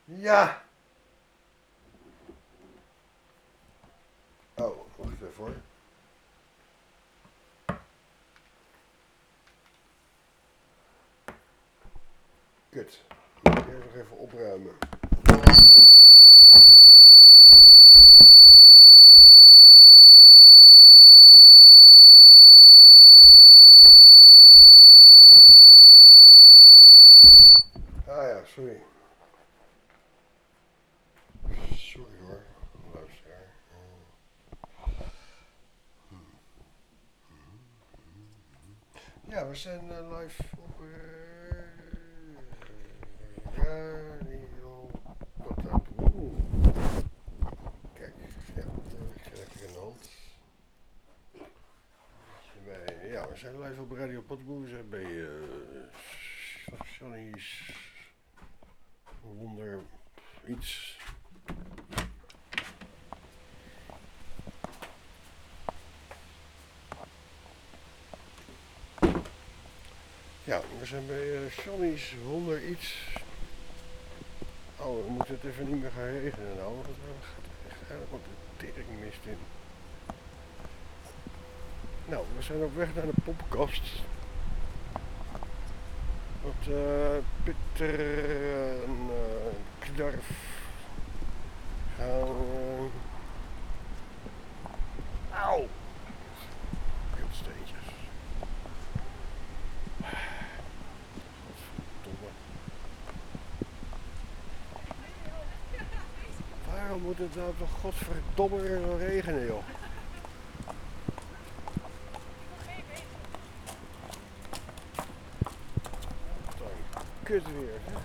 Ja! Oh, wacht even hoor. Kut. Moet ik eerst nog even opruimen. Ah ja, sorry. Sorry hoor, luisteraar. Ja, we zijn live op Radio Patapoe. Kijk, ja, dat is lekker in de hand. Ja, we zijn live op Radio Patapoe. We zijn bij Johnny's Wonder iets. Ja, we zijn bij Johnny's Wonder iets. Oh, we moeten het even niet meer gaan regenen nou, want dan gaat er echt helemaal de teringmist in. Nou, we zijn op weg naar de poppenkast. Wat Pieter en Knarf gaan... Auw! Kutsteentjes. Godverdomme. Waarom moet het nou toch godverdomme regenen, joh? Kut weer, hè?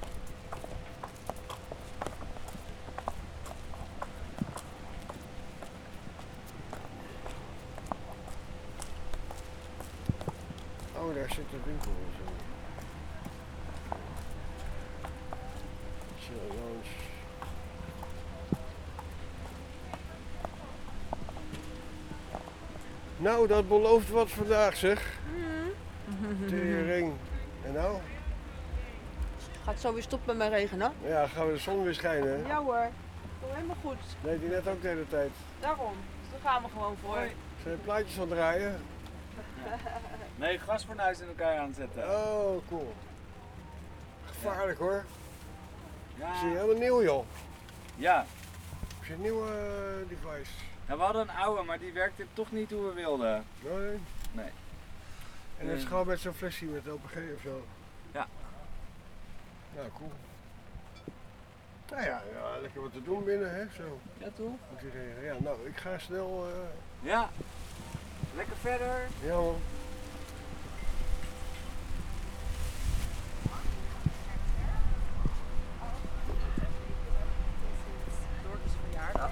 Oh, daar zit de winkel en zo. Chill Lounge. Nou, dat belooft wat vandaag, zeg. Tering. En nou? Gaat zo weer stoppen met regenen? Ja, gaan we de zon weer schijnen. Ja hoor, komt helemaal goed. Deed hij net ook de hele tijd. Daarom, dus daar gaan we gewoon voor. Zijn je plaatjes aan het draaien? Nee, gasfornuis in elkaar aan het zetten. Oh, cool. Gevaarlijk hoor. Ja. Zie je helemaal nieuw, joh. Ja. Heb je een nieuwe device? Nou, we hadden een oude, maar die werkte toch niet hoe we wilden. Nee? Nee. En dat is gewoon met zo'n flesje met LPG of zo? Ja. Ja, cool. Nou ja, ja, lekker wat te doen binnen, hè, zo. Ja, toch? Moet die regen. Ja, nou, ik ga snel... Ja. Lekker verder. Ja, man. Dort's verjaardag.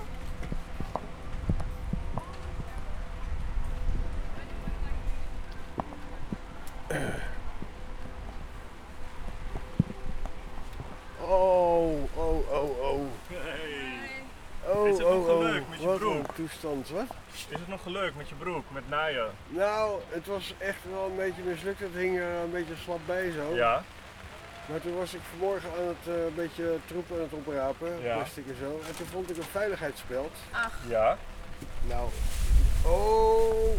Oh, oh, oh, oh. Hey. Oh, Is het nog oh, gelukt oh. met je Wat broek? een toestand, wat? Is het nog gelukt met je broek, met naaien? Nou, het was echt wel een beetje mislukt. Het hing er een beetje slap bij zo. Ja. Maar toen was ik vanmorgen aan het een beetje troep aan het oprapen, Ja. plastic en zo. En toen vond ik een veiligheidsspeld. Ja. Nou, oh,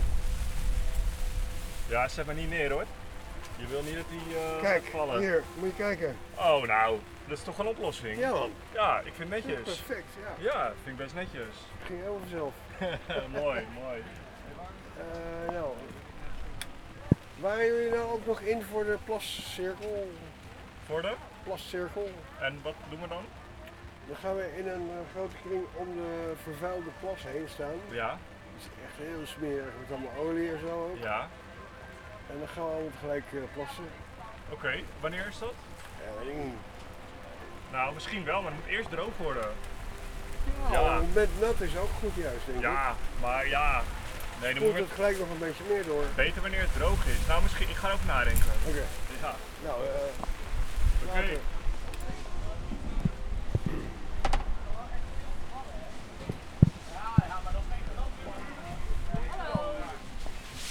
Ja, zet maar niet neer hoor. Je wil niet dat die kijk, gaat vallen. hier, moet je kijken. Oh nou, dat is toch een oplossing? Ja man, Ja, ik vind het netjes. perfect, ja. Ja, vind ik best netjes. Het ging helemaal vanzelf. Mooi, mooi. Nou, waren jullie nou ook nog in voor de plascirkel? Voor de? Plascirkel? En wat doen we dan? Dan gaan we in een grote kring om de vervuilde plas heen staan. Ja, Dat is echt heel smerig met allemaal olie en zo ook. ja. En dan gaan we allemaal tegelijk plassen. Oké, wanneer is dat? Ja, weet ik niet. Nou, misschien wel, maar het moet eerst droog worden. Ja. Ja. Met nat is ook goed juist, denk ik. Ja, maar ja. Nee, dan Voelt moet het gelijk nog een beetje meer door. beter wanneer het droog is. Nou, misschien, ik ga erover nadenken. Oké, Ja. nou, Oké. later.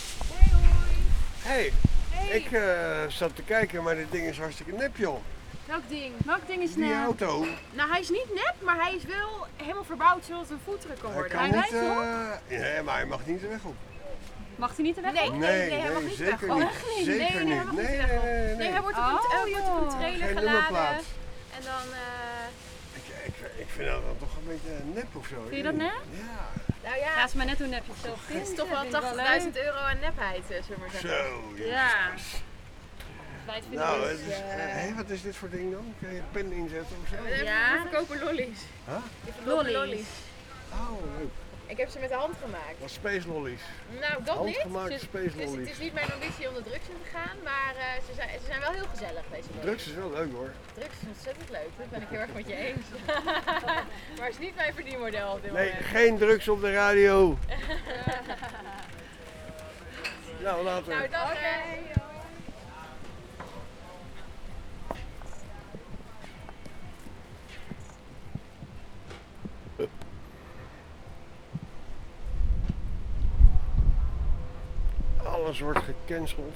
Hey, ik zat te kijken, maar dit ding is hartstikke nep, joh. Welk ding? Welk ding is Die nep? auto. Nou, hij is niet nep, maar hij is wel helemaal verbouwd zoals een foodtruck kan Hij worden. kan Hij niet... rijdt nee, maar hij mag niet de weg op. Mag hij niet de weg Nee, op? hij mag niet zeker weg. niet. Nee, Zeker hij niet. mag niet Nee, weg op. nee, Nee, hij wordt op een trailer Geen geladen. nummerplaat. En dan... Ik vind dat dan toch een beetje nep of zo. Vind je dat nep? Ja. Nou ja, ga ze maar net hoe nep je het zelf Het vindt. is toch wel 80.000 euro aan nepheid, zullen we maar zeggen. Zo. Ja. Wij vinden Nou, dus, wat is dit voor ding dan? Kun je pen inzetten of zo? Ja, we verkopen lollies. Huh? We verkopen Lollies. Oh, leuk. Ik heb ze met de hand gemaakt. Wat space lollies. Nou, dat niet. Handgemaakte Dus- space dus lollies. het is niet mijn ambitie om de drugs in te gaan, maar ze zijn wel heel gezellig, deze lollies. Drugs is wel leuk hoor. Drugs is ontzettend leuk, dat ben ik heel erg met je eens. Maar het is niet mijn verdienmodel op dit Nee, moment. geen drugs op de radio. Nou, later. Nou, dat Alles wordt gecanceld.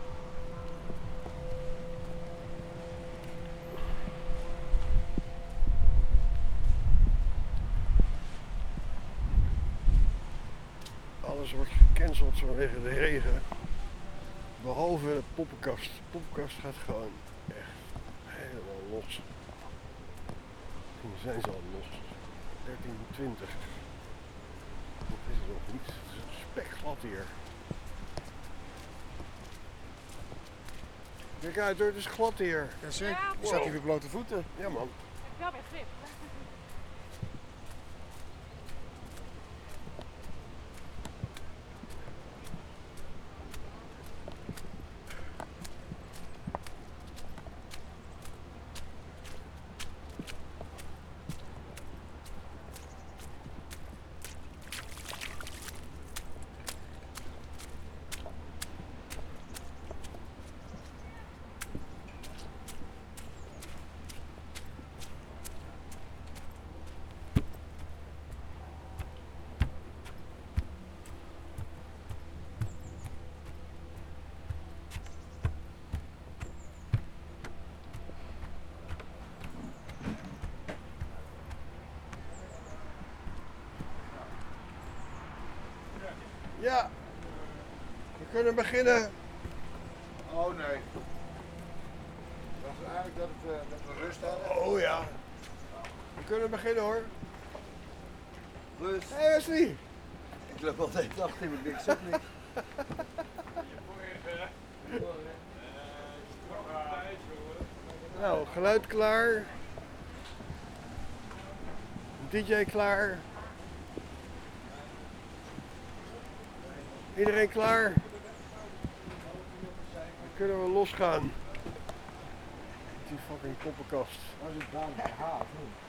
Alles wordt gecanceld vanwege de regen. Behalve de poppenkast. De poppenkast gaat gewoon echt helemaal los. Toen zijn ze al los. 13:20. Dat is het nog niet. Het is spekglad hier. Kijk uit hoor, het is glad hier. Ja, zeker. Ja, Ik zat hier weer blote voeten. Ja man. wel weer grip. Ja, we kunnen beginnen. Oh nee. Ik dacht eigenlijk dat we rust hadden. Oh ja. We kunnen beginnen hoor. Rust. Hé hey Wesley. Ik loop altijd achter me, ik zeg niks. Nou, geluid klaar. DJ klaar. Iedereen klaar? Dan kunnen we losgaan. Met die fucking poppenkast. Dat is baan gehaald.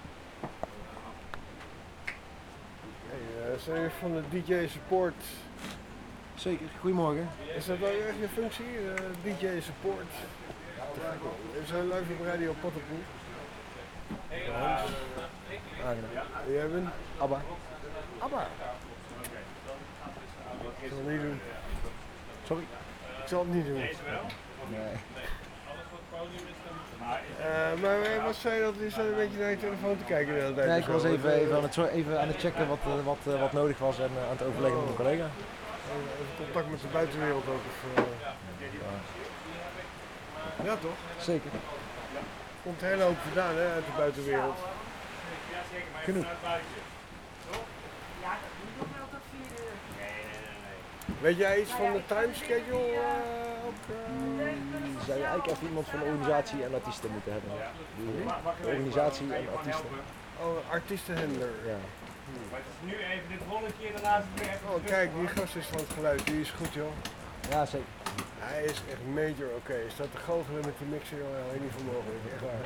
Hey, zijn jullie van de DJ support? Zeker, goedemorgen. Is dat wel echt je functie? DJ support? We zijn live op Radio Pottenpoel. Hans. Aangenaam. En jij bent? Abba. Abba. Ik zal het niet doen. Sorry. Ik zal het niet doen. Nee. Maar wat zei je dat? Je zat een beetje naar je telefoon te kijken de hele tijd. Nee, ik of was zo. even aan het checken wat nodig was en aan het overleggen met mijn collega. Even contact met de buitenwereld ook. Of, Ja toch? Zeker. Komt een hele hoop vandaan hè, uit de buitenwereld. Genoeg. Weet jij iets van de timeschedule? Zou je eigenlijk even iemand van de organisatie en artiesten moeten hebben? De organisatie en artiesten. Oh, artiestenhandler. Ja. Maar het is nu even dit volgende keer de laatste keer even. Oh kijk, die gast is van het geluid, die is goed joh. Ja, zeker. Hij is echt major oké. Hij staat te goochelen met die mixer, joh. Hij niet van mogelijk. Echt waar.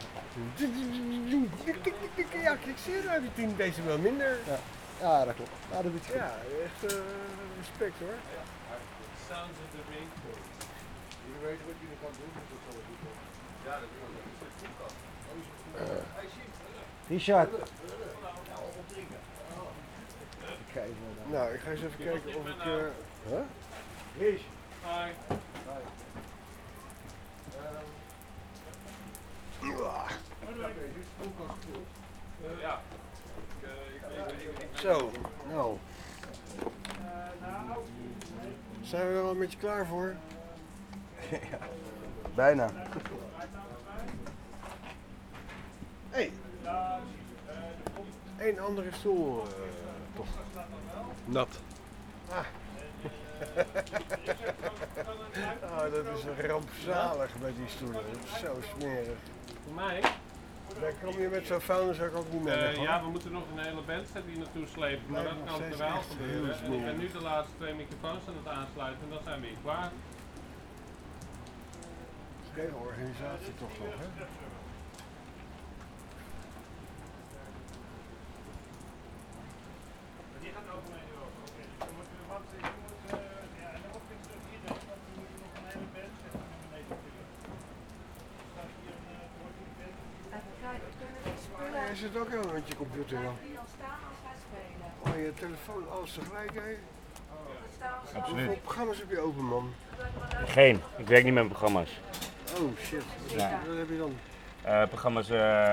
Ja, kijk, zie je, dan heb je 10 decibel minder. Ja, dat klopt. Ja, dat doet hij goed. Ja, echt respect hoor. Jullie weten wat jullie gaan doen, dus dat zal goed worden. Ja, dat doen we. Richard. Ik ga even naar Nou, ik ga eens even kijken of ik... Huh? Zo, nou. Zijn we er al een beetje klaar voor? Bijna. Hé. Eén andere stoel, toch? Nat. Oh, dat is rampzalig met die stoelen. Dat is zo smerig. Voor mij? Daar kom je met zo'n vuilniszak ook niet mee. Ja, we moeten nog een hele bandset hier naartoe slepen, maar Nee, dat nog kan steeds er wel echt gebeuren. heel En ik smerig. ben nu de laatste 2 microfoons aan het aansluiten en dan zijn we hier klaar. Hele organisatie toch nog, hè? Die gaat ook mee over. Oké. Dan moeten we wat. Ja, en dan wordt het hier dan. Want we moeten nog een hele band zetten naar beneden natuurlijk. Er staat hier een working band. Je zit ook helemaal met je computer dan. Oh, je telefoon, alles tegelijk, hè? Hoeveel programma's heb je open, man? Geen, ik werk niet met programma's. Oh, shit. Ja. Wat heb je dan? Programma's,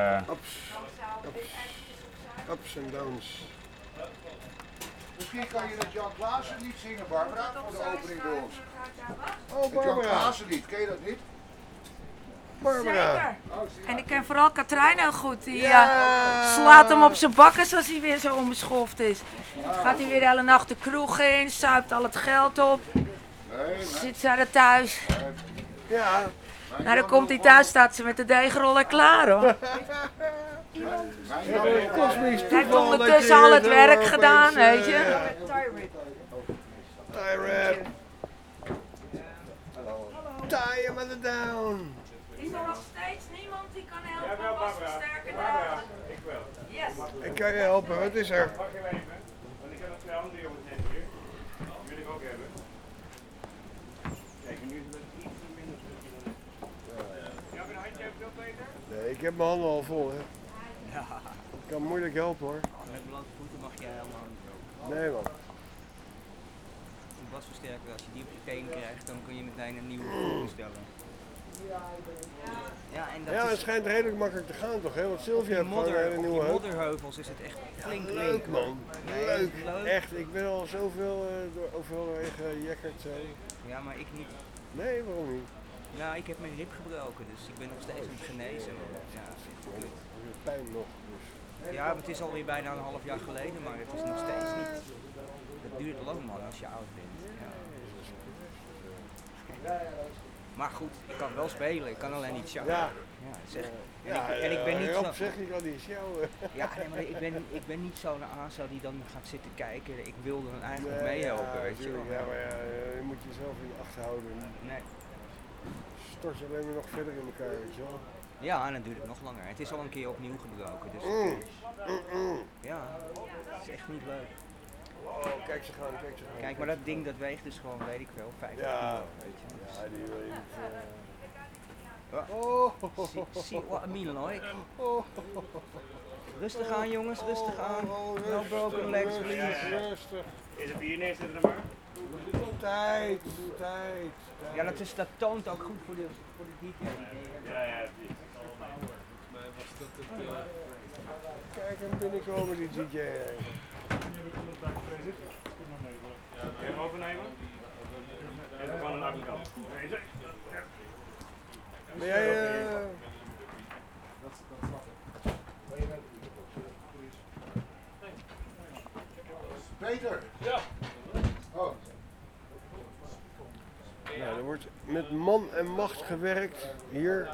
Ups en downs. Misschien kan je het Jan Klaassen lied zingen, Barbara, voor de opening bij ons. Oh, Het Jan Barbara. Klaassen lied, ken je dat niet? Barbara. Zeker. En ik ken vooral Katrijn heel goed. Die Ja. slaat hem op zijn bakken als hij weer zo onbeschoft is. Gaat hij weer de hele nacht de kroeg in, zuipt al het geld op. Nee, Zit ze er thuis. Ja. Nou, dan komt hij thuis, staat ze met de deegroller klaar hoor. Kosmisch Hij heeft toeval dat ondertussen je al het zo werk opeens, gedaan, weet je. Tie-rap. Tie him at the down. Is er nog steeds niemand die kan helpen om wasversterker te halen? Ik wel. Yes. Ik kan je helpen, wat is er? Wacht even, want ik heb nog 2 andere jongens net hier. Die wil ik ook hebben. Kijk, en nu is het iets minder stukje dan net. Ja, een handje heb je ook, Peter? Nee, ik heb mijn handen al vol, hè. Ja, Ik kan moeilijk helpen, hoor. met blote voeten mag jij helemaal niet ook. Nee, man. Een wasversterker, als je die op je teen krijgt, dan kun je meteen een nieuwe voet instellen. Ja, en dat Ja, is het schijnt redelijk makkelijk te gaan, toch, hè? Want Sylvia heeft gewoon een hele op nieuwe die heup. modderheuvels is het echt flink Leuk, man. Nee, Leuk. leuk. Echt, ik ben al zoveel overal gejekkerd. Ja, maar ik niet. Nee, waarom niet? Nou, ik heb mijn rib gebroken, dus ik ben nog steeds aan het genezen. Ja, dat is echt goed. Ik heb pijn nog, dus. Ja, maar het is alweer bijna een half jaar geleden, maar het is nog steeds niet. Het duurt lang, man, als je oud bent. Ja. Maar goed, ik kan wel spelen, ik kan alleen niet sjouwen. Ja. Ja, zeg. Ja, En ik ben niet Rob zo. zegt, je kan niet sjouwen. Ja, nee, maar ik ben niet zo'n ASO die dan gaat zitten kijken. Ik wil dan eigenlijk meehelpen, weet je wel. Ja, maar ja, je moet jezelf in acht houden. Nee. Stort je alleen maar nog verder in elkaar, weet je wel. Ja, en dan duurt het nog langer. Het is al een keer opnieuw gebroken, dus ja, het is echt niet leuk. Oh, kijk ze gaan, kijk ze gaan. Kijk, maar dat ding dat weegt dus gewoon, weet ik wel, 50 Ja, kilo, weet je. ja, die wil je niet. See what I mean, like. Rustig aan, jongens, rustig aan. No broken legs, please. Rustig. Is het hier neerzetten dan maar? Tijd. Ja, dat toont ook goed voor de detail. Ja. Kijk hem binnenkomen, die DJ. Even overnemen? Even van een achterkant. Ben jij... Peter! Ja. Oh. Nou, er wordt met man en macht gewerkt hier.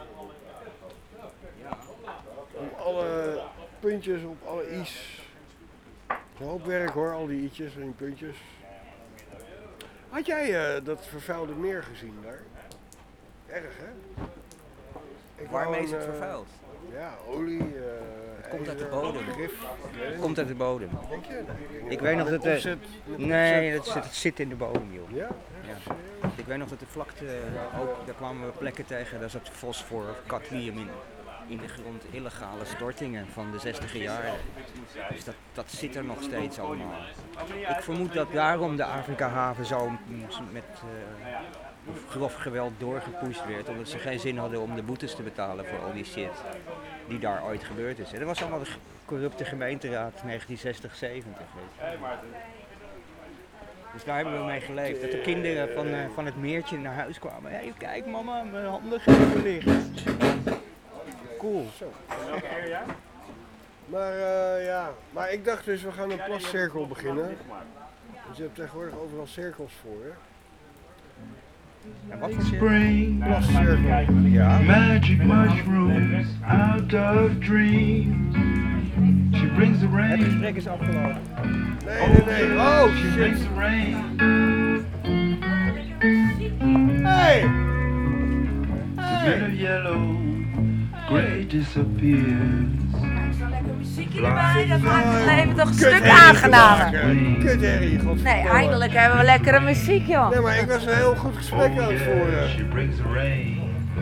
Om alle puntjes op alle i's. Een hoop werk hoor, al die i'tjes en die puntjes. Had jij dat vervuilde meer gezien daar? Erg hè? Waarmee is het vervuild? Ja, olie, komt uit de ijzer, bodem. gif. Het komt uit de bodem. Denk je? Ik weet nog Met dat opzet- met nee, opzet. het zit in de bodem, joh. Ja? Ja. Ik weet nog dat de vlakte ook, daar kwamen we plekken tegen, daar zat fosfor of cadmium in. in de grond illegale stortingen van de 60e jaren. Dus dat zit er nog steeds allemaal. Ik vermoed dat daarom de Afrika-haven zo met grof geweld doorgepusht werd, omdat ze geen zin hadden om de boetes te betalen voor al die shit die daar ooit gebeurd is. En dat was allemaal de corrupte gemeenteraad 1960, 70. Weet je. Dus daar hebben we mee geleefd. Dat de kinderen van het meertje naar huis kwamen. Hé, kijk mama, mijn handen gaan verlicht. Cool. Zo. Maar maar ik dacht dus, we gaan een plascirkel beginnen. Dus je hebt tegenwoordig overal cirkels voor, hè? En wat voor Spring, Plascirkel. Ja. magic mushrooms out of dreams. She brings the Het rain. gesprek is afgelopen. Nee. Oh, She brings shit. the rain. Hey! The bit of yellow, gray disappears. Ik zal lekker muziekje erbij, dat maakt het leven toch een Kut stuk herrie aangenamer. gemaakt. Kut herrie, godverdomme. Nee, eindelijk hebben we lekkere muziek, joh. Nee, maar ik was een heel goed gesprek aan het voeren. She brings the rain.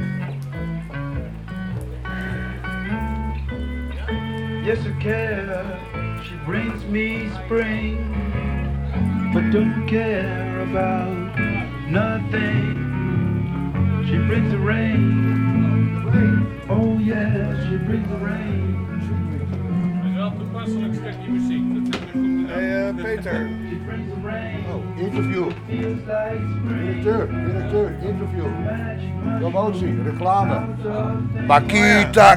Yes, I care. She brings me spring, but don't care about nothing. She brings the rain. Oh yeah, she brings the rain. Het is wel toepasselijk stukje muziek. Dat is een goed Hey, Peter. She brings the rain. Oh, interview. Feels like spring. Directeur, interview. Magic mushrooms Promotie, reclame. out of Makita.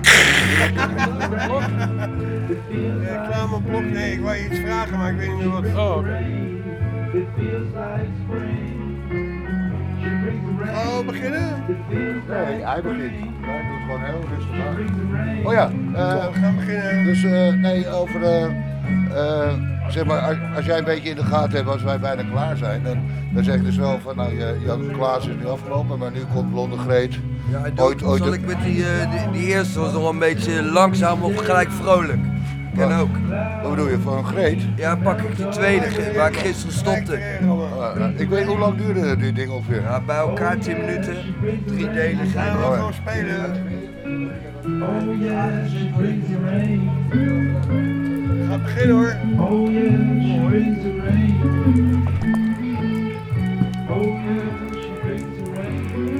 Reclameblok, nee, ik wou je iets vragen, maar ik weet niet meer wat. Oh, It feels like spring. She brings the rain. Oh, beginnen? It feels Nee, like hij begint. spring. Hij doet gewoon heel rustig aan. Brings the rain. Oh ja, We gaan beginnen. dus nee, over zeg maar, als jij een beetje in de gaten hebt als wij bijna klaar zijn, dan zeg ik dus wel van, nou, Jan Klaas is nu afgelopen, maar nu komt Blonde Greet. Ja, Ooit zal ik met die eerste was nog een beetje langzaam of gelijk vrolijk. Kan ook. Wat bedoel je, voor een Greet? Ja, pak ik die tweede waar ik gisteren stopte. Ik weet hoe lang duurde die ding ongeveer? Ja, bij elkaar 10 minuten, 3 delen. Gaan we gewoon spelen. Oh yeah, she brings the rain. Gaat beginnen hoor. Oh yeah, she brings the rain. Oh yeah, she brings the rain.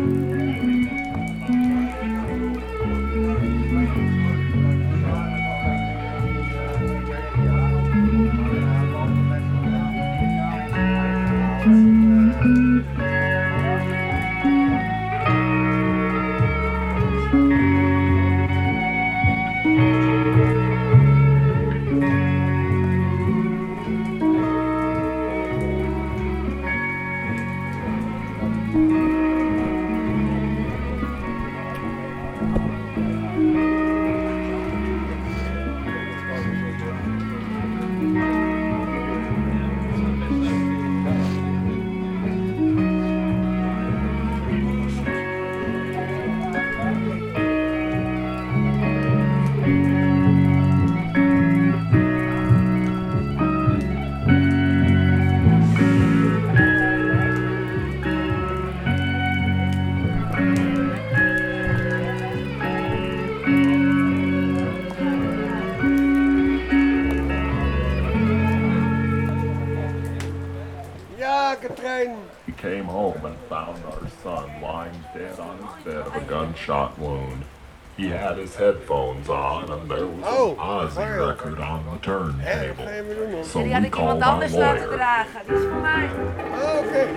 Ja, Katrijn. We came home and found our son lying dead on his bed of a gunshot wound. He had his headphones on and there was an Ozzy record on the turntable. So Die had we ik called iemand our anders laten lawyer. dragen. Dat is voor mij. Oh, oké.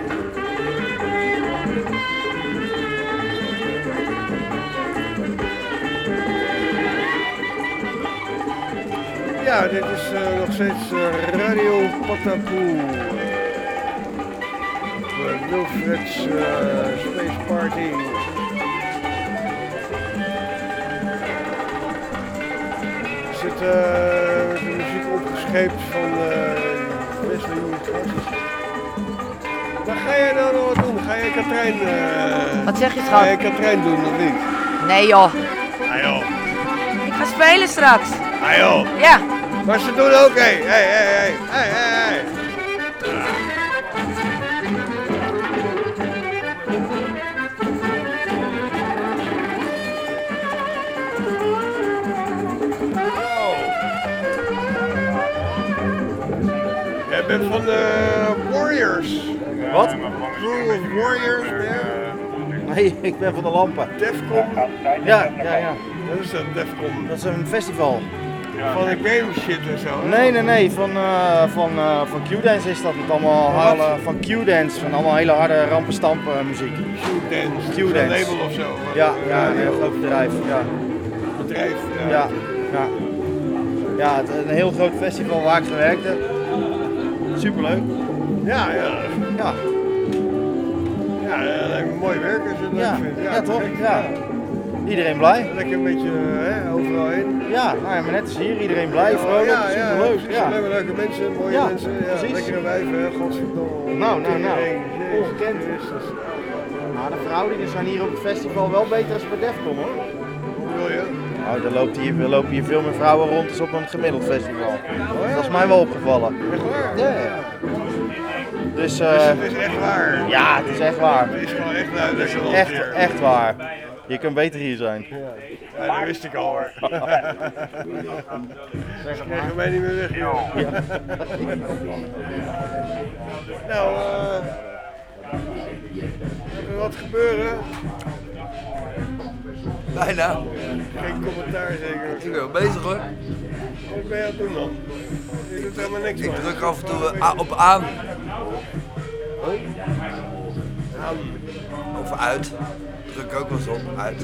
Ja, dit is nog steeds Radio Patapoe. Wilfred's Space Party. Er zit de muziek opgescheept van Wesley Universe. Wat ga jij nou nog wat doen? Ga je Katrijn... Wat zeg je, Ga schat? je Katrijn doen of niet? Nee, joh. Ah joh. Ik ga spelen straks. Ah joh. Ja. Maar ze doen ook, hey. van Warriors. Wat? Crew of Warriors, Nee, ik ben van de lampen. Defcon. Ja. Wat is dat, Defcon? Dat is een festival. Van de game shit en zo. Nee, van Q-Dance is dat met allemaal van Q-Dance, van allemaal hele harde rampenstampen muziek. Q-Dance. Q-Dance. Een label of zo. Ja, een heel groot bedrijf. Ja. Ja, het is een heel groot festival waar ik gewerkt heb. Superleuk. Ja, lijkt me mooi werk als je het leuk vindt. Ja, toch? Ja. Iedereen blij. Lekker een beetje overal heen. Ja, maar net als hier, iedereen blij, vrolijk, superleuk. Ja, alleen maar leuke mensen, mooie mensen. Ja, precies. Lekkere wijven, godverdomme. Nou. Ongekend. Nou, de verhoudingen zijn hier op het festival wel beter dan bij Defcon, hoor. Hoe bedoel je? Nou, er lopen hier veel meer vrouwen rond als op een gemiddeld festival. Dat is mij wel opgevallen. Echt waar? Ja. Dus het is echt waar? Ja, het is echt waar. Het is gewoon echt duidelijk. Echt waar. Je kunt beter hier zijn. Ja, dat wist ik al hoor. Ze krijgen mij niet meer weg, joh. Ja. Nou, gaat er wat gebeuren? Bijna. Geen commentaar zeker. Ik ben wel bezig hoor. Wat ben je aan het doen dan? Je doet helemaal niks. Ik druk af en toe op aan. Of uit. Druk ook wel eens op, uit.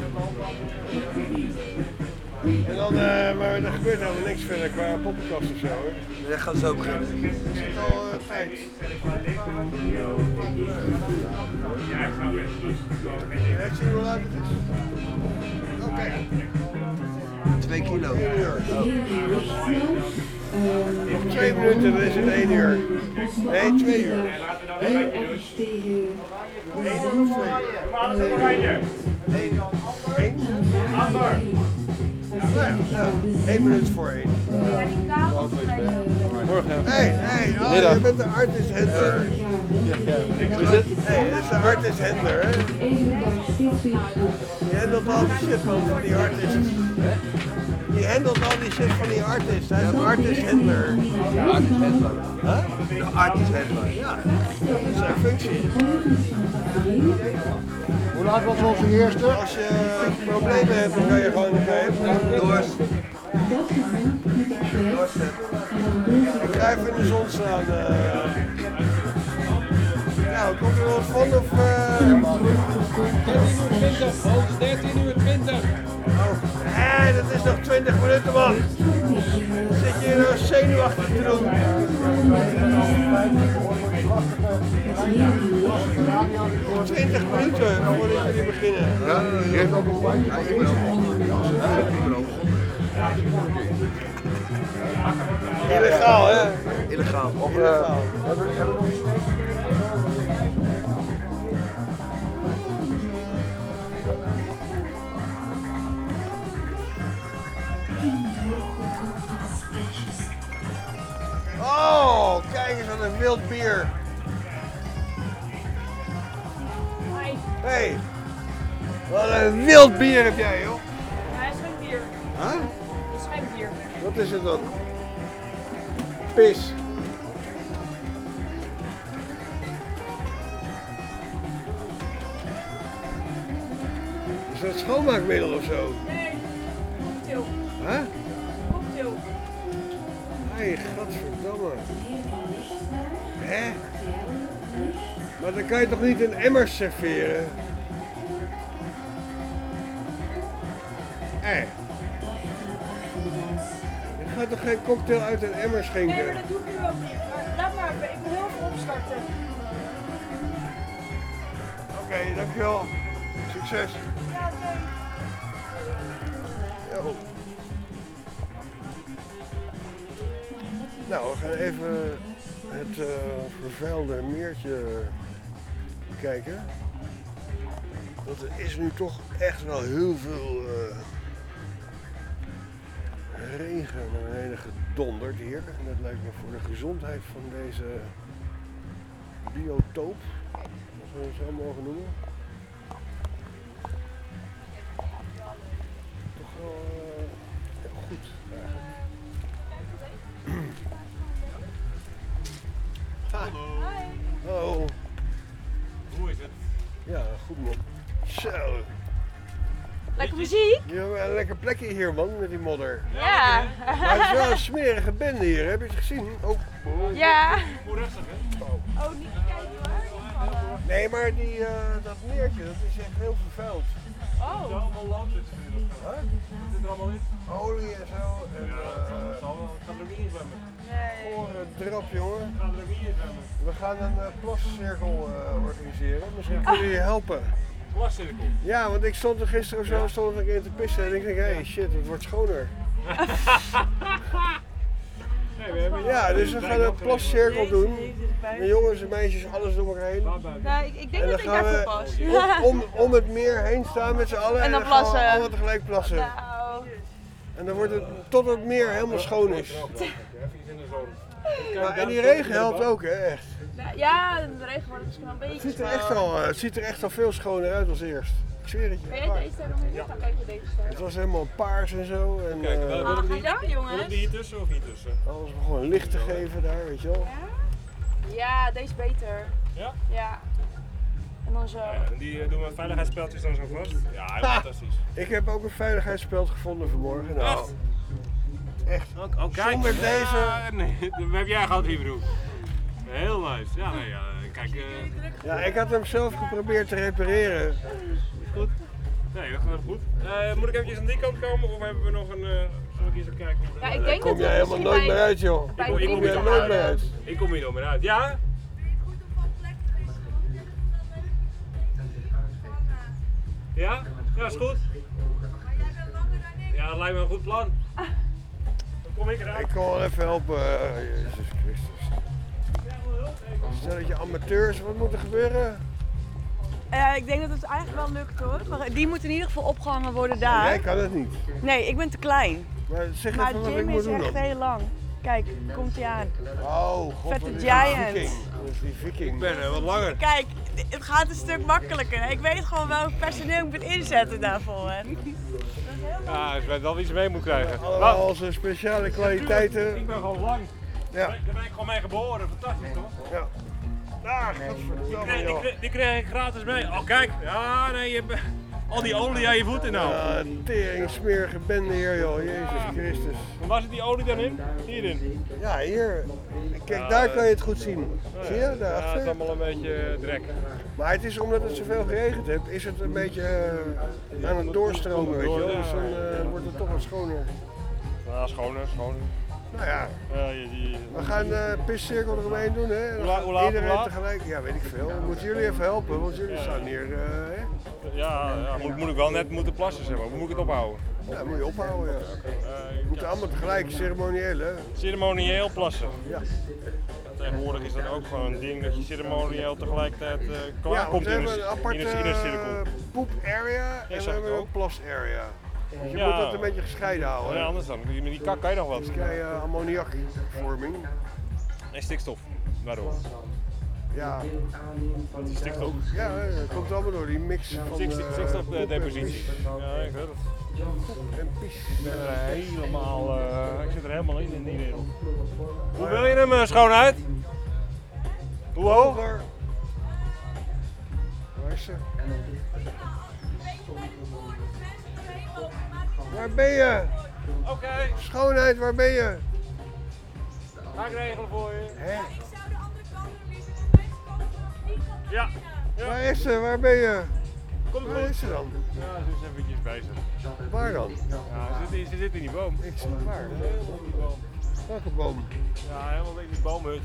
En dan, maar er gebeurt helemaal niks verder qua poppenkast of zo hoor. Dat gaat zo beginnen. Het is al tijd. Ja, ik zie hoe laat het is. Oké. 2 kilo. 1 uur. Nog 2 minuten, dan is het 1 uur. Nee, 2 uur. 1 uur of 2 uur? 1 minuut voor 1. Morgen. Hey, je bent de artist handler. Is het? Hey, dat is de artist handler, hè? Je handelt al die shit van die artist. Je handelt al die shit van die artist. Hij is een artist handler. De artist handler. Huh? De artist handler. Ja, dat is zijn functie. Hoe laat was onze eerste? Als je problemen hebt, dan kan je gewoon Ik ga even in de zon staan. Nou, komt er wat van of... 13:20, 13:20. Dat is nog 20 minuten, man. Zit je hier nou zenuwachtig te doen? 20 minuten voordat jullie beginnen. Ja, je hebt ook een paar. Ja, ik ben al. Illegaal, hè? Illegaal. Illegaal. Oh, kijk eens aan een wild bier. Hey, wat een wild bier heb jij, joh. Hij is geen bier. Huh? Dat is geen bier. Wat is het dan? Pis. Is dat schoonmaakmiddel of zo? Nee, cocktail. Huh? Cocktail. Hey, godverdamme. Hè? Maar dan kan je toch niet in emmers serveren? Je gaat toch geen cocktail uit een emmer schenken? Nee, maar dat doe ik nu ook niet. Maar laat maar, ik wil heel veel opstarten. Oké, dankjewel. Succes. Ja, oké. Jo. Nou, we gaan even het vervuilde meertje kijken. Want er is nu toch echt wel heel veel regen en een hele gedonderd hier. En dat lijkt me voor de gezondheid van deze biotoop, als we het zo mogen noemen, toch wel heel goed eigenlijk. Hallo. Hoe is het? Ja, goed man. Zo. Lekker muziek? Je hebt een lekker plekje hier man, met die modder. Ja. Maar het is wel een smerige bende hier, heb je het gezien? Oh. Ja. Hoe rustig hè? Oh, niet kijken hoor. Nee, maar dat meertje, dat is echt heel vervuild. Oh. Het is allemaal land zit zit er allemaal in. Olie en zo. En, Het gaat er ook niet in zwemmen. drap jongen. Het gaat er ook niet in zwemmen. We gaan een plascirkel organiseren. Misschien kunnen jullie helpen. Plascirkel? Ja, want ik stond er gisteren of zo stond ik in te pissen en ik denk, hey shit, het wordt schoner. Ja, dus we gaan een plascirkel doen. En jongens en meisjes, alles door elkaar heen. Nou, ik denk dat ik gaan daarvoor pas. we om het meer heen staan met z'n allen En dan gaan we plassen. allemaal tegelijk plassen. Nou. En dan wordt het tot het meer helemaal schoon is. Maar, en die regen helpt ook, hè, echt. Ja, de regen wordt misschien wel een beetje. Het ziet er echt al veel schoner uit als eerst. Ik zweer het je. Kun jij deze nog niet? Dan kan je deze stellen. Het was helemaal paars en zo. En, Kijk, willen we Ja, jongens. die hier tussen of hier tussen? alles om gewoon licht te geven daar, weet je wel. Ja, deze is beter. Ja? Ja. En dan zo. Ja, en die doen we veiligheidsspeltjes dan zo vast. Ja, heel fantastisch. Ik heb ook een veiligheidsspeld gevonden vanmorgen. Nou, echt. Oh, kijk. Zonder deze. Nee, dat heb jij gehad, Hebrew. Heel nice. Ja, nee, ja, kijk. Ja, ik had hem zelf geprobeerd te repareren. Is goed? Nee, dat gaat goed. Moet ik eventjes aan die kant komen of hebben we nog een... zal ik eens even kijken? Ja, ik denk Kom dat jij helemaal nooit meer uit, joh. bij Ik kom drie hier nooit meer uit. Ik kom hier nooit meer uit. Ja? Ja? Ja, is goed. Ja, dat lijkt me een goed plan. Dan kom ik eruit. Ik kan wel even helpen, Jezus Christus. Stel dat je amateurs, wat moet er gebeuren? Ik denk dat het eigenlijk wel lukt hoor. Maar die moet in ieder geval opgehangen worden daar. Jij kan het niet. Nee, ik ben te klein. Maar zeg Maar even wat ik Jim moet is doen echt dan. heel lang. Kijk, komt hij aan. Oh, god, Vette wat is giant. die viking. Dat is die viking. Ik ben wat langer. Kijk, het gaat een stuk makkelijker. Ik weet gewoon welk personeel ik moet inzetten daarvoor. Hè. Ja, ik weet wel wie ze mee moet krijgen. Allemaal onze speciale kwaliteiten. Ik ben gewoon lang. Ja. Daar ben ik gewoon mee geboren. Fantastisch toch? Ja. Ah, godverdomme, Die kreeg ik gratis mee. Oh kijk, ja nee, je hebt al die olie aan je voeten nou. Ja, tering smerige bende hier joh, Jezus Christus. En waar zit die olie dan in? Hierin? Ja, hier. Kijk, daar kan je het goed zien. Zie je, Ja, het daarachter? is allemaal een beetje drek. Maar het is omdat het zoveel geregend heeft, is het een beetje aan het doorstromen, weet je wel. Dus dan wordt het toch wat schoner. Ja, schoner. Nou ja, Ja, we gaan de piscirkel eromheen doen, hè. En dan Hoe laat, iedereen tegelijk, ja weet ik veel. Moeten jullie even helpen, want jullie staan hier, hè. ja, moet ik wel net moeten plassen zeg maar. Hoe moet ik het ophouden? Ja, moet je ophouden, ja. We moeten allemaal tegelijk, ceremonieel, hè. Ceremonieel plassen. Ja. Tegenwoordig is dat ook gewoon een ding dat je ceremonieel tegelijkertijd klaar Ja, komt we in hebben een aparte een cirkel. poep area en we zag hebben ik een ook. plas area. Dus je Ja. moet dat een beetje gescheiden houden. Ja, hè. anders dan. Met die kak kan je nog wat. Dan krijg je ammoniakvorming. En stikstof. Waardoor? Ja. Wat is stikstof? Ja, dat komt allemaal door die mix van Stikstofdepositie. Ja, ik weet het. en pies. Ik ben er helemaal, ik zit er helemaal in die wereld. Hoe wil je hem schoonheid? Hoe hoog? Waar is ze? Waar ben je? Oké. Schoonheid, waar ben je? Ga ik regelen voor je. Hè? Ja. Waar is ze? Waar ben je? Komt Waar is ze dan? Ja, ze is eventjes bezig. Waar dan? Ja, ze zit in die boom. Ik zie waar. Helemaal in die boom. Welke boom? Ja, helemaal in die boomhut.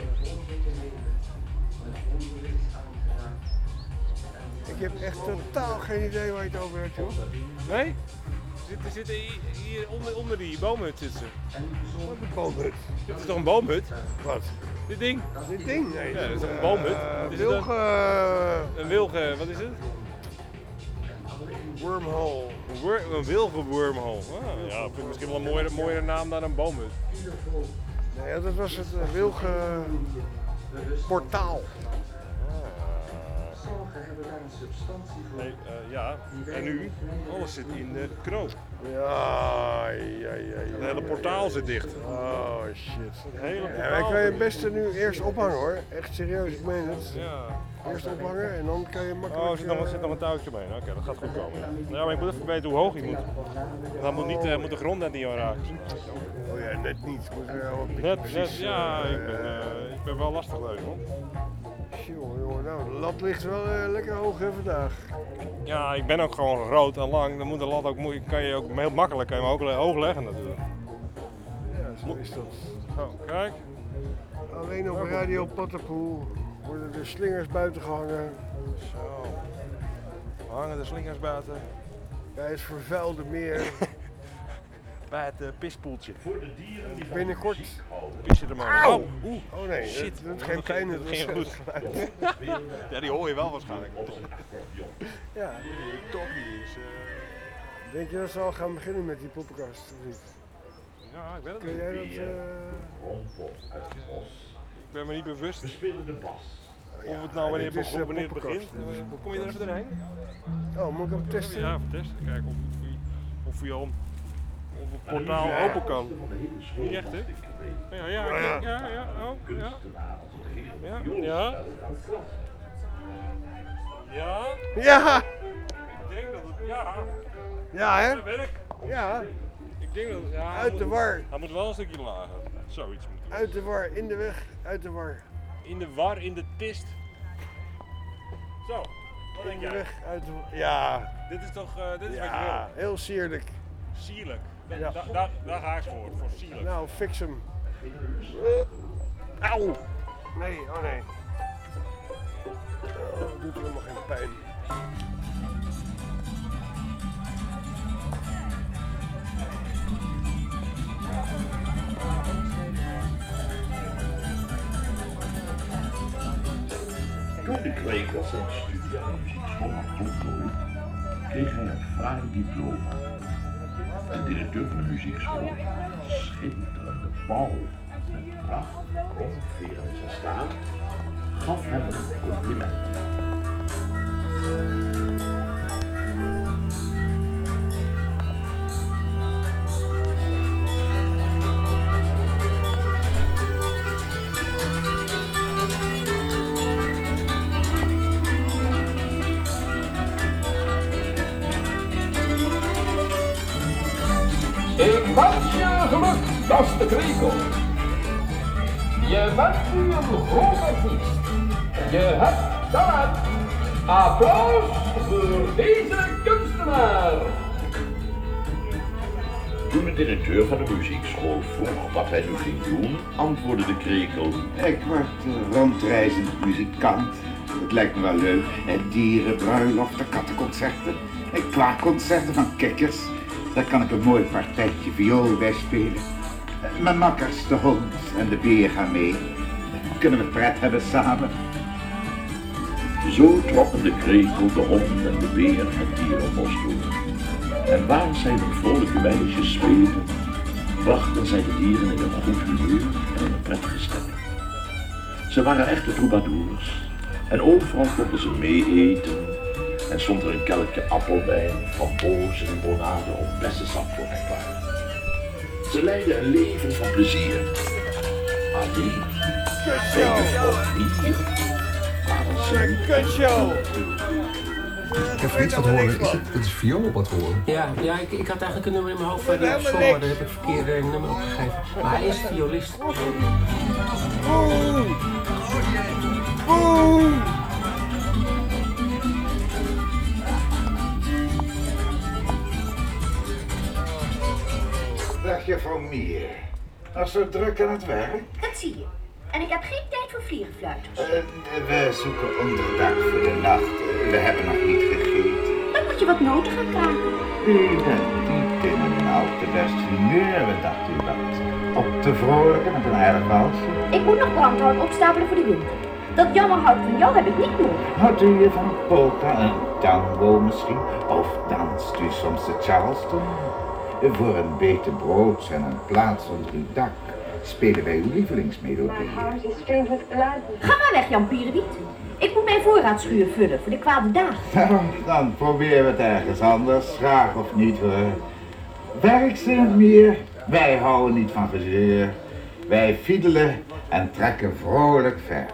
Ik heb echt totaal geen idee waar je het over hebt, joh. Nee? Ze zitten hier onder die boomhut zitten ze. Wat een boomhut? Dit is toch een boomhut? Wat? Dit ding? Dit ding? Nee. Ja, dat is toch een boomhut? Wat is het dan? Een wilge, wat is het? Wormhole. Een wilge wormhole. Ah, ja, vind ik misschien wel een mooiere naam dan een boomhut. Nee, dat was het wilge portaal. Nee, ja, en nu? Alles zit in de knoop. Ja. Het hele portaal zit dicht. Oh shit. Het hele Ja, portaal wij kan je zit het beste nu eerst ophangen hoor. Echt serieus, ik meen het. Ja. Eerst ophangen en dan kan je makkelijk... Oh, er zit nog een touwtje mee. Oké, dat gaat goed komen. Ja, maar ik moet even weten hoe hoog hij moet. Dan moet de grond net niet aan raken. Oh ja, net niet. Moet er wel Net, ja, ik ben wel lastig leuk hoor. Jongen, nou, de lat ligt wel lekker hoog hè, vandaag. Ja, ik ben ook gewoon groot en lang. Dan moet de lat ook, kan je ook heel makkelijk kan je hem ook hoog leggen natuurlijk. Ja, zo is dat. Zo, kijk. Alleen op Radio Pattenpoel worden de slingers buiten gehangen. Zo. Hangen de slingers buiten. Bij het vervuilde meer. Bij het pispoeltje. Voor de dieren die binnenkort. Pis je er maar. Auw! Oeh. Oh nee, shit. dat doet geen pijn. Dat ging goed. Ja, die hoor je wel waarschijnlijk. Ja. Toppie is... Denk je dat ze al gaan beginnen met die poppenkast of niet? Ja, ik weet het Kun niet. jij dat... Ik ben me niet bewust. We spelen de bas. Of het nou wanneer dit is, het begint. poppenkast. Hoe kom je er even doorheen? Oh, moet ik hem testen? Ja, even testen. Kijken of het portaal open kan. Niet echt, hè? Ja. Oh, ja. Ja. Ja! Ik denk dat het... Ja. Ja, hè? Dat werkt. Ja. Ik denk dat... Ja, Uit de war. Hij moet wel een stukje lager. Zoiets moet Uit de war, in de weg, uit de war. In de war, in de tist. Zo, wat denk In de jij? weg, uit de war. Ja. Dit is toch... dit is wat je Ja, heel sierlijk. wil. Sierlijk. Ja. Daar ga ik voor sierlijk. Nou, fix hem. Auw! Nee, oh nee. Oh, doet helemaal geen pijn. Toen de krekels zijn studie aan muziekschool had voltooid, kreeg hij een fraai diploma. De directeur van de muziekschool, een schitterende bal met pracht, rondveer in zijn staart, gaf hem een compliment. Ik wens je geluk, beste krekel. Je bent nu een groot artiest. Je hebt talent. Applaus voor deze kunstenaar. Toen de directeur van de muziekschool vroeg wat hij nu ging doen, antwoordde de krekel: Ik word rondreizend muzikant. Het lijkt me wel leuk. Dieren, bruiloften, kattenconcerten. Kwaakconcerten van kikkers. Daar kan ik een mooi partijtje viool bij spelen. Mijn makkers, de hond en de beer gaan mee. Kunnen we pret hebben samen? Zo trokken de krekel, de hond en de beer het dierenbos door. En waar zij met vrolijke wijsjes spelen, brachten zij de dieren in een goed humeur en in een prettige stemming. Ze waren echte troubadours en overal konden ze mee eten en stond er een kelkje appelwijn, frambozen en bonade of bessensap voor hen klaar. Ze leidden een leven van plezier. Alleen, tegenwoordig niet hier, waren ze een kutshow! Ik heb iets wat horen. Het is viool op wat horen. Ja, ik had eigenlijk een nummer in mijn hoofd waar die op zong, maar daar heb ik verkeerde nummer opgegeven. Maar hij is violist. Dag juffrouw Mier. Was zo druk aan het werk? Dat zie je. En ik heb geen tijd voor vliegenfluiters. We zoeken onderdak voor de nacht. We hebben nog niet gegeten. Dan moet je wat noten gaan kraken. U bent niet in een al te best humeur, dacht u wat? Op te vrolijken met een aardig walsje. Ik moet nog brandhout opstapelen voor de winter. Dat jammerhout van jou heb ik niet nodig. Houdt u hier van een polka, een tango misschien? Of danst u soms de Charleston? Voor een bete brood en een plaats onder uw dak spelen wij uw lievelingsmelodie. Ga maar weg, Jan Pierewiet. Ik moet mijn voorraadschuur vullen voor de kwade dagen. Nou, dan proberen we het ergens anders, graag of niet hoor. Werkzaam meer, wij houden niet van gezeur. Wij fiedelen en trekken vrolijk verder.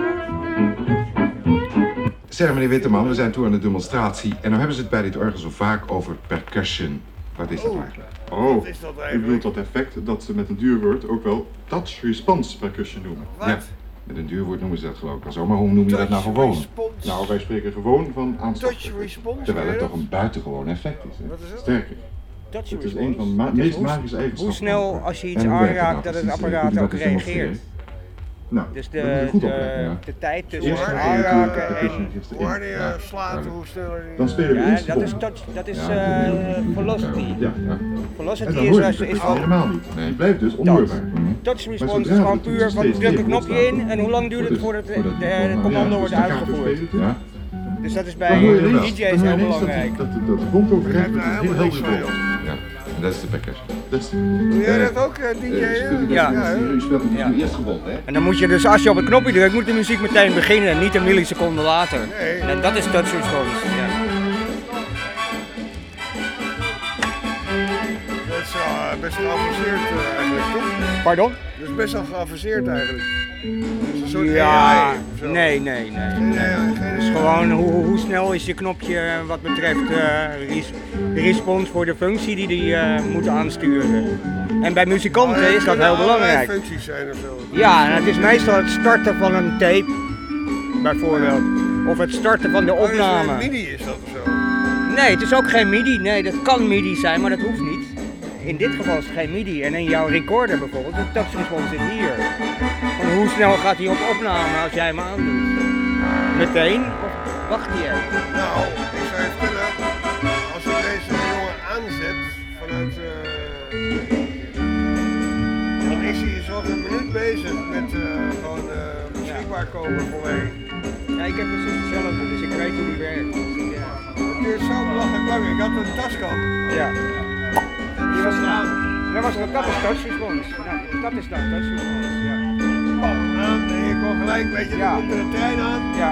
Zeg meneer Witteman, we zijn toe aan de demonstratie en nu hebben ze het bij dit orgel zo vaak over percussion. Wat is dat eigenlijk? Oh, wat is dat eigenlijk? U bedoelt dat effect dat ze met een duur woord ook wel touch response percussion noemen. Wat? Ja, met een duur woord noemen ze dat geloof ik al zo, maar hoe noem je dat nou gewoon? Response. Nou, wij spreken gewoon van aanslag. Touch response. Terwijl het toch een buitengewoon effect is. Hè? Wat is dat? Sterker. Touch Het is response. een van de Het is meest hoe- magische eigenschappen. Hoe snel als je iets En hoe werkt het aanraakt nou dat het precies? apparaat Kunt u ook dat eens reageert. demonstreren? Nou, Dus dat moet je goed opletten, ja. de tijd tussen Eerst het ga je natuurlijk aanraken de percussion en... eerst Hoe erin. harder je Ja, slaat, duidelijk. hoe sneller je... Dan spelen we Ja, eerst dat is vol. touch, dat is Ja, velocity. Ja, ja. Velocity En dan hoor je is de van... helemaal niet. Nee, het blijft dus onhoorbaar. Touch Maar response is zodra gewoon het puur van steeds druk een meer knopje losstaat, in en hoe lang duurt het voordat voordat het commando wordt uitgevoerd. Ja. Dus dat is Dan bij hoor je ineens- DJ's dan hoor je heel ineens belangrijk. Dat de bond overrijdt met een heel helemaal niks heldere van, bond. Ja, en dat is de percussion. Doe jij dat ook, DJ? Ja. U speelt het Ja. nu eerst gewond, hè? En dan moet je dus, als je op het knopje drukt, moet de muziek meteen beginnen en niet een milliseconde later. Nee. En dat is touch response. Ja. Dat is best geavanceerd eigenlijk, toch? Pardon? Dat is best wel geavanceerd eigenlijk. Dat is een soort Ja, AI of zo. nee. Het is gewoon hoe snel is je knopje wat betreft response voor de functie die die moet aansturen. En bij muzikanten is dat heel belangrijk. Functies zijn of zo. Ja, en het is meestal het starten van een tape, bijvoorbeeld. Of het starten van de opname. MIDI is dat of zo? Nee, het is ook geen MIDI. Nee, dat kan MIDI zijn, maar dat hoeft niet. In dit geval is het geen MIDI. En in jouw recorder bijvoorbeeld, de touch response zit hier. Van hoe snel gaat hij op opname als jij hem aandoet? Meteen? Of wacht hij even? Nou, ik zou je vertellen, als je deze jongen aanzet vanuit... dan is hij zo'n een minuut bezig met gewoon beschikbaar komen voor mij. Ja, ik heb precies hetzelfde, dus ik weet hoe die werkt. Ja. Het duurt zo belachelijk lang. Ik had een taskant. Ja. Die was aan. Dat is touch response. Nou, dat is dan touch response, ja. Bam, aan. En je kon gelijk, weet je, dan komt er een trein aan. Ja.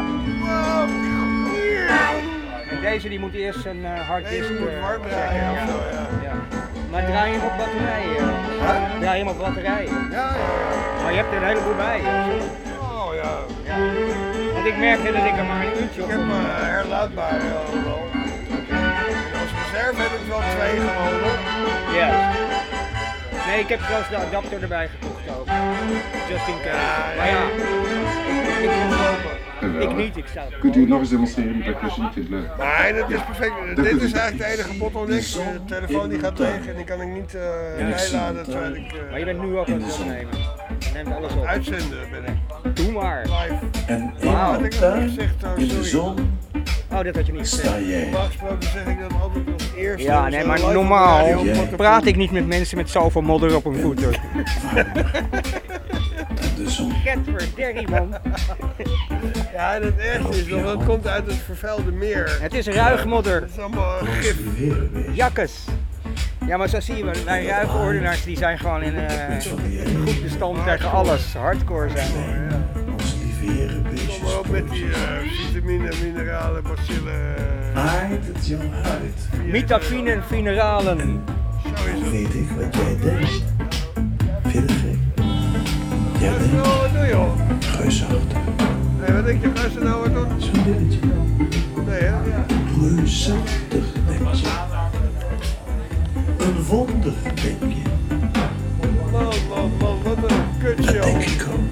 En deze die moet eerst een harddisk warm draaien of zo, ja. Maar draai je hem op batterijen? Draai je hem op batterijen? Ja. Maar je hebt er een heleboel bij. Oh ja. Want ik merkte dat ik er maar een uurtje op Ik heb herlaadbaar wel. Als reserve heb ik wel 2 gewoon. Ja. Nee, ik heb zelfs de adapter erbij gekocht ook. Just in case. Maar ja, ik moet lopen. Ik niet, ik zou. Kunt u het nog eens demonstreren met percussion? Ik vind het leuk. Nee, dat is perfect. Dit is eigenlijk de enige bottleneck. De telefoon die gaat leeg en die kan ik niet bijladen terwijl ik... Maar je bent nu ook aan het opnemen. Je neemt alles op. Uitzenden ben ik. Doe maar. Live. En Wat had ik nog niet gezegd? in de zon Oh, dat had je niet gezegd. Normaal gesproken zeg ik dat altijd als eerste. Ja, nee, maar normaal praat ik niet met mensen met zoveel modder op hun voeten. de zon. Getverderrie, man. Ja, en het ergste is nog, dat komt uit het vervuilde meer. Het is ruigmodder. Het is allemaal gif. Jakkes. Ja, maar zo zie je wel, wij ruikordenaars die zijn gewoon in goed bestand tegen alles. Hardcore zijn we. Kom maar op met die vitamine, mineralen, bacillen. Aardt jouw huid. Vitamine en mineralen. Dan weet ik wat jij denkt. Vind je het gek? Jij denkt, Wat doe je joh? reusachtig. Nee, wat denk je, ga ze nou wat doen? Zo'n dingetje. Nee hè? Reusachtig denk je. Een wonder denk je. Man, wat een kut joh. Dat denk ik ook.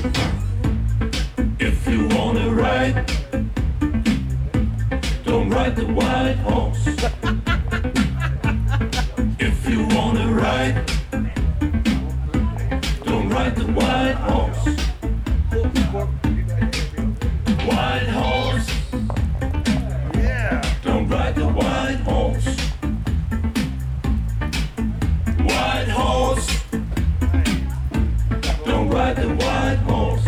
If you wanna ride, don't ride the white horse. If you wanna ride, don't ride the white horse. White horse. Yeah. Don't ride the white horse. White horse. Don't ride the white horse.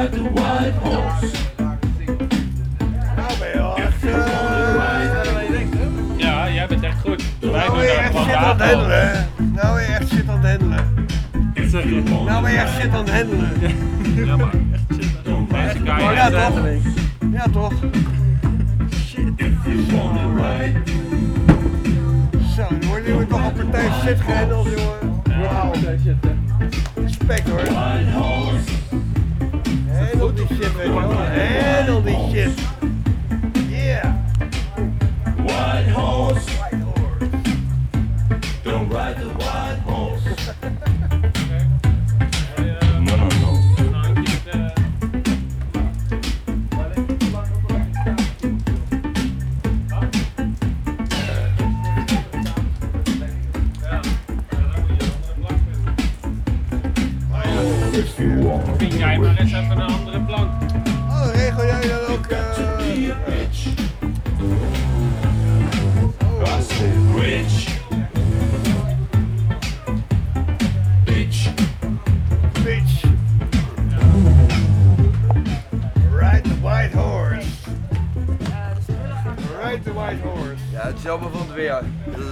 ride the white horse. Nou ben je al echt... Ja, jij bent echt goed. Wij Nou ben je echt shit aan het handelen. Nou ben je echt shit aan het handelen. Nou ben je echt shit aan het handelen. Ja, maar echt shit. Deze kan je Ja, toch? Ja, toch? Zo, nu wordt hier nog een partij shit gehandeld, jongen. Wauw. Respect hoor. Handel die shit, weet je wel. Handel die shit. Yeah. White horse. Don't ride the white horse. No, no, no. Vind jij maar eens even een andere plank. Oh, regel jij dan ook... I say rich. Bitch. Bitch. Ride the white horse. Ride the white horse. Ja, het is jammer van het weer.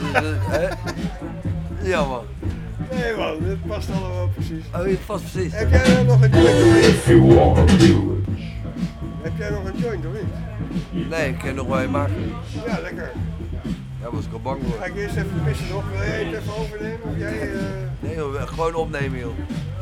Jammer. Nee man, dit past allemaal precies. Oh, het past precies. Heb jij nou nog een joint of If niet? you wanna do it. Heb jij nog een joint of niet? Nee, ik kan nog wel een maken. Ja, lekker. Ja, was ik al bang voor. Ga ik eerst even pissen nog? Wil jij het even overnemen of jij... Nee joh, gewoon opnemen joh.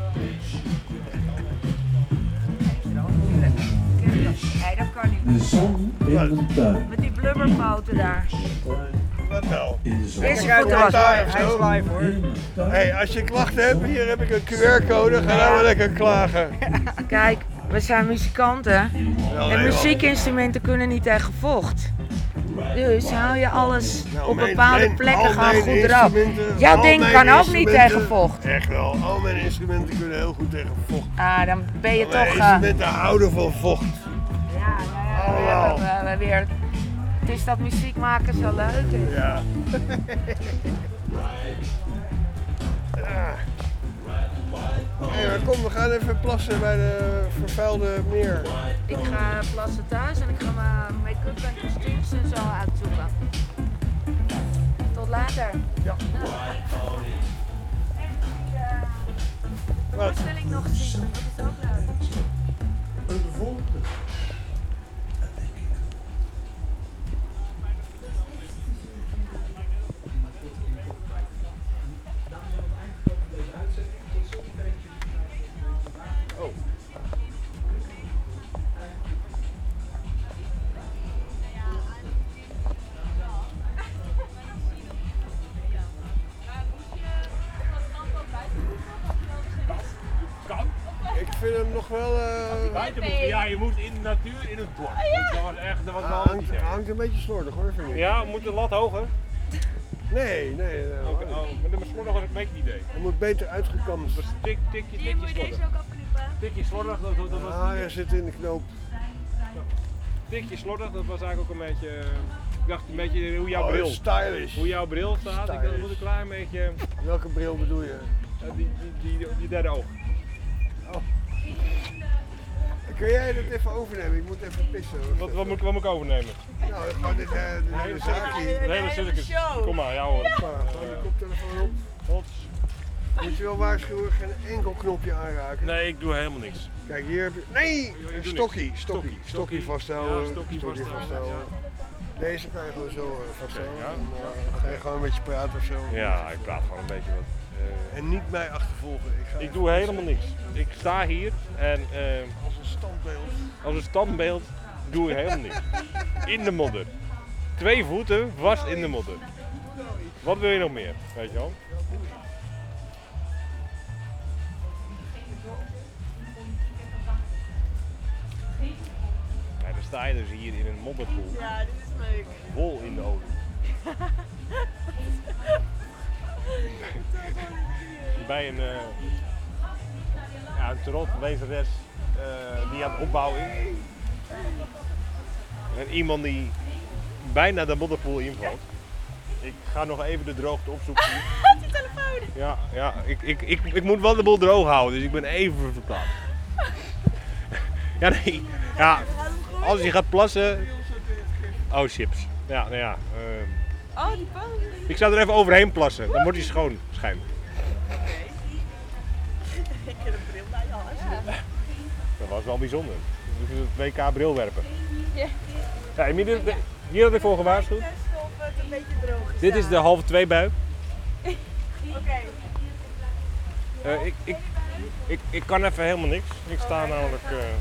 Nee, dat kan niet. De zon in mijn tuin. Met die blubberpoten daar. Wat nou? Eerst je voeten wassen. Hij is live hoor. Hey, als je klachten hebt, hier heb ik een QR-code. Ga nou maar lekker klagen. Kijk, we zijn muzikanten. En muziekinstrumenten kunnen niet tegen vocht. Dus hou je alles op bepaalde plekken gewoon goed eraf. Jouw ding kan ook niet tegen vocht. Echt wel, al mijn instrumenten kunnen heel goed tegen vocht. Ah, dan ben je Al toch... mijn instrumenten houden van vocht. Ja, nou ja, we hebben weer... Het is dat muziek maken zo leuk is. Ja. Hey, maar kom, we gaan even plassen bij de vervuilde meer. Ik ga plassen thuis en ik ga mijn make-up en kostuums en zo uitzoeken. Tot later. Ja. De voorstelling nog zien, dat is ook leuk. Een volk. Ik vind hem nog wel... Ja, je moet in de natuur in het bos. Dat was echt, dat was wel een idee. hangt een beetje slordig hoor, vind ik. Ja, moet de lat hoger? Nee. Maar de slordig was een beetje het idee. Hij moet beter uitgekamd. Tikje slordig. Tikje slordig, dat was... Ah, hij zit in de knoop. Tikje slordig, dat was eigenlijk ook een beetje... Ik dacht een beetje hoe jouw bril... Stylish. Hoe jouw bril staat. Ik dacht, dat moet een klein beetje... Welke bril bedoel je? Die derde oog. Oh. Kun jij dit even overnemen? Ik moet even pissen. Wat moet ik overnemen? Nou, gewoon dit hele zaakje. Een hele circus. Kom maar, ja hoor. Gewoon de koptelefoon op. Moet je wel waarschuwen, geen enkel knopje aanraken. Nee, ik doe helemaal niks. Kijk, hier heb je... Nee! Stokkie vasthouden. Ja, stokkie vasthouden. Deze kan je gewoon zo vasthouden. Ja. Dan ga je gewoon een beetje praten of zo. Ja, ik praat gewoon een beetje wat. En niet mij achtervolgen. Ik doe helemaal niks. Ik sta hier en... Als een standbeeld. Als een standbeeld doe ik helemaal niks. In de modder. 2 voeten vast in de modder. Wat wil je nog meer? Weet je wel? Ja, dan sta je dus hier in een modderpoel. Ja, dit is leuk. Vol in de olie. Bij een trot, wezeres die aan het opbouwen is. En iemand die bijna de modderpoel invalt. Ik ga nog even de droogte opzoeken. Die telefoon! Ja, ik moet wel de boel droog houden, dus ik ben even verplaatst. Ja, nee. Ja, als hij gaat plassen... Oh, chips. Ja, nou ja. Oh, die pan. Ik zou er even overheen plassen. Dan wordt hij schoon, schijnbaar. Ik heb een bril bij je hand. Dat was wel bijzonder. Het WK brilwerpen. Ja. Ja, Emilie, hier had ik voor gewaarschuwd. Of het een beetje droog is. Dit is de 1:30 bui. Oké. Ik kan even helemaal niks. Ik sta namelijk...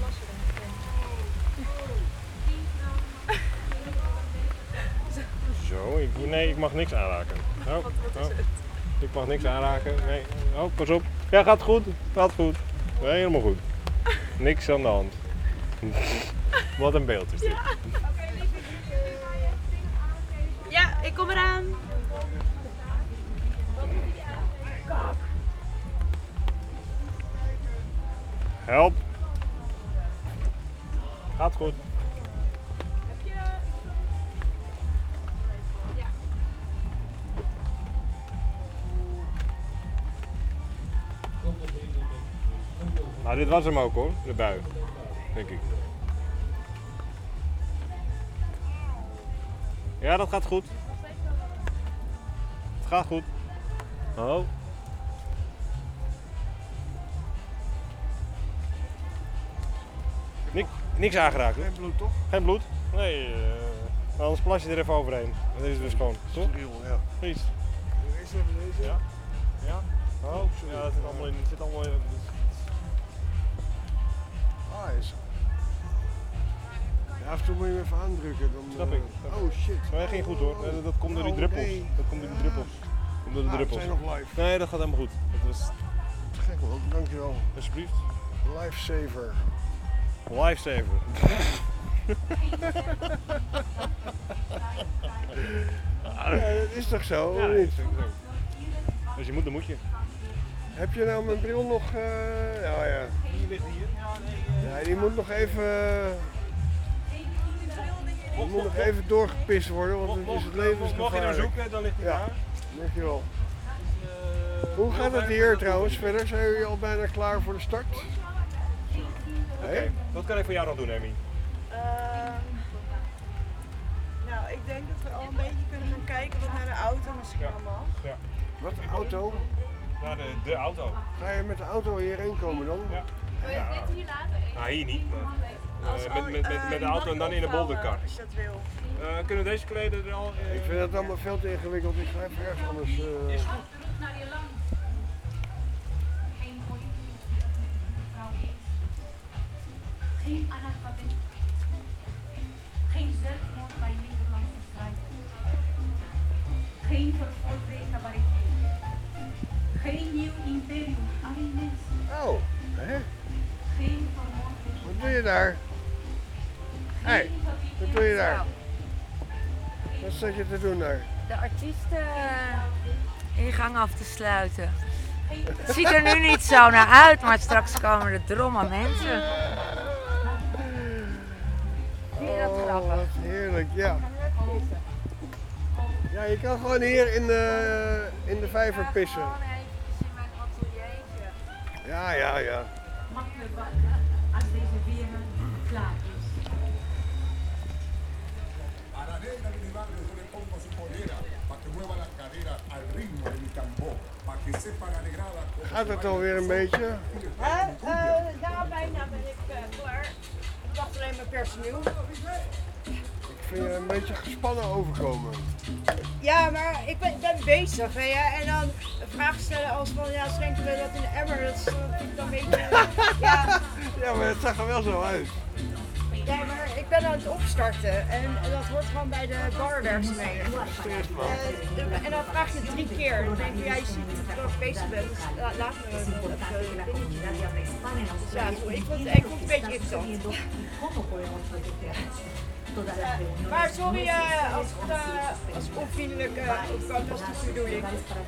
Zo, ik mag niks aanraken. Oh. Ik mag niks aanraken. Nee. Oh, pas op. Ja, gaat goed. Gaat goed. Nee, helemaal goed. Niks aan de hand. Wat een beeld is dit. Ja, ik kom eraan. Help. Gaat goed. Nou, dit was hem ook hoor, de bui, denk ik. Ja, dat gaat goed. Het gaat goed. Oh. Niks aangeraakt. Geen bloed toch? Geen bloed? Nee, anders plas je er even overheen. Dat is dus gewoon, toch? Ja. Precies. Deze even deze. Ja. Ja. Oh, ja, het zit allemaal in. Is. Ja, af en toe moet je hem even aandrukken. Dan, Snap ik. Oh shit. Maar hij ging goed hoor. Dat komt door die druppels. Nee. Dat komt door die druppels. Komt door de druppels. We zijn nog live. Nee, dat gaat helemaal goed. Dat was... Gek man, dankjewel. Alsjeblieft. Lifesaver. Lifesaver. Ja, dat is toch zo? Ja, of niet? Als je moet, dan moet je. Heb je nou mijn bril nog? Ja, ja. Die ligt hier. Ja, die moet nog even. Die moet nog even doorgepist worden, want het is het levensgevaarlijk. Mocht je hem zoeken, dan ligt hij daar. Dankjewel. Hoe gaat het hier trouwens verder? Zijn jullie al bijna klaar voor de start? Oké, wat kan ik voor jou nog doen, Emmy? Nou, ik denk dat we al een beetje kunnen gaan kijken wat naar de auto misschien allemaal. Ja. Wat, de auto? Naar de auto. Ga je met de auto hierheen komen dan? Ja. Wil je dit hier laten? Nou, hier niet. Met de auto en dan in een bolderkar. Als je dat wil. Kunnen we deze kleden er al? Ik vind het allemaal veel te ingewikkeld. Ik ga even ergens anders. Is goed. Terug naar die alarm. Geen geen analfabet. Geen zelfmoord bij Nederlandse strijders. Geen vervolging barricade. Geen nieuw imperium. Alleen mensen. Oh, hè? Geen vermoord. Wat doe je daar? Hé, hey, wat doe je daar? Wat zat je te doen daar? De artiesten ingang af te sluiten. Het ziet er nu niet zo naar uit, maar straks komen er drommen mensen. Vind je dat grappig? Wat heerlijk, ja. Ja, je kan gewoon hier in de vijver pissen. In mijn ateliertje. Ja, ja, ja. Makkelijk wachten als deze weer klaar is. Gaat het alweer een beetje? Ja, bijna ben ik klaar. Ik wacht alleen mijn personeel. Ik vind je een beetje gespannen overkomen. Ja, maar ik ben bezig, weet je. En dan vragen stellen als van, ja, schenken we dat in de emmer? Dat vind ik dan een beetje, ja. Ja, maar het zag er wel zo uit. Ja, maar ik ben aan het opstarten en dat hoort gewoon bij de barwerkzaamheden. En dan vraag je 3 keer. Dan denk je, ja, je ziet dat ik bezig ben, dus laat me het dingetje. Dus ja, ik vond het een beetje irritant. Maar sorry als ik onvriendelijk opkwam, dat is de bedoeling.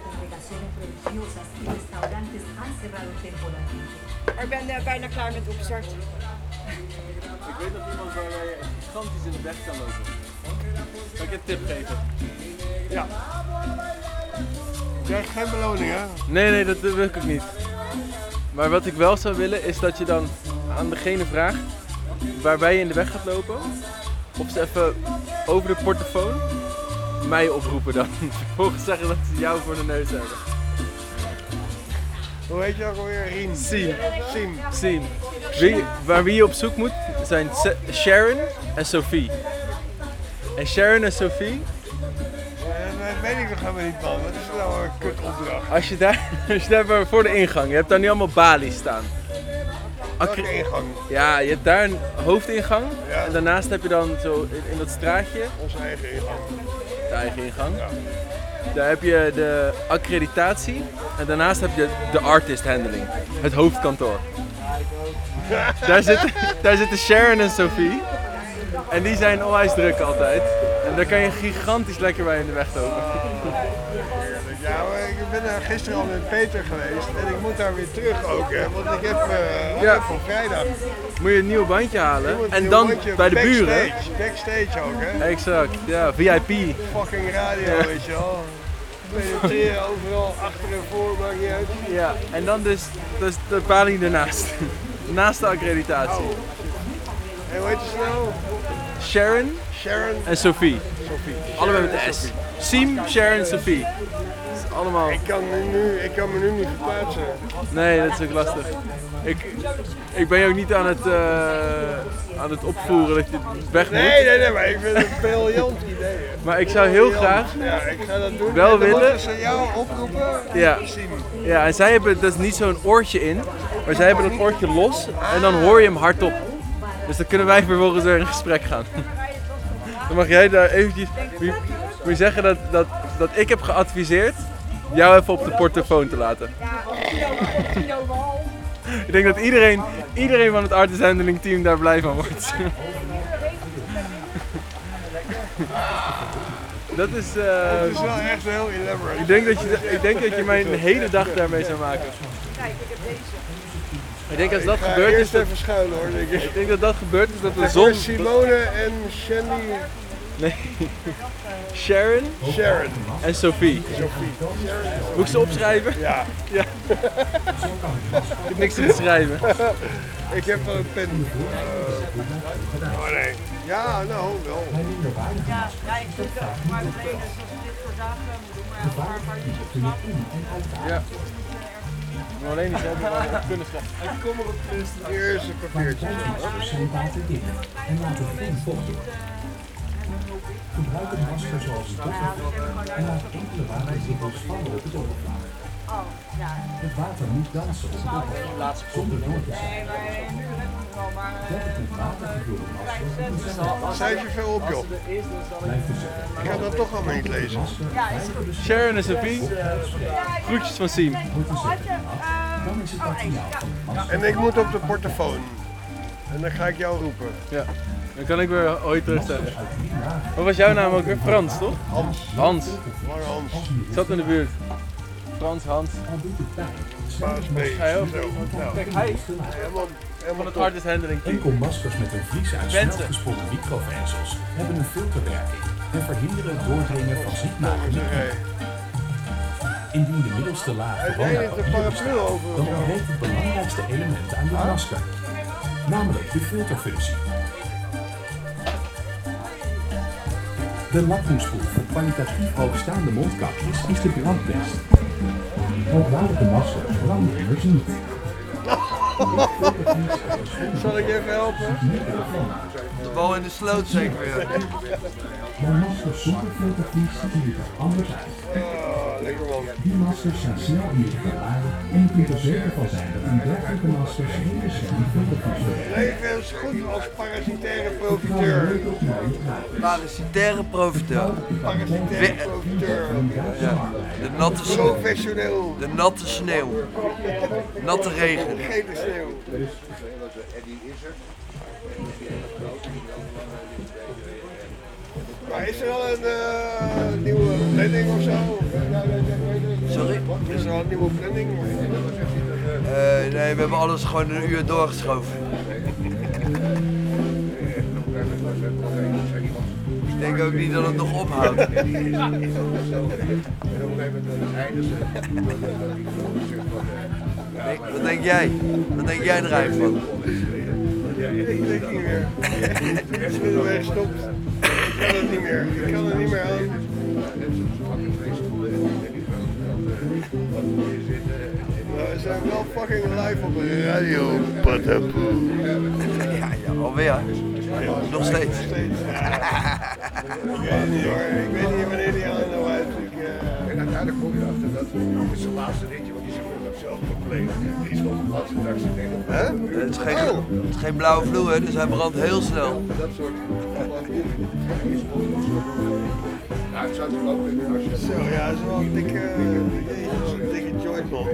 Maar ik ben bijna klaar met opstarten. Ik weet nog iemand waar wij gigantisch in de weg kan lopen. Zal ik je een tip geven? Ja. Je krijgt geen beloning, hè? Nee, dat wil ik ook niet. Maar wat ik wel zou willen is dat je dan aan degene vraagt waarbij je in de weg gaat lopen. Of ze even over de portofoon mij oproepen dan. Vervolgens zeggen dat ze jou voor de neus hebben. Hoe heet je ook alweer? Rien. Siem. Waar wie je op zoek moet zijn Sharon en Sophie. En Sharon en Sophie... Dat weet ik nog helemaal niet, man. Wat is nou een kutopdracht? Als je daar voor de ingang, je hebt daar nu allemaal balies staan. Welke ingang? Ja, je hebt daar een hoofdingang. Ja. En daarnaast heb je dan zo in dat straatje... Onze eigen ingang. De eigen ingang. Ja. Daar heb je de accreditatie. En daarnaast heb je de artist handling. Het hoofdkantoor. Daar zitten Sharon en Sophie. En die zijn onwijs druk altijd. En daar kan je gigantisch lekker bij in de weg lopen. Ja, maar ik ben daar gisteren al met Peter geweest en ik moet daar weer terug ook, hè, want ik heb voor vrijdag. Moet je een nieuw bandje halen en dan bij de buren. Backstage ook, hè? Exact, ja, VIP. Fucking radio, weet je wel. Penetreren overal, achter en voor, maakt niet uit. Ja, en dan dus de paling ernaast. Naast de accreditatie. En hoe heet ze nou? Sharon en Sophie. Allebei met de S. Siem, Sharon en Sophie. Allemaal. Ik kan me nu niet verplaatsen. Nee, dat is ook lastig. Ik ben je ook niet aan het opvoeren dat je weg moet. Nee, maar ik vind het een briljant idee. Maar ik zou heel graag ik ga dat doen. Wel willen. Moeten ze jou oproepen? Ja, en zij hebben dus niet zo'n oortje in, maar zij hebben dat oortje los en dan hoor je hem hardop. Dus dan kunnen wij vervolgens weer in gesprek gaan. Dan mag jij daar eventjes... Moet je zeggen dat ik heb geadviseerd jou even op de portofoon te laten. Ik denk dat iedereen van het artist handling team daar blij van wordt. Dat is wel echt heel elaborate. Ik denk dat je mijn hele dag daarmee zou maken. Kijk, ik heb deze. Ik denk als dat gebeurt is dat... even schuilen hoor, denk ik. Ik denk dat gebeurt is dat de zon... Simone en Shandy... Nee. Sharon en Sophie. Moet ik ze opschrijven? Ja. Ik heb niks te schrijven. Ik heb wel een pen. Oh nee. Ja, nou wel. Ja, ik denk maar alleen dat we dit soort dagen moeten doen, maar een paar uurtjes op slapen. Ja. Maar alleen niet hebben we kunnen schrijven. En kom op het eerste papiertje. En laat het geen volgen. Gebruik een masker zoals een toppervlak en laat enkele waterdruppels vallen op het oppervlak. Het water moet dansen op het oppervlak, zonder door te zijn. 30 met watergevulde masker. Schrijf je veel op, joh. Ik ga dat toch allemaal niet lezen. Sharon en Sophie, groetjes van Siem. En ik moet op de portofoon. En dan ga ik jou roepen. Ja. Dan kan ik weer ooit terug zeggen. Wat was jouw naam ook weer? Frans, toch? Hans. Hans. Lange Hans. Ik zat in de buurt. Frans, Hans. Baas B. Ga je ook? Kijk, hij van het artist handling team. Enkel maskers met een vlies uit snel gesponnen microvezels hebben een filterwerking en verhinderen het doordringen van ziekmakende kiemen. Indien de middelste laag gewoon bestaat, dan ontbreekt het belangrijkste element aan de masker. Namelijk de filterfunctie. De lakmoesproef voor kwalitatief hoogstaande mondkapjes is de brandtest. Want waren de maskers branden immers niet. Zal ik je even helpen? De bal in de sloot zeker weer. Maar maskers zonder filtervlies zien er anders uit. Lekker man. Die maskers zijn snel in te verladen en je kunt er zeker van zijn dat die dergelijke maskers geen bescherming filtervlies hebben. Leven is goed als parasitaire profiteur. Parasitaire profiteur. Parasitaire profiteur. Ja. De natte sneeuw. Professioneel. De natte sneeuw. Natte regen. Gele sneeuw. Maar is er al een nieuwe planning of zo? Sorry? Is er al een nieuwe planning? Nee, we hebben alles gewoon een uur doorgeschoven. Ik denk ook niet dat het nog ophoudt. Wat denk jij? Wat denk jij er eigenlijk van? Ik denk niet meer. Het is weer weggestopt. Ik kan het niet meer. Ik kan er niet meer aan. Nou, we zijn wel fucking live op de radio. Patapoe. Ja, alweer. Nog steeds. Ik weet niet hoor. Ik weet niet wanneer die aan de uit. En uiteindelijk kom je achter dat het zijn laatste ritje, want die is natuurlijk zelf compleet. Die is nog een laatste taxi tegen. Het is geen blauwe vloer, dus hij brandt heel snel. Dat soort. Nou, het zou toch ook kunnen als je. Zo, ja, dat is wel een dikke joint man.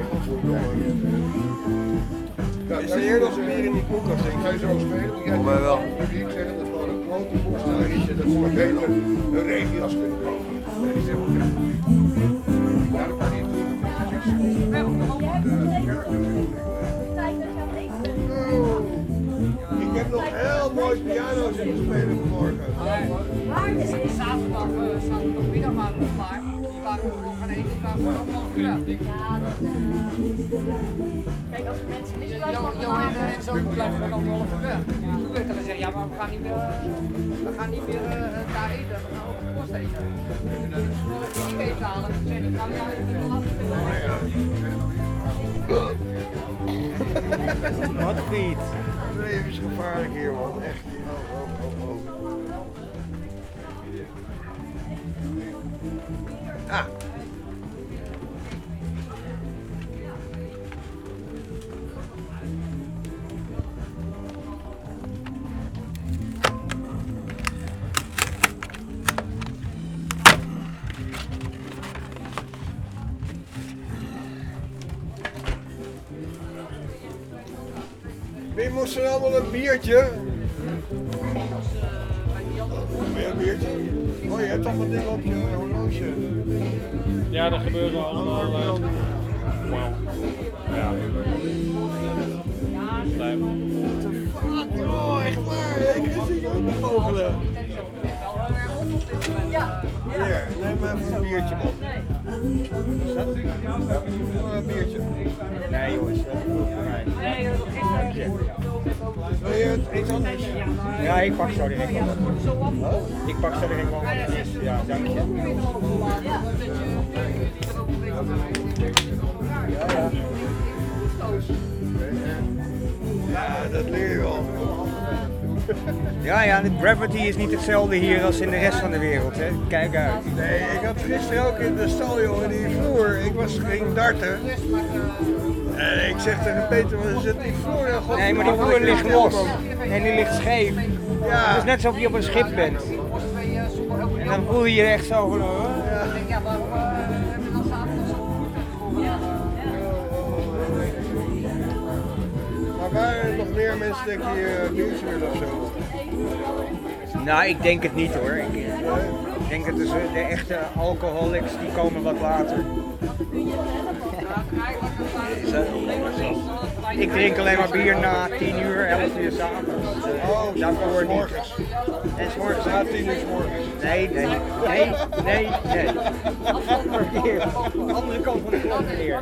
Is er hier nog bier in die koelkast? Ik ga je zo spelen. Voor mij wel. Ik zeg dat gewoon een grote voorstelling dat ze maar beter een regenjas kunnen kopen. Dat is helemaal gek. Ja, dat kan niet doen. Ik heb nog heel mooi piano's in spelen vanmorgen. Zaterdagmiddag waren we klaar. Die waren we gaan eten, die waren allemaal gedaan. Kijk, als mensen niet en zo blijven we dan wel weg. Toen werd er gezegd, ja, maar we gaan niet meer daar eten, we gaan op de post eten. Ik eten halen, toen zei ik, ja, ik wil laten. Wat friet. Het leven is gevaarlijk hier man, echt. Ah. Wie moest er allemaal een biertje? Weer een biertje? Oh, je hebt toch wat dingen op je horloge? Ja, dat gebeurt allemaal. Wauw. Ja. Oh, echt waar? Ik wist niet ook nog vogelen. Hier, neem maar even een biertje man. Een biertje. Nee jongens, dat is goed voor mij. Wil je het iets anders? Ja, ik pak zo direct wel. Ik pak zo direct wel. Ja, dank je. Ja, dat leer je wel. Ja, de gravity is niet hetzelfde hier als in de rest van de wereld, hè. Kijk uit. Nee, ik had gisteren ook in de stal, jongen, die vloer. Ik ging darten. En ik zeg tegen Peter, waar zit die vloer nou? God, Nee, maar die vloer ligt los. En die ligt scheef. Ja. Het is net alsof je op een schip bent. En dan voel je je echt zo van, Ja, waarom hebben we dan s'avonds Maar waren er nog meer mensen die hier biertje willen of zo? Nou, ik denk het niet hoor. Ik denk dat de echte alcoholics die komen wat later. Ik drink alleen maar bier na 10 uur, 11 uur s'avonds. Oh, daarvoor niet. En 's morgens na 10 uur 's morgens. Nee. Andere kant van de klok weer.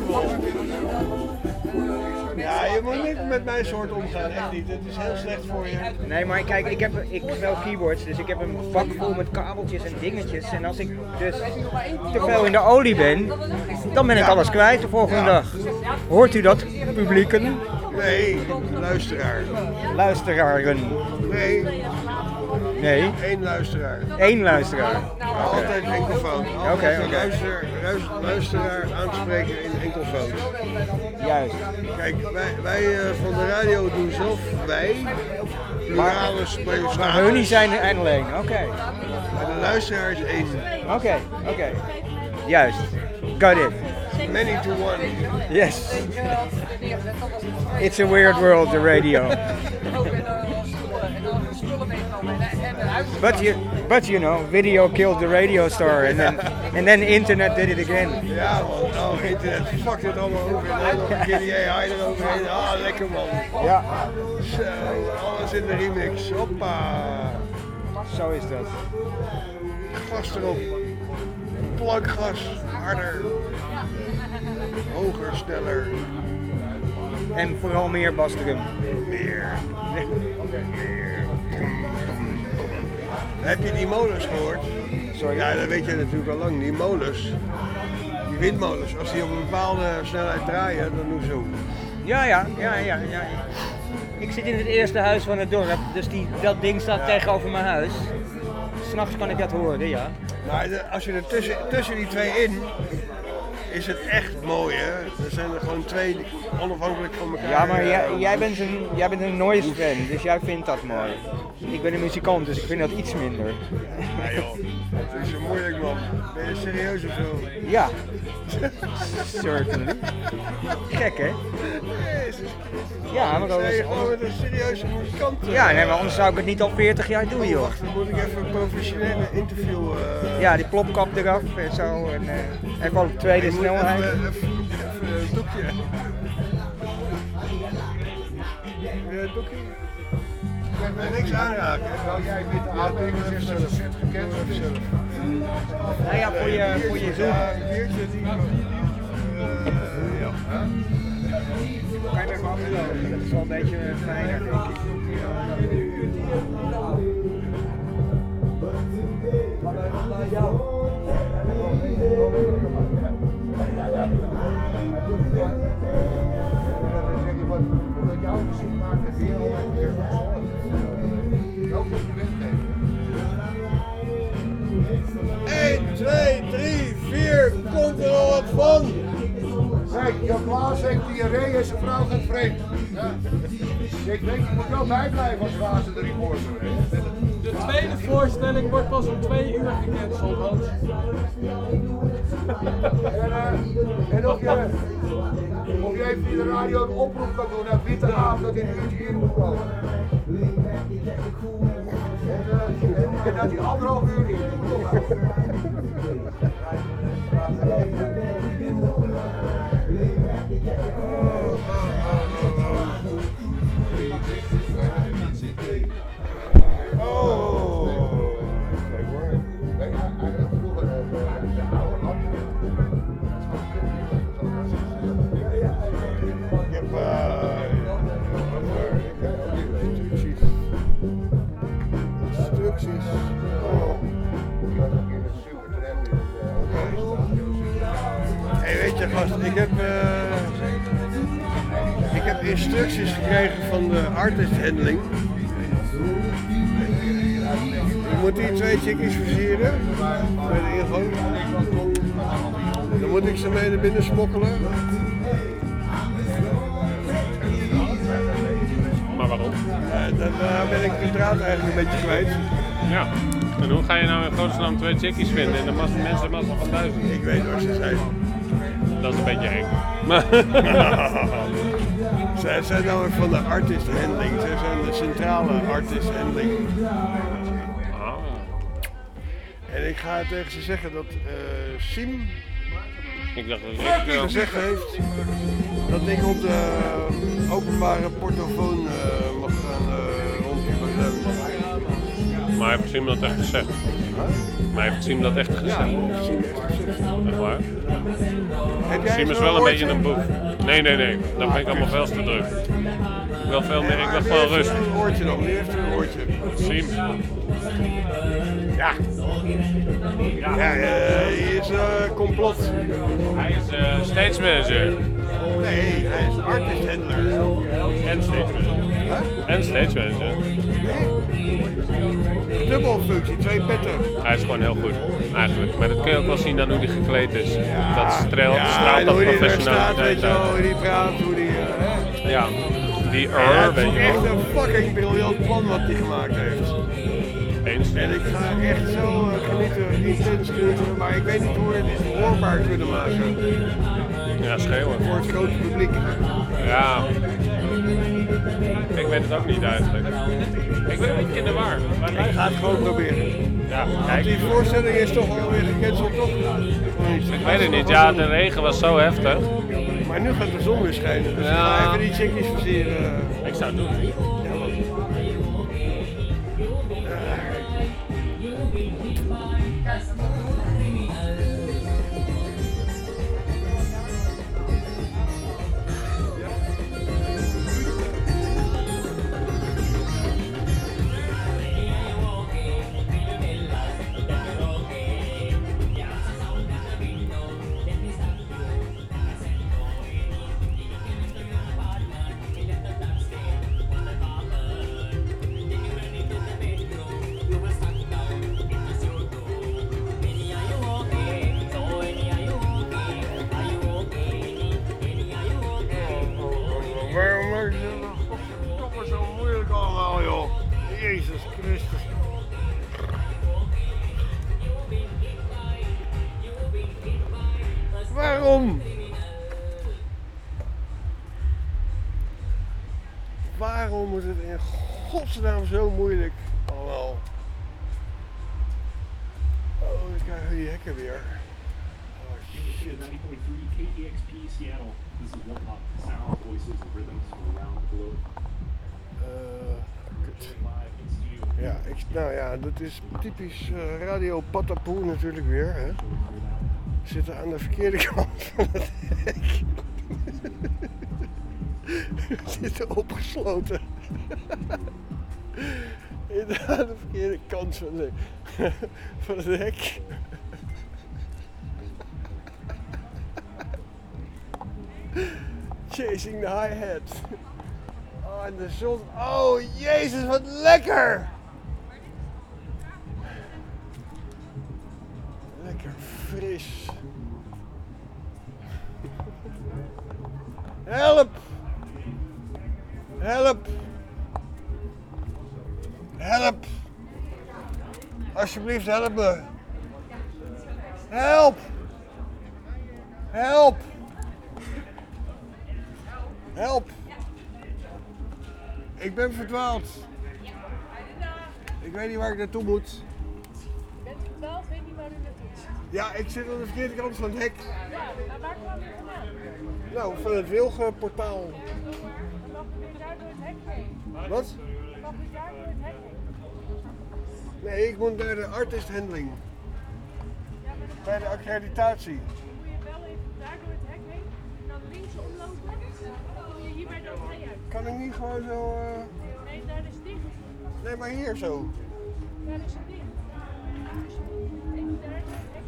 Ja, je moet niet met mijn soort omgaan, echt niet. Het is heel slecht voor je. Nee, maar kijk, ik speel keyboards, dus ik heb een bak vol met kabeltjes en dingetjes. En als ik dus te veel in de olie ben, dan ben ik alles kwijt de volgende dag. Hoort u dat, publieken? Nee, luisteraar. Luisteraren. Nee. Eén luisteraar. Eén luisteraar. Altijd enkelvoud. Oké. Luisteraar aanspreken in enkelvoud. Juist. Kijk, wij van de radio doen zelf plurale spelers. Maar hun zijn er alleen, oké. Maar de luisteraar is één. Oké. Juist. Got it. Many to one. Yes. It's a weird world, the radio. But you know, video killed the radio star, and then internet did it again. Ja man, internet fucked het allemaal over. En dan nog een keer die AI eroverheen. Ah, lekker man. Ja. Zo, alles in de remix. Hoppa. Zo is dat. Gas erop. Plakgas. Harder. Hoger, sneller. En vooral meer basdrum. Meer. Heb je die molens gehoord? Sorry. Ja, dat weet je natuurlijk al lang. Die molens, die windmolens, als die op een bepaalde snelheid draaien, dan doen ze zo. Ja. Ik zit in het eerste huis van het dorp, dus dat ding staat tegenover mijn huis. 'S Nachts kan ik dat horen, ja. Maar als je er tussen die twee in, is het echt mooi, hè? Er zijn er gewoon twee onafhankelijk van elkaar. Ja, maar jij bent een noise fan, dus jij vindt dat mooi. Ik ben een muzikant, dus ik vind dat iets minder. Ja joh, dat is zo moeilijk man. Ben je serieus of zo? Ja. Certainly. Gek hè? Ja, maar dat is gewoon met een serieuze muzikant. Ja, nee, maar anders zou ik het niet al 40 jaar doen, joh. Wacht, dan moet ik even een professionele interview... Ja, die plopkap eraf en zo. En even op tweede snelheid. Even een doekje. Weer een doekje. Ik ben niks aanraken. Zou jij met de aantekenen 60% gekend of zelf? Nou ja, voor je zoon. Een biertje die... ja. Kan je me even afgelopen? Dat is wel een beetje fijner, denk ik. Omdat jouw muziek maakt het weer al een keer van ook moet je weggeven. 1, 2, 3, 4, komt er al wat van? Kijk, Jan Klaas heeft diarree en zijn vrouw gaat vreemd. Ja. Ik denk, je moet wel bijblijven als fase de reporter. De tweede voorstelling wordt pas om 2 uur gecanceld, Hans. En of je even in de radio een oproep kan doen naar Witte Aap dat in een uurtje hier moet komen. En dat hij 1,5 uur hier moet komen. Hey, weet je gast, ik heb instructies gekregen van de artist handling. Je moet die 2 chickies versieren bij de ingang. Dan moet ik ze mee naar binnen smokkelen. Maar waarom? Dan ben ik de draad eigenlijk een beetje kwijt. Ja. En hoe ga je nou in godsnaam 2 chickies vinden en de mensen massa van 1000? Ik weet waar ze zijn. Dat is een beetje eng. Zij zijn namelijk van de artist handling. Zij zijn de centrale artist handling. En ik ga tegen ze zeggen dat Siem gezegd heeft dat ik op de openbare portofoon mag gaan rondlopen. Maar heeft Siem dat echt gezegd? Maar heeft Siem dat echt gezegd? Ja, Siem heeft gezegd. Echt waar? Siem is wel een beetje een boef. Nee. Dat vind ik allemaal veel te druk. Ik wil veel meer, ik wil gewoon rust. Een oortje dan, die heeft een oortje. Siem. Ja. Ja, hij is complot. Hij is stage manager. Nee, hij is artist handler. En stage manager. Huh? En stage manager. Dubbelfunctie, 2 petten. Hij is gewoon heel goed, eigenlijk. Maar dat kun je ook wel zien aan hoe hij gekleed is. Dat straalt en op hoe hij er staat, professionaliteit weet je wel, uit. hoe hij praat, hoe hij... Ja, die het weet is je echt wel. een fucking briljant plan wat hij gemaakt heeft. Eens. En ik ga echt zo genieten, intens genieten, maar ik weet niet hoe we het hoorbaar kunnen maken. Ja, schreeuwen. Voor het grote publiek. Ja. Ik weet het ook niet eigenlijk. Ik ben een beetje in de war. Ik ga het gewoon proberen. Ja, Want kijk. die voorstelling is toch alweer gecanceld, toch? Ik weet het niet. Ja, de regen was zo heftig. Maar nu gaat de zon weer schijnen, dus Ja. ik ga even die chickies versieren. Ik zou het doen. Ja, man. Jezus Christus. Waarom? Waarom moet het in godsnaam zo moeilijk allemaal? Oh, dan krijgen we die hekken weer. Oh shit. 90.3 KEXP Seattle. This is One Pop. Sound, voices, and rhythms from around the globe. Kut. Ja, nou ja, dat is typisch Radio Patapoe natuurlijk weer. Hè. We zitten aan de verkeerde kant van het hek. We zitten opgesloten. Aan de verkeerde kant van het hek. Chasing the hi-hat. Oh, en de zon. Oh, jezus, wat lekker! Lekker fris. Help! Help! Help! Alsjeblieft, help me! Help! Help! Help! Ik ben verdwaald. Ik weet niet waar ik naartoe moet. Je bent verdwaald, weet niet waar u naartoe is. Ja, ik zit aan de verkeerde kant van het hek. Ja, maar waar kwam je vandaan? Nou, van het Wilgenportaal. Dan mag je daar door het hek heen. Wat? Mag je daar door het hek heen? Nee, ik moet naar de artist handling. Bij de accreditatie. Dan moet je wel even daar door het hek heen. En dan links omlopen. Dan kom je hier bij de entree uit. Kan ik niet gewoon zo... Nee, daar is dicht. Nee, maar hier zo. Daar is het dicht. Dus even daar door het hek.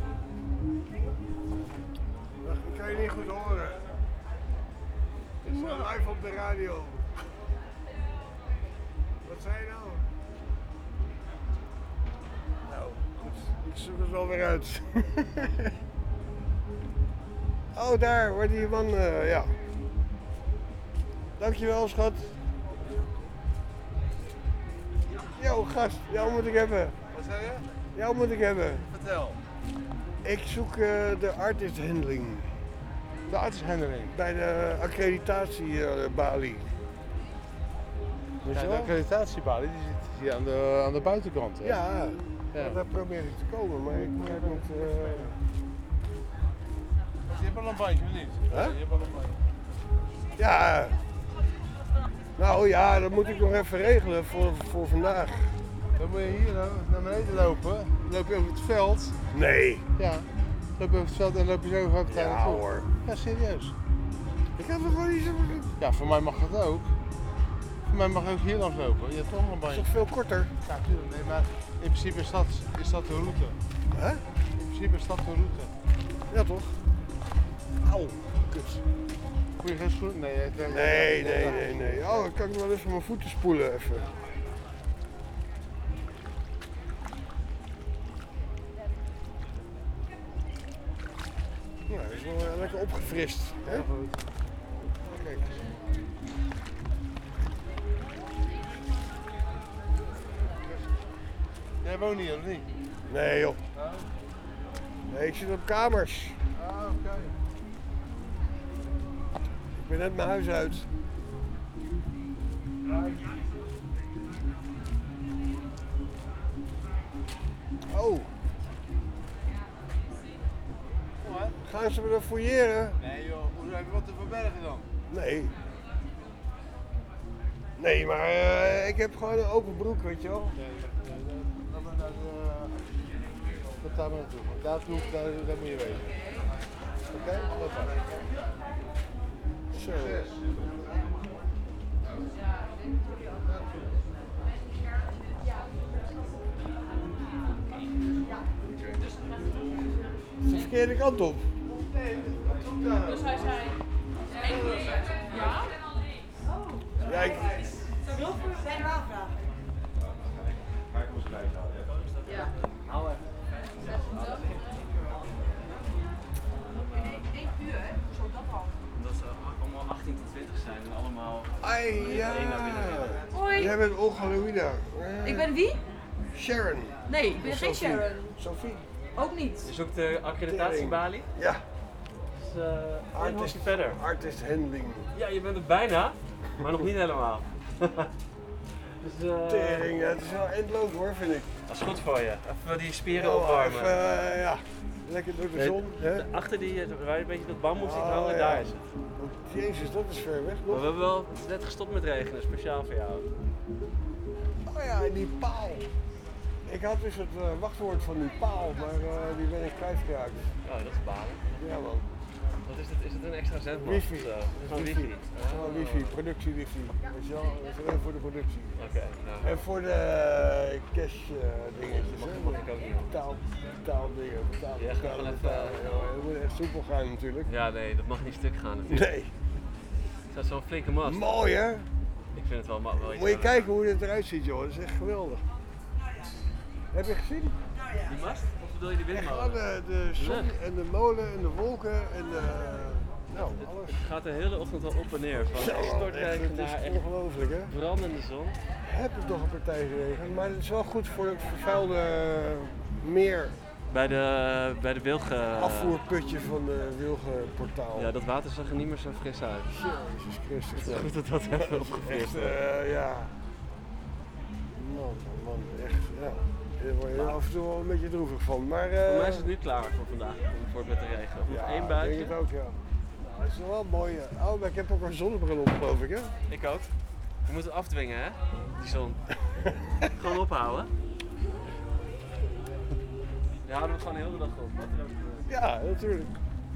Wacht, ik kan je niet goed horen. Het is live op de radio. Wat zei je nou? Nou, goed. Ik zoek het wel weer uit. Oh, daar, waar die man, ja. Dankjewel, schat. Yo, gast, jou moet ik hebben. Wat zei je? Jou moet ik hebben. Vertel. Ik zoek de artist handling. De artist handling? Bij de accreditatiebalie. Ja, de accreditatiebalie die zit hier aan de buitenkant. Hè? Ja, daar probeer ik te komen, maar ik krijg niet... Je hebt al een bandje, of niet? Huh? Je hebt al een bandje. Ja. Nou ja, dat moet ik nog even regelen voor vandaag. Dan moet je hier naar beneden lopen. Dan loop je over het veld. Nee. Ja. Loop je over het veld en loop je zo over het Ja hoor. Ja, serieus. Ik heb er gewoon niet zo... Ja, voor mij mag dat ook. Voor mij mag je ook hier langs lopen. Je hebt toch nog een bandje. Dat is toch veel korter? Ja, tuurlijk. Nee, maar in principe is dat de route. Hè? In principe is dat de route. Ja toch? Auw, kut. Voel je geen schoen? Nee. Nee. Oh, dan kan ik wel even mijn voeten spoelen even. Ja, hij is wel lekker opgefrist. Hè? Kijk. Jij woont hier of niet? Nee joh. Nee, ik zit op kamers. Ah, oké. Ik ben net mijn huis uit. Oh. Gaan ze me er fouilleren? Nee joh, hoe heb je wat te verbergen dan? Nee. Nee, maar ik heb gewoon een open broek, weet je wel. Dan maar naar de... daar maar naartoe. Want daar moet je wezen. Oké? Dat maar. Zo. De verkeerde kant op. Dus hij zei... Ja? Ja, ik... Zou ik voor zijn vragen? Ga ik ons gelijk halen? Ja. Hou even. 1 uur, hè? Zo dat al. Dat ze allemaal 18 tot 20 zijn en allemaal Ai, ja. één naar binnen gaan. Hoi. Hoi. Jij bent Olga Louida. Ik ben wie? Sharon. Nee, ik ben geen Sophie. Sharon. Sophie. Ook niet. Je zoekt de accreditatiebalie? Ja. Dus één hokje verder. Artist handling. Ja, je bent er bijna, maar nog niet helemaal. Dus, Tering, ja, het is wel endloos hoor, vind ik. Dat is goed voor je. Even die spieren Ja, opwarmen. even, ja. Lekker door de zon. Hè? Achter die, waar je een beetje dat bamboes ziet Oh, hangen, ja. daar is het. Jezus, dat is ver weg Maar nog. we hebben wel net gestopt met regenen, speciaal voor jou. Oh ja, die paal. Ik had dus het wachtwoord van die paal, maar die ben ik kwijtgeraakt. Oh, dat is balen. Ja man. Wat is het? Is het een extra zendmast? Wifi. of zo? Het is gewoon wifi. Gewoon wifi, productie-wifi. Weet je wel, dat is alleen voor de productie. Oké, nou. En voor de cash dingetjes. Dat hè, mag ik ook niet. Taaldingen. Ja, gewoon even. Dat moet echt soepel gaan natuurlijk. Ja, nee, dat mag niet stuk gaan natuurlijk. Nee. Dat is zo'n flinke mast. Mooi hè? Ik vind het wel iets. Moet je kijken hoe dit eruit ziet joh, dat is echt geweldig. Heb je gezien? Die mast? Of bedoel je die windmolen? De zon en de molen en de wolken en nou, alles. Het gaat de hele ochtend wel op en neer. Van Zo, stortregen het is naar echt ongelooflijk hè? brandende zon. Heb ik toch een partij geregend, maar het is wel goed voor het vervuilde meer. Bij de Wilge... Afvoerputje van de Wilgenportaal. Ja, dat water zag er niet meer zo fris uit. Jezus Christus. Het is goed dat dat even opgefrist wordt. Ja. Man, echt, ja. Daar word je af en toe wel een beetje droevig van. Maar, voor mij is het nu klaar voor vandaag, voor met de regen. Nog ja, één buitje. Ik denk het ook, ja. Nou, dat is wel mooi. Oh, maar ik heb ook een zonnebril op, geloof ik, hè? Ik ook. We moeten het afdwingen, hè? Die zon. Gewoon ophouden. Ja, houden we gewoon de hele dag op. Wat er ook gebeurt. Ja, natuurlijk.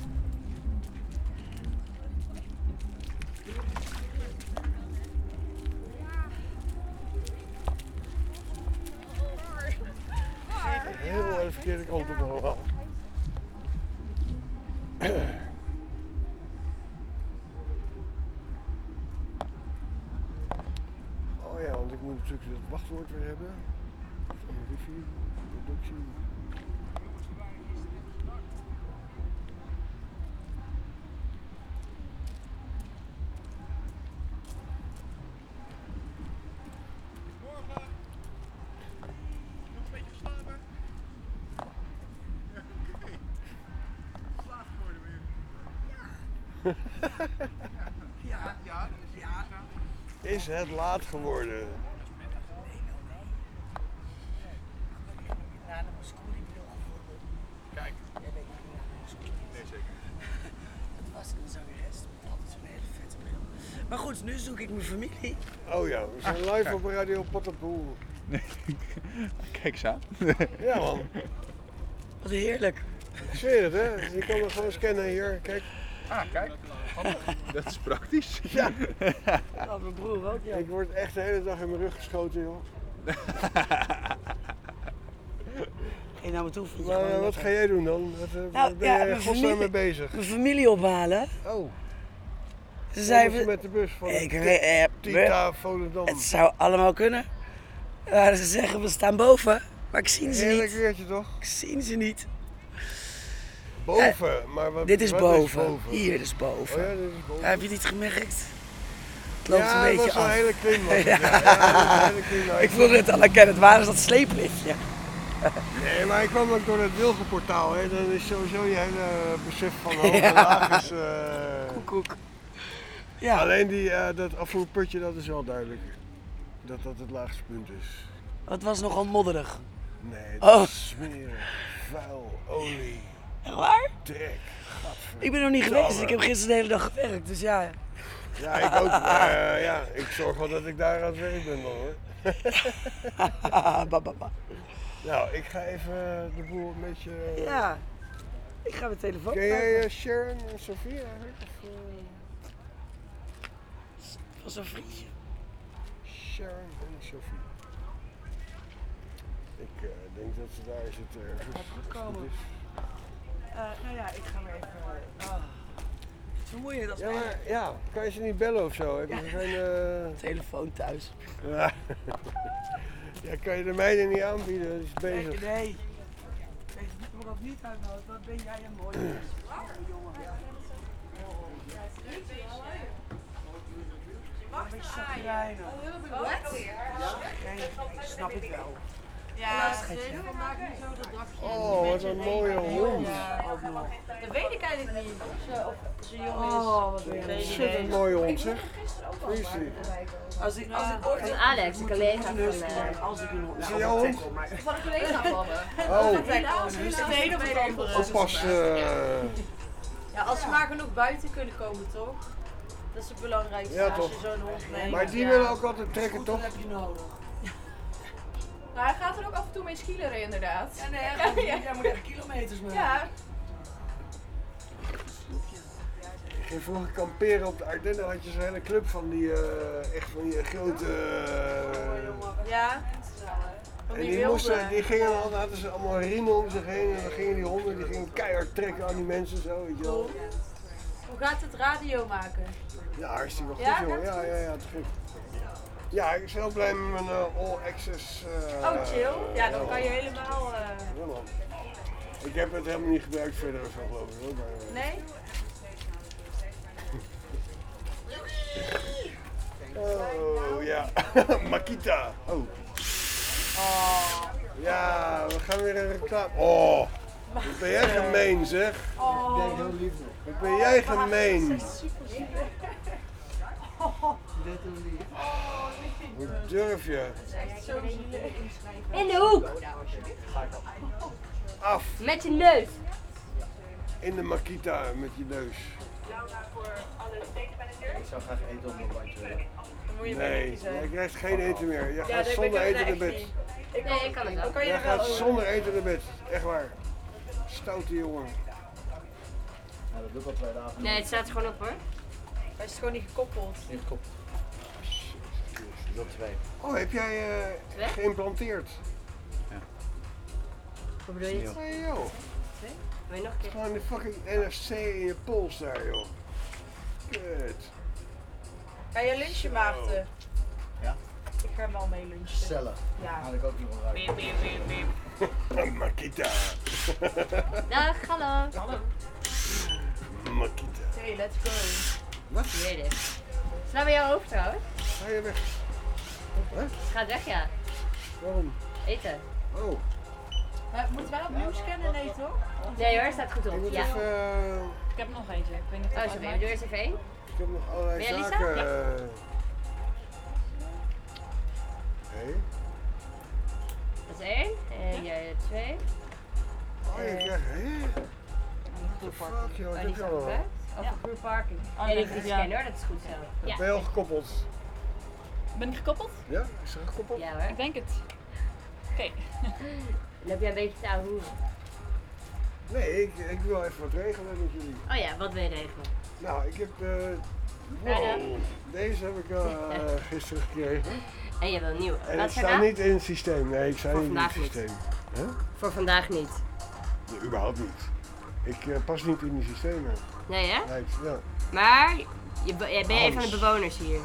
Heel de verkeerde kant op allemaal. Oh ja, want ik moet natuurlijk het wachtwoord weer hebben. Van de wifi, productie. Is het laat geworden? Kijk. Nee, zeker. Het was een zangeres met altijd zo'n hele vette bril. Maar goed, nu zoek ik mijn familie. Oh ja, we zijn live op Radio Pottenpoel. Kijk eens aan. Ja man. Wat heerlijk. Ik zweer het hè, je kan het gewoon scannen hier, kijk. Ah, kijk. Dat is praktisch. Ja. Dat mijn broer ook, ja. Ik word echt de hele dag in mijn rug geschoten joh. Geen nou me toe. Maar wat ga jij doen dan? Wat ben je godsnaam mee bezig? Mijn familie ophalen. Oh. Ze zeiden met de bus van Tita Volendam. Het zou allemaal kunnen. Ze zeggen we staan boven, maar ik zie ze Heerlijk niet. weertje toch? Ik zie ze niet. Boven, maar wat Dit is wat boven. Is boven? Hier, dit is boven. Oh ja, dit is boven. Heb je het niet gemerkt? Het loopt een beetje dat was af. een hele klim. Was het, Ja. ja. Ja, dat was een hele klim. Nou, Ik voelde het al herkennen. Het waar is dat sleepliftje. Nee, maar ik kwam ook door het Wilgenportaal. Hè. Dan is sowieso je hele besef van hoog en Ja. laag is... Koekoek. Ja. Alleen dat afvoerputje, dat is wel duidelijk. Dat dat het laagste punt is. Het was nogal modderig. Nee, Oh. dat is smerig, vuil, olie, Echt waar? trek. Ik ben nog niet geweest, dus ik heb gisteren de hele dag gewerkt, dus ja. Ja, ik ook. Maar ja, ik zorg wel dat ik daar aan het werk ben dan hoor. Nou, ik ga even de boel een beetje... Ja, ik ga mijn telefoon Ken jij Sharon en Sophie eigenlijk? Of, van zo'n vriendje. Sharon en Sophie. Ik denk dat ze daar zitten ergens. Gaat goed komen. Nou ja, ik ga maar even... Het is vermoeiend als Ja, maar ja, kan je ze niet bellen of zo? Heb je geen... telefoon thuis. Ja. Ja, kan je de meiden niet aanbieden? Dat is bezig. Nee. Deze moet me ook niet uithouden. Wat ben jij een mooie jongen. chagrijnig. Snap ik wel. Ja, het is vandaag niet zo dat dagje. Oh, wat een mooie hond. Dat weet ik eigenlijk niet. Of ze jong is. Oh, wat ben je Ontzettend mooie hond, zeg. Wie is die? Als ik ooit Van Alex, een collega van als ik een Is die jouw hond? Van een collega van me. Oh. Dat is de een of de andere. Oppas. Ja, als ze maar genoeg buiten kunnen komen, toch? Dat is het belangrijkste Ja, als toch. je zo'n hond neemt. Maar die Ja. willen ook altijd trekken, toch? heb je nodig. Nou, hij gaat er ook af en toe mee skileren, inderdaad. Ja, nee, echt niet. Jij moet echt kilometers mee. Ja. Ik ging vroeger kamperen op de Ardennen, had je zo'n hele club van die, echt van die grote... Ja. En die gingen dan, hadden ze allemaal riemen om zich heen en dan gingen die honden, die gingen keihard trekken aan die mensen zo, weet je wel. Hoe gaat het radio maken? Ja, hartstikke goed, Ja, jongen. gaat het Ja, te gek. Ja, ik ben heel blij met mijn All Access. Oh, chill. Ja, dan kan je helemaal... Ja, man. Ik heb het helemaal niet gebruikt verder of zo, geloof ik. Hoor. Maar, Nee? oh, ja. Makita. Oh. Ja, we gaan weer een reclame. Oh, wat ben jij gemeen, zeg. Oh. Wat ben jij gemeen. Hoe durf je? In de hoek! Af. Met je neus. In de Makita met je neus. Ik zou graag eten op mijn bandje willen. Nee, jij krijgt geen eten meer. Jij Ja, gaat dat zonder ben ik eten naar echt bed. niet. Nee, ik kan het wel. Jij gaat zonder eten naar bed. Echt waar. Stoute jongen. Ja, dat doe ik al 2 dagen. Nee, het staat er gewoon op hoor. Hij is gewoon niet gekoppeld. Niet gekoppeld. Dat 2. Oh, heb jij geïmplanteerd? Wat bedoel je? Nee joh. Wil je nog een keer? Gewoon de fucking NFC in je pols daar joh. Kut. Ga je lunchen, Maarten? Ja? Ik ga wel mee lunchen. Cellen. Ja. Haal ik ook nog wel uit. Beep. Makita. Dag, hallo. Hallo. Makita. Hey, let's go. Wat? Je weet het. Sla bij jouw hoofd trouwens. Ga je weg? Het gaat weg, ja. Waarom? Eten. Oh. Moeten wij opnieuw scannen? Nee, toch? Nee hoor, staat goed op. Ja. Ik heb nog eentje. Ik weet niet of Oh, het sorry. uitmaakt. Doe eerst even één. Ik heb nog allerlei Ben jij Lisa? zaken. Ja. Hé? Dat is één. En jij 2. Oh, je krijgt... Hé? Fuck joh, Oh, dit die is is al. gebruikt? Over groen parking. Oh, En nee, even die ja. scannen hoor, dat is goed zo. Ben je al gekoppeld? Ben ik gekoppeld? Ja? Is er gekoppeld? Ja hoor. Ik denk het. Oké. Dan heb jij een beetje te ahoeren. Nee, ik wil even wat regelen met jullie. Oh ja, wat wil je regelen? Nou, ik heb Vrijdag. deze heb ik gisteren gekregen. En je wil een nieuwe. En Wat ik voor sta dag? niet in het systeem. Nee, ik sta Voor niet in het vandaag niet. systeem. Huh? Voor vandaag niet. Nee, überhaupt niet. Ik pas niet in die systemen. Nee hè? Nee, ja. Maar ben je een van de Hans. bewoners hier?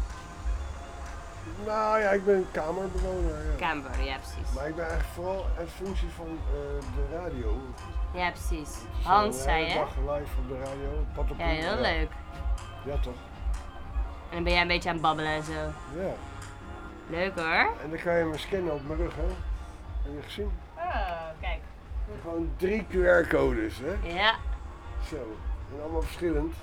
Nou ja, ik ben een kamerbewoner. Ja. Kamerbewoner, ja precies. Maar ik ben eigenlijk vooral in functie van de radio. Ja precies. Zo Hans de zei hele je? dag live op de radio. Patapoe, Ja, heel leuk. Ja toch? En dan ben jij een beetje aan het babbelen en zo. Ja. Leuk hoor. En dan kan je me scannen op mijn rug, hè? Heb je gezien? Oh, kijk. Gewoon 3 QR-codes, hè? Ja, Zo. En allemaal verschillend.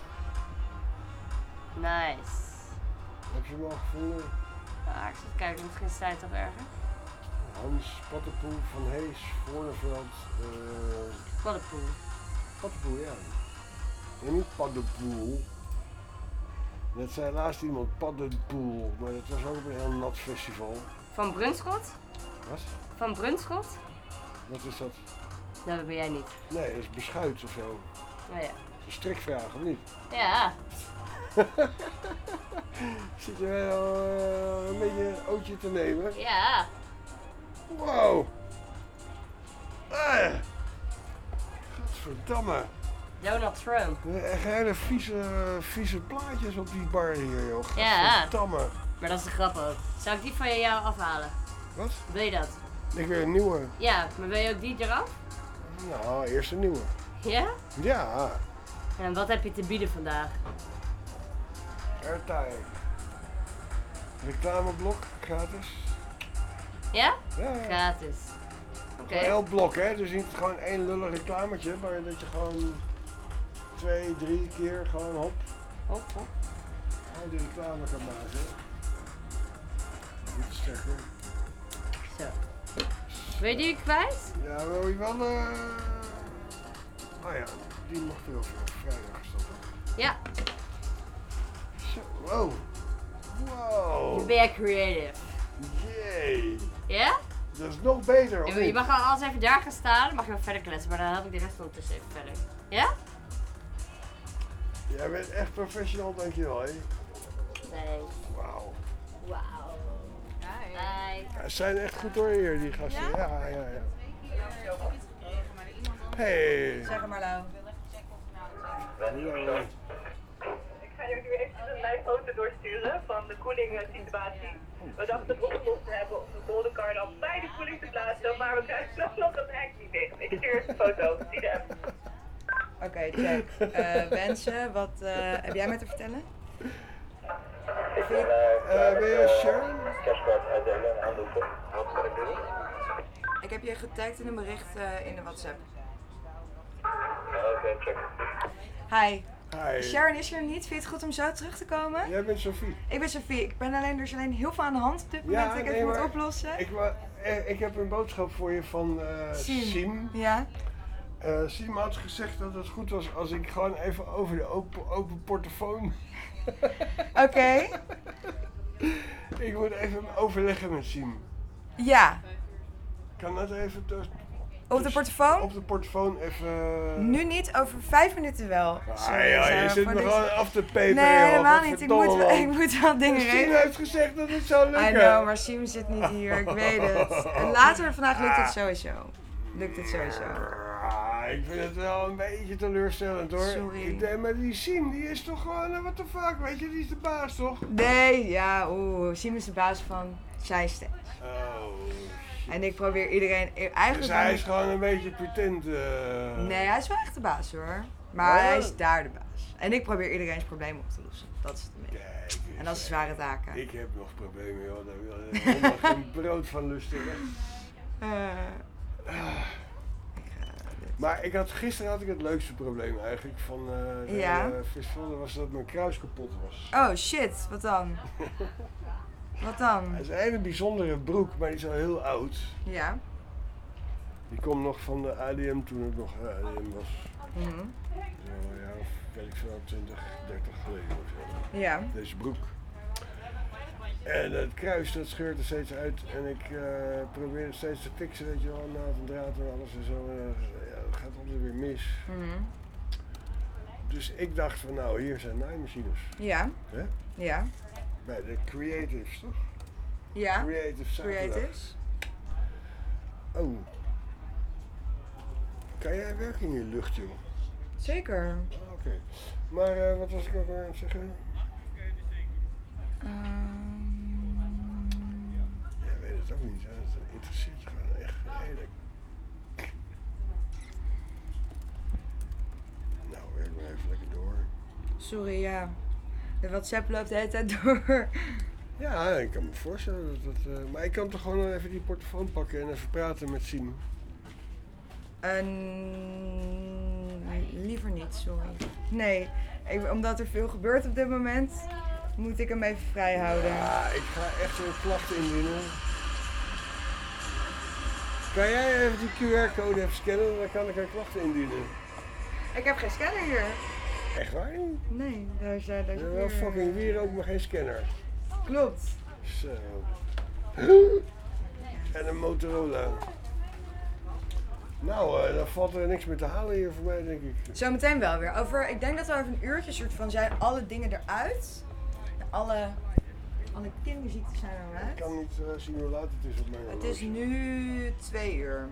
nice. Heb je hem al gevonden? Ah, ik zit te kijken, misschien is het toch erger. Hans, Patapoe, Van Hees, Voorneveld. Paddenpoel. Patapoe, ja. En niet Paddenpoel. Dat zei laatst iemand, Paddenpoel. Maar dat was ook een heel nat festival. Van Brunschot? Wat? Van Brunschot? Wat is dat? Nou, dat ben jij niet. Nee, dat is beschuit of zo. Nou ja. Dat is een strikvraag, of niet? Ja. Zit je wel een beetje een ootje te nemen? Ja. Wow! Godverdamme! Donald Trump. Echt hele vieze plaatjes op die bar hier, joh. Ja. Godverdamme! Maar dat is de grap ook. Zou ik die van jou afhalen? Wat? Wil je dat? Ik wil een nieuwe. Ja, maar wil je ook die eraf? Nou, eerst een nieuwe. Ja? Ja, En wat heb je te bieden vandaag? airtime. Reclameblok, gratis. Ja? Ja. Gratis. Oké. Een heel blok, hè? Dus niet gewoon één lullig reclametje, maar dat je gewoon 2, 3 keer gewoon hop. Hop. Gewoon die reclame kan maken. Niet sterker. Zo. Weet je die kwijt? Ja, wil je wel Oh ja, die mocht er over vrijdag stoppen. Ja. Zo, wow. Wow. Je bent creative. Jee. Ja? Dat is nog beter, of Je niet? mag gewoon alles even daar gaan staan, dan mag je wel verder kletsen, maar dan help ik de rest ondertussen even verder. Ja? Jij bent echt professional, dankjewel, hè? Nee. Wauw. Wauw. Hi. Ja, ze zijn echt goed hoor hier, die gasten. Ja. Hey. Zeg maar, Lau. Hallo. Ik ga jullie nu even een live foto doorsturen van de koelingssituatie. We dachten het opgelost te hebben om de golden card al bij de koeling te plaatsen, maar we krijgen nog dat hek niet dicht. Ik stuur eens een foto, zie je hem. Oké, check. Wensen, wat heb jij mij te vertellen? Ben je Sharon? Cashcard uitdelen en handdoeken. Wat kan ik doen? Ik heb je getagd in een bericht in de WhatsApp. Oké, check. Hi. Hi. Sharon is er niet. Vind je het goed om zo terug te komen? Jij bent Sophie. Ik ben Sophie. Er is alleen heel veel aan de hand op dit moment dat ik even moet oplossen. Ik heb een boodschap voor je van Siem. Ja. Siem had gezegd dat het goed was als ik gewoon even over de open portofoon. Oké. Ik moet even overleggen met Siem. Ja. Kan dat even Op de portofoon? Op de portofoon even... Nu niet, over 5 minuten wel. Ah ja, je zit me gewoon af te peperen. Nee, helemaal joh. niet. Ik moet wel dingen regelen. Siem heeft gezegd dat het zou lukken. I know, maar Siem zit niet hier. Ik weet het. En later vandaag lukt het sowieso. Ik vind het wel een beetje teleurstellend hoor. Sorry. Maar die Siem, die is toch gewoon, what the fuck, weet je, die is de baas toch? Nee, ja, Siem is de baas van Zijsteeds. Oh. En ik probeer iedereen eigenlijk... Dus hij is gewoon een beetje pretend. Nee, hij is wel echt de baas hoor. Maar hij is daar de baas. En ik probeer iedereen's problemen op te lossen. Dat is het meer. En dat is zware taken. Ik heb nog problemen joh, daar wil ik helemaal geen brood van lusten. Maar gisteren had ik het leukste probleem eigenlijk van de hele festival. Dat was dat mijn kruis kapot was. Oh shit, wat dan? Wat dan? Het is een hele bijzondere broek, maar die is al heel oud. Ja. Die komt nog van de ADM toen het nog ADM was. Mhm. Zo, ja, of weet ik veel, 20, 30 geleden of zo. Ja. Deze broek. En het kruis dat scheurt er steeds uit en ik probeer het steeds te fixen, weet je wel, naad en draad en alles en zo. En, het gaat altijd weer mis. Mhm. Dus ik dacht van nou, hier zijn naaimachines. Ja. Hè? Ja. Bij de Creatives, toch? Ja. Creatives. Oh. Kan jij werken in je lucht, joh? Zeker. Oké. Maar wat was ik ook aan het zeggen? Jij weet het ook niet, hè? Het interesseert je gewoon echt redelijk. Nou, werk maar even lekker door. Sorry, ja. De WhatsApp loopt de hele tijd door. Ja, ik kan me voorstellen dat maar ik kan toch gewoon even die portofoon pakken en even praten met Siem. Liever niet, sorry. Nee, omdat er veel gebeurt op dit moment, moet ik hem even vrij houden. Ja, ik ga echt een klacht indienen. Kan jij even die QR-code even scannen, dan kan ik een klacht indienen. Ik heb geen scanner hier. Echt waar niet? Nee, daar is wel fucking wierook, maar geen scanner. Klopt. Zo. En een Motorola. Nou, dan valt er niks meer te halen hier voor mij, denk ik. Zometeen wel weer. Ik denk dat we over een uurtje soort van zijn alle dingen eruit. Alle kinderziektes zijn eruit. Ik kan niet zien hoe laat het is op mijn Het is nu 2 uur.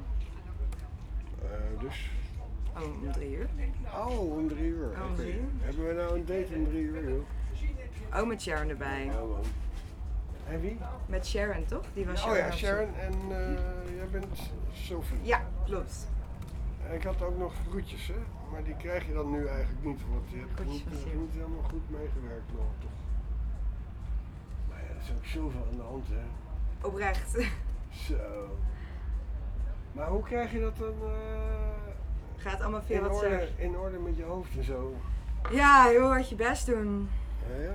Dus? Oh, om 3 uur. Oh, om 3 uur. Om 3 uur. Hebben we nou een date om 3 uur, joh? Oh, met Sharon erbij. Oh, man. En wie? Met Sharon, toch? Die was Oh ja, Sharon en jij bent Sophie. Ja, klopt. En ik had ook nog groetjes, hè? Maar die krijg je dan nu eigenlijk niet, want je hebt niet helemaal goed meegewerkt nog, toch? Maar ja, is ook zoveel aan de hand, hè. Oprecht. Zo. Maar hoe krijg je dat dan Gaat allemaal via wat zeg. in orde met je hoofd en zo? Ja, heel hard je best doen. Ja.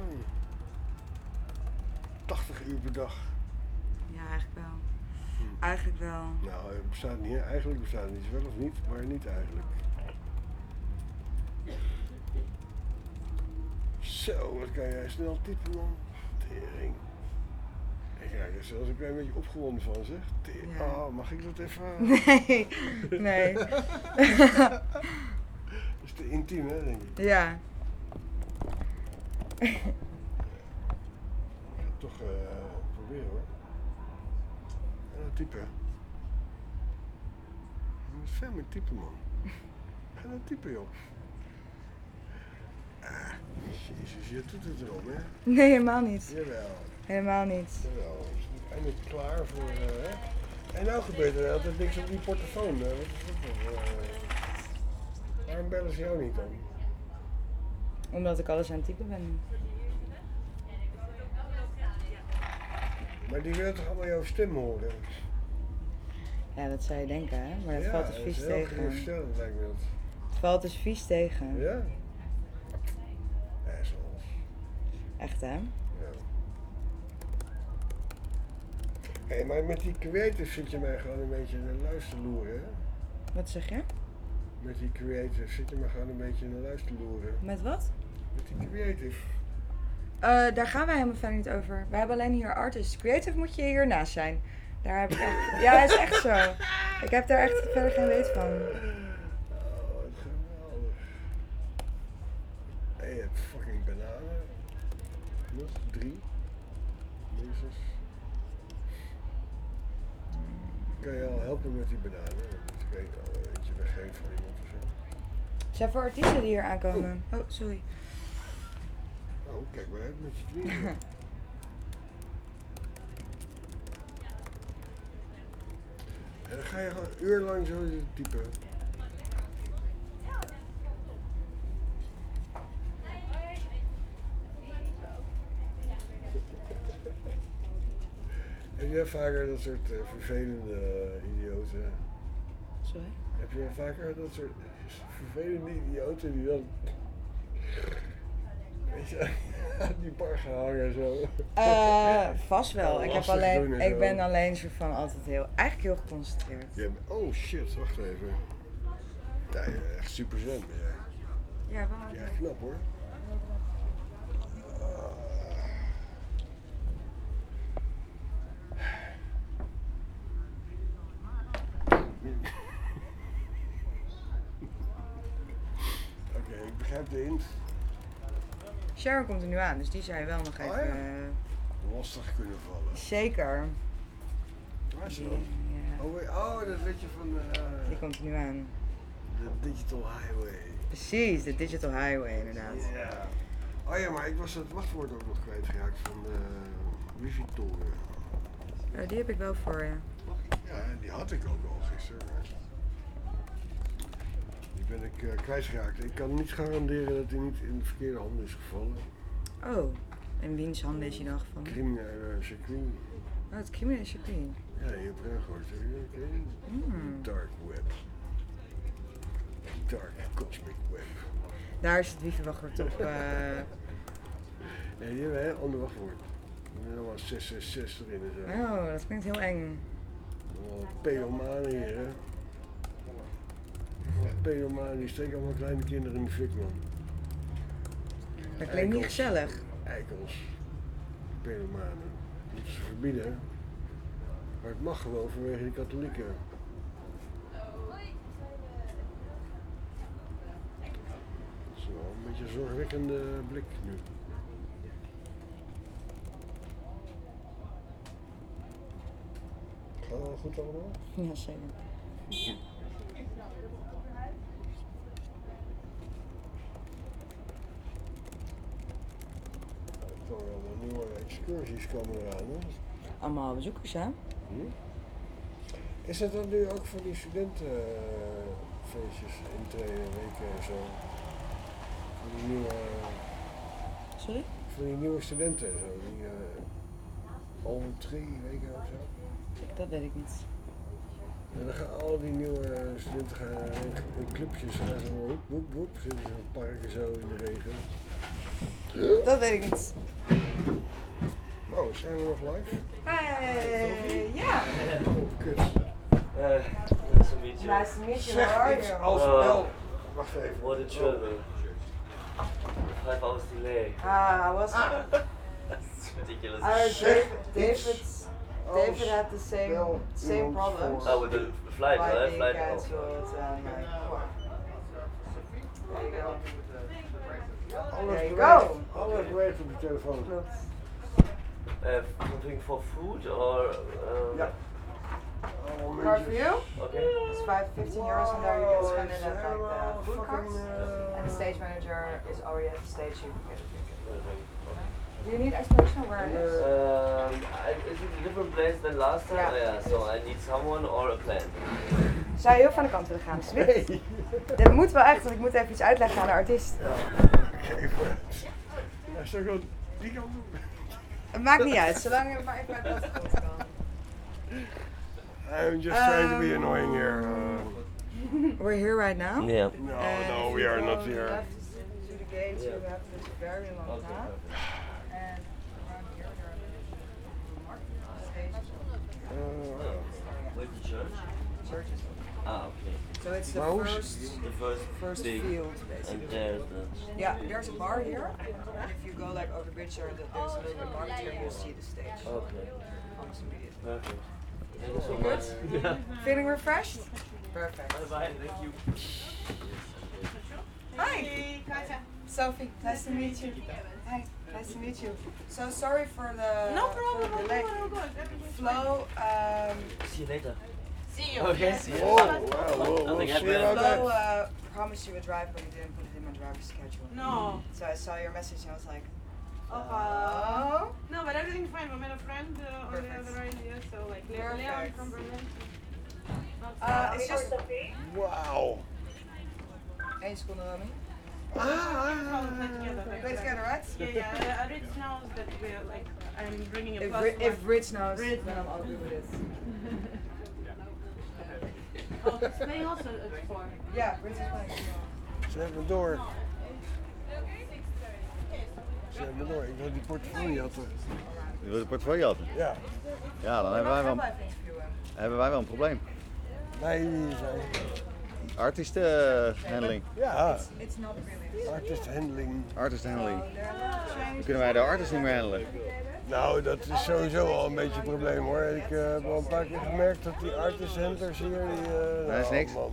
80 uur per dag. Ja, eigenlijk wel. Eigenlijk wel. Nou, het bestaat niet. Eigenlijk bestaat het niet. Wel of niet, maar niet eigenlijk. Zo, wat kan jij snel typen, man. Tering. Ik krijg er zelfs een klein beetje opgewonden van, zeg. Ja. Oh, mag ik dat even? Nee. Dat is te intiem, hè, denk ik. Ja. Ik ga het toch proberen, hoor. En dan typen. Je moet veel meer typen, man. Ga dan typen, joh. Jezus, je doet het erom, hè? Nee, helemaal niet. Jawel. Helemaal niet. Jawel. We zijn eindelijk klaar voor, hè? En nou gebeurt er altijd niks op die portofoon. Wat is dat nog? Waarom bellen ze jou niet dan? Omdat ik alles aan het typen ben. Maar die willen toch allemaal jouw stem horen? Ja, dat zou je denken, hè? Maar dat valt dus vies heel tegen. geruststellend, lijkt me dat. Het valt dus vies tegen. Ja? Assholes. Echt, hè? Ja. Hé, maar met die creatives zit je mij gewoon een beetje in de luisterloer, hè? Wat zeg je? Met die creatives zit je mij gewoon een beetje in de luisterloer. Met wat? Met die creative. Daar gaan wij helemaal verder niet over. We hebben alleen hier artists. Creative moet je hiernaast zijn. Daar heb ik echt... Ja, het is echt zo. Ik heb daar echt verder geen weet van. Oh, wat geweldig. En je hebt fucking bananen. Nog 3. Minstens. Kan je al helpen met die bananen? Ik weet al een beetje weggeven van iemand of zo. Zijn voor artiesten die hier aankomen? Oh, sorry. Oh, kijk maar uit met je tweeën. En dan ga je gewoon een uur lang zo zitten typen. Heb jij vaker dat soort vervelende idioten? Sorry? Heb je vaker dat soort vervelende idioten die dan... Weet je, aan die bar gaan hangen zo? Vast wel. Ja, Ik lastig ben alleen soort van altijd eigenlijk heel geconcentreerd. Ja, oh shit, wacht even. Ja, echt super zen ben jij. Ja, wel. Ja, knap hoor. Oké, ik begrijp de hint. Sharon komt er nu aan, dus die zou je wel nog even... Lastig kunnen vallen. Zeker. Waar is ze dan? Ja. Oh, dat weet je van... Die komt er nu aan. De Digital Highway. Precies, de Digital Highway inderdaad. Ja. Oh ja, maar ik was het wachtwoord ook nog kwijtgeraakt van de wifi-toren. Die heb ik wel voor je. Ja, die had ik ook al gisteren. Die ben ik kwijtgeraakt. Ik kan niet garanderen dat hij niet in de verkeerde handen is gevallen. Oh, in wiens handen is hij dan gevallen? Criminele circuit. Oh, het criminele circuit. Ja, je hebt erin gehoord. Heb je dat gekeken? Dark web. Dark cosmic web. Daar is het wifi-wachtwoord op. Nee, die hebben een heel ander wachtwoord. Er is allemaal 666 erin en zo. Oh, dat klinkt heel eng. Pedomanen hier, hè. Pedomanen, die steken allemaal kleine kinderen in de fik, man. Dat klinkt niet gezellig. Eikels. Pedomanen. Moeten ze verbieden. Maar het mag gewoon vanwege die katholieken. Dat is wel een beetje een zorgwekkende blik nu. Gaat het wel goed allemaal? Ja, zeker. Er komen wel nieuwe excursies komen eraan, hè? Allemaal bezoekers, hè? Is dat dan nu ook voor die studentenfeestjes, intreden, weken en zo? Voor die nieuwe... Sorry? Voor die nieuwe studenten en zo, die over 2 weken of zo. Dat weet ik niet. En dan gaan al die nieuwe studenten in clubjes gaan zo woep woep woep. Zitten ze in het park en zo in de regen. Dat weet ik niet. Oh, zijn we nog live? Ja. Kut. Nice to meet you. Nice to meet you. Zeg How are iets you? als bel. Wacht even. What a trouble. 5 hours delay. I was. That's ridiculous. David had the same problems. Oh, with the flight, right? Being Flight. cancelled and like, there you go. Alles There you bewerkt. go. Alles bewerkt op de telefoon. Something for food or? Ja. Card for you? Okay. It's 15 euros and there you can spend it at like the food cards. And the stage manager is already at the stage, you can get a ticket. Do you need explanation where it is? Is it a different place than last time? Yeah. Yeah, so I need someone or a plan. Zou je heel van de kant willen gaan, alsjeblieft? Nee. Dat moet wel echt, want ik moet even iets uitleggen aan de artiest. Ja, zo gewoon die kant doen. Het maakt niet uit, zolang je maar even uit de kant kan. I'm just trying to be annoying here. We're here right now? Yeah. No, we are not here. Left to the gates, you have this very long path. And around here there are stages. Where's the church? Church is open. Ah, okay. So it's the first big, field, basically. and there's the... Yeah, there's a bar here, and if you go like over the bridge there's a little bit market here, you'll see the stage. Okay. Almost immediately. Perfect. Thank you so You good? much. Yeah. Feeling refreshed? Perfect. Bye-bye, thank you. Hi! Sophie, nice to meet you. Hi, nice to meet you. So sorry for the No problem, for the delay. Flo, See you later. see you. Okay, Yes. see you. Whoa, wow, Nothing see you happened. about Flo that. promised you a drive, but he didn't put it in my driver's schedule. No. So I saw your message and I was like, Oh. No, but everything's fine. We met a friend on the Perfect. other idea, so like Perfect. Leon from Berlin. it's just Wow. 1 seconde, Romy. Play Play together, right? Yeah. Rich knows that we're like I'm bringing a If, plus If one. Rich knows, Rich then I'm all good with it. Oh, it's playing also at 4. Yeah, Rich is playing. Ze hebben me door. Ze hebben me door. Ik wil die portefeuille hadden. Je wilt een portefeuille hadden? Ja. Ja, dan hebben wij wel een probleem. Wij zijn... Artiestenhandling. Ja. It's not really. Artist handling. Artist handling. Dan kunnen wij de artist niet meer handelen. Nou, dat is sowieso al een beetje een probleem hoor. Ik heb wel een paar keer gemerkt dat die artist handlers hier, die... Dat is niks. Man.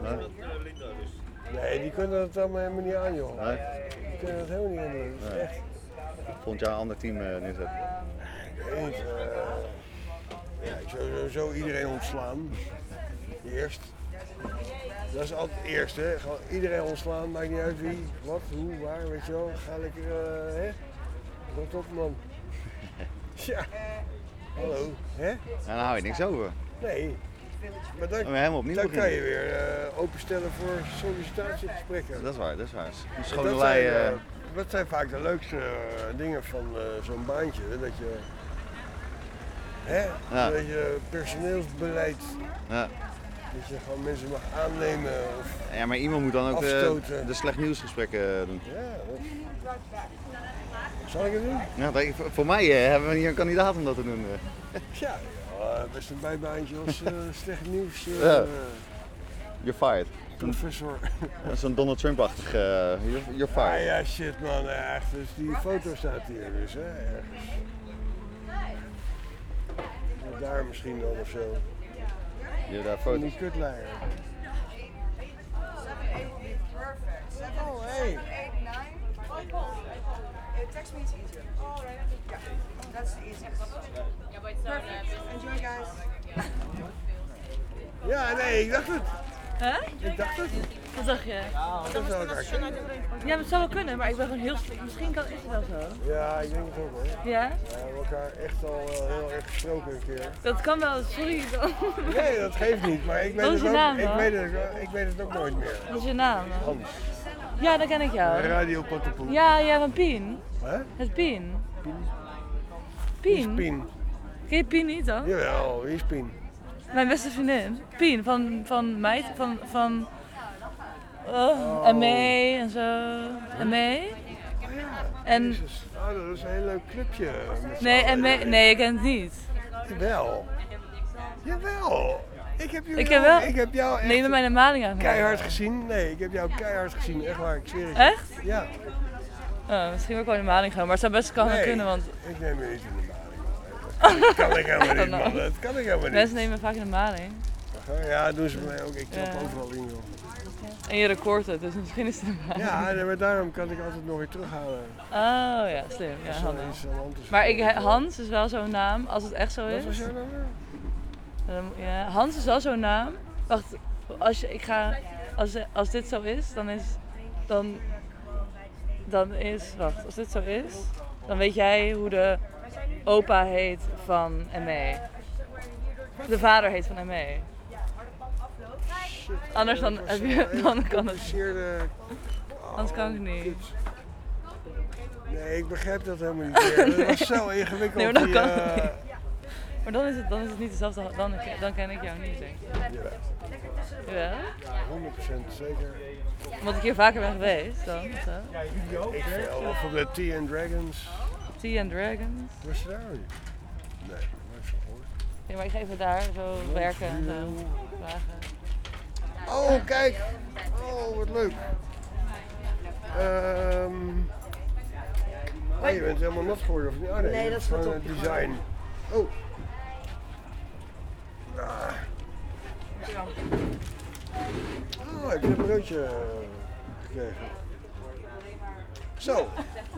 Nee, die kunnen dat allemaal helemaal niet aan joh. Nee. Die kunnen dat helemaal niet aan doen. Dat is Nee. echt... Volgend jaar een ander team neerzetten. Ik weet niet. Ja, ik zou sowieso iedereen ontslaan. Eerst. Dat is altijd het eerste, hè. Gewoon iedereen ontslaan, maakt niet uit wie, wat, hoe, waar, weet je wel. Ga lekker, hè. Rot op man. Ja. Hallo, hè? En dan hou je niks over. Nee. Maar dan, Dan weer helemaal opnieuw dan beginnen. kan je weer openstellen voor sollicitatiegesprekken. Dat is waar, dat is waar. Een En schone dat lei. zijn, dat zijn vaak de leukste dingen van zo'n baantje. Dat je, hè, Ja. dat je personeelsbeleid, Ja. dat je gewoon mensen mag aannemen of Ja, maar iemand moet dan ook afstoten. de slecht nieuwsgesprekken doen. Ja, zal ik het doen? Ja, voor mij hebben we hier een kandidaat om dat te doen. Ja, best een bijbaantje als slecht nieuws. Ja. You're fired. Professor. Zo'n Donald Trump-achtig. You're fired. Ah ja, shit man, echt. Dus die foto staat hier dus, hè, ergens. Daar misschien dan of zo. Je daar Van foto's. die kutleier. 7, 8 would be perfect. 7, Oh, hey. 7, 8, 9. Text me, it's easier. Yeah, that's the easiest. Perfect. Enjoy, guys. Ja, nee, ik dacht het. Huh? Ik dacht het. Wat dacht je? Dat zou ik eigenlijk. Ja, het zou wel kunnen, maar ik ben gewoon heel slecht. Misschien is het wel zo. Ja, ik denk het ook hoor. Ja? We hebben elkaar echt al heel erg gesproken een keer. Dat kan wel, sorry dan. Nee, dat geeft niet, maar ik weet, Wat is het je ook, naam dan? ik weet het ook nooit meer. Wat is je naam? Hans. Ja, dan ken ik jou. Radio Patapoe. Ja, van Pien. Hè? Het Pien. Wie is Pien? Pien? Ken je Pien niet dan? Jawel, wie is Pien? Mijn beste vriendin. Pien van meid, van ME en zo. ME. En... Oh, dat is een heel leuk clubje. Nee, ik ken het niet. Jawel. Ik heb jou echt Neem mij de maling aan. keihard gezien. Nee, ik heb jou keihard gezien. Echt waar, ik zweer het. Echt? Ja. Oh, misschien wil ik wel in de maling gaan, maar het zou best kunnen, want... ik neem je niet in de maling. Dat kan ik helemaal niet, man. Dat kan ik helemaal niet. Mensen nemen vaak in de maling. Ja, doen ze bij mij ook. Ik trap overal in, joh. En je recordt het, dus misschien is het de maling. Ja, maar daarom kan ik altijd nog weer terughalen. Oh ja, slim. Ja, handig. Maar Hans is wel zo'n naam, als het echt zo is. Wat was jouw naam? Ja, Hans is wel zo'n naam. Wacht, als dit zo is, wacht, als dit zo is, dan weet jij hoe de opa heet van ME. De vader heet van ME. Anders dan kan het. Anders kan het niet. Nee, ik begrijp dat helemaal niet meer. Dat was zo ingewikkeld. Nee, maar dan kan het niet. Maar dan is het niet dezelfde, dan ken ik jou niet, denk ik. Ja? 100% zeker. Omdat ik hier vaker ben geweest dan. Zo. Ik bijvoorbeeld Tea and Dragons. Tea and Dragons? Was je daar niet? Nee, nooit van gehoord. Ja, maar ik ga even daar zo werken en zo vragen. Oh, kijk! Oh, wat leuk. Je bent helemaal nat geworden, of niet? Oh, nee, dat is wat gewoon design. Oh. Oh, ik heb een broodje gekregen. Zo.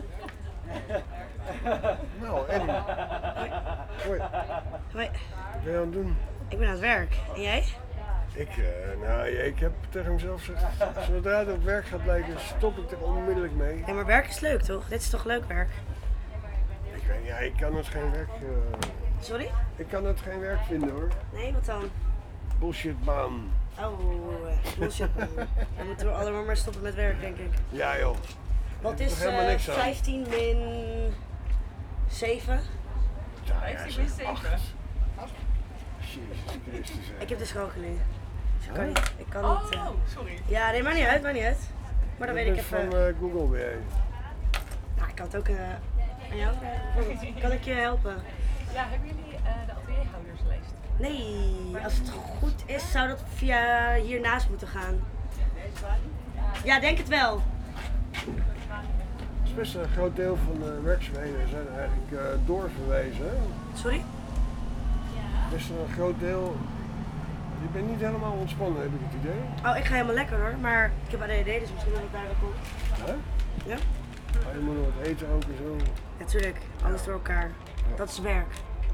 Nou, en? Hoi. Hoi. Wat ben je aan het doen? Ik ben aan het werk. En jij? Ik heb tegen mezelf gezegd, zodra het op werk gaat blijken, stop ik er onmiddellijk mee. Ja, maar werk is leuk, toch? Dit is toch leuk werk? Ik kan het geen werk... Sorry? Ik kan het geen werk vinden, hoor. Nee, wat dan? Bullshitbaan. Oh, bullshitbaan. Dan moeten we allemaal maar stoppen met werk, denk ik. Ja, joh. Wat is 15 min 7? 15 min 7? Jezus Christus. Ik heb de schoolgeleerd. Dus ik kan niet. Ik kan niet. Sorry. Ja, nee, maakt niet uit, maakt niet uit. Maar dan weet ik even. Van Google ben jij. Nou, ik kan het ook aan jou vragen, bijvoorbeeld. Kan ik je helpen? Ja, hebben jullie de atelierhouderslijst? Nee, als het goed is, zou dat via hiernaast moeten gaan. Ja, denk het wel. Het is best een groot deel van de werkzaamheden zijn eigenlijk doorverwezen. Hè? Sorry? Best een groot deel. Je bent niet helemaal ontspannen, heb ik het idee. Oh, ik ga helemaal lekker hoor, maar ik heb ADHD, dus misschien dat ik daar wel komt. Hè? Ja? Je moet nog wat eten ook en zo. Natuurlijk, alles door elkaar. Ja. Dat is werk.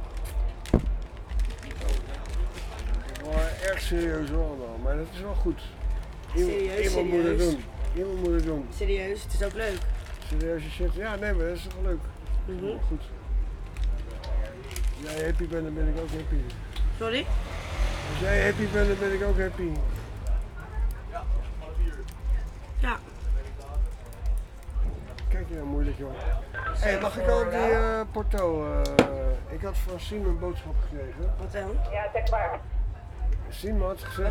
Maar erg serieus allemaal, maar dat is wel goed. Iemand moet het doen. Iemand moet het doen. Serieus, het is ook leuk. Serieuze shit. Ja, nee, maar dat is toch leuk. Goed. Als jij happy bent, dan ben ik ook happy. Sorry? Als jij happy bent, dan ben ik ook happy. Ja. Kijk je nou moeilijk, joh. Hey, mag ik ook die porto? Ik had van Siem een boodschap gekregen. Wat dan? Ja, zeg maar. Siem had gezegd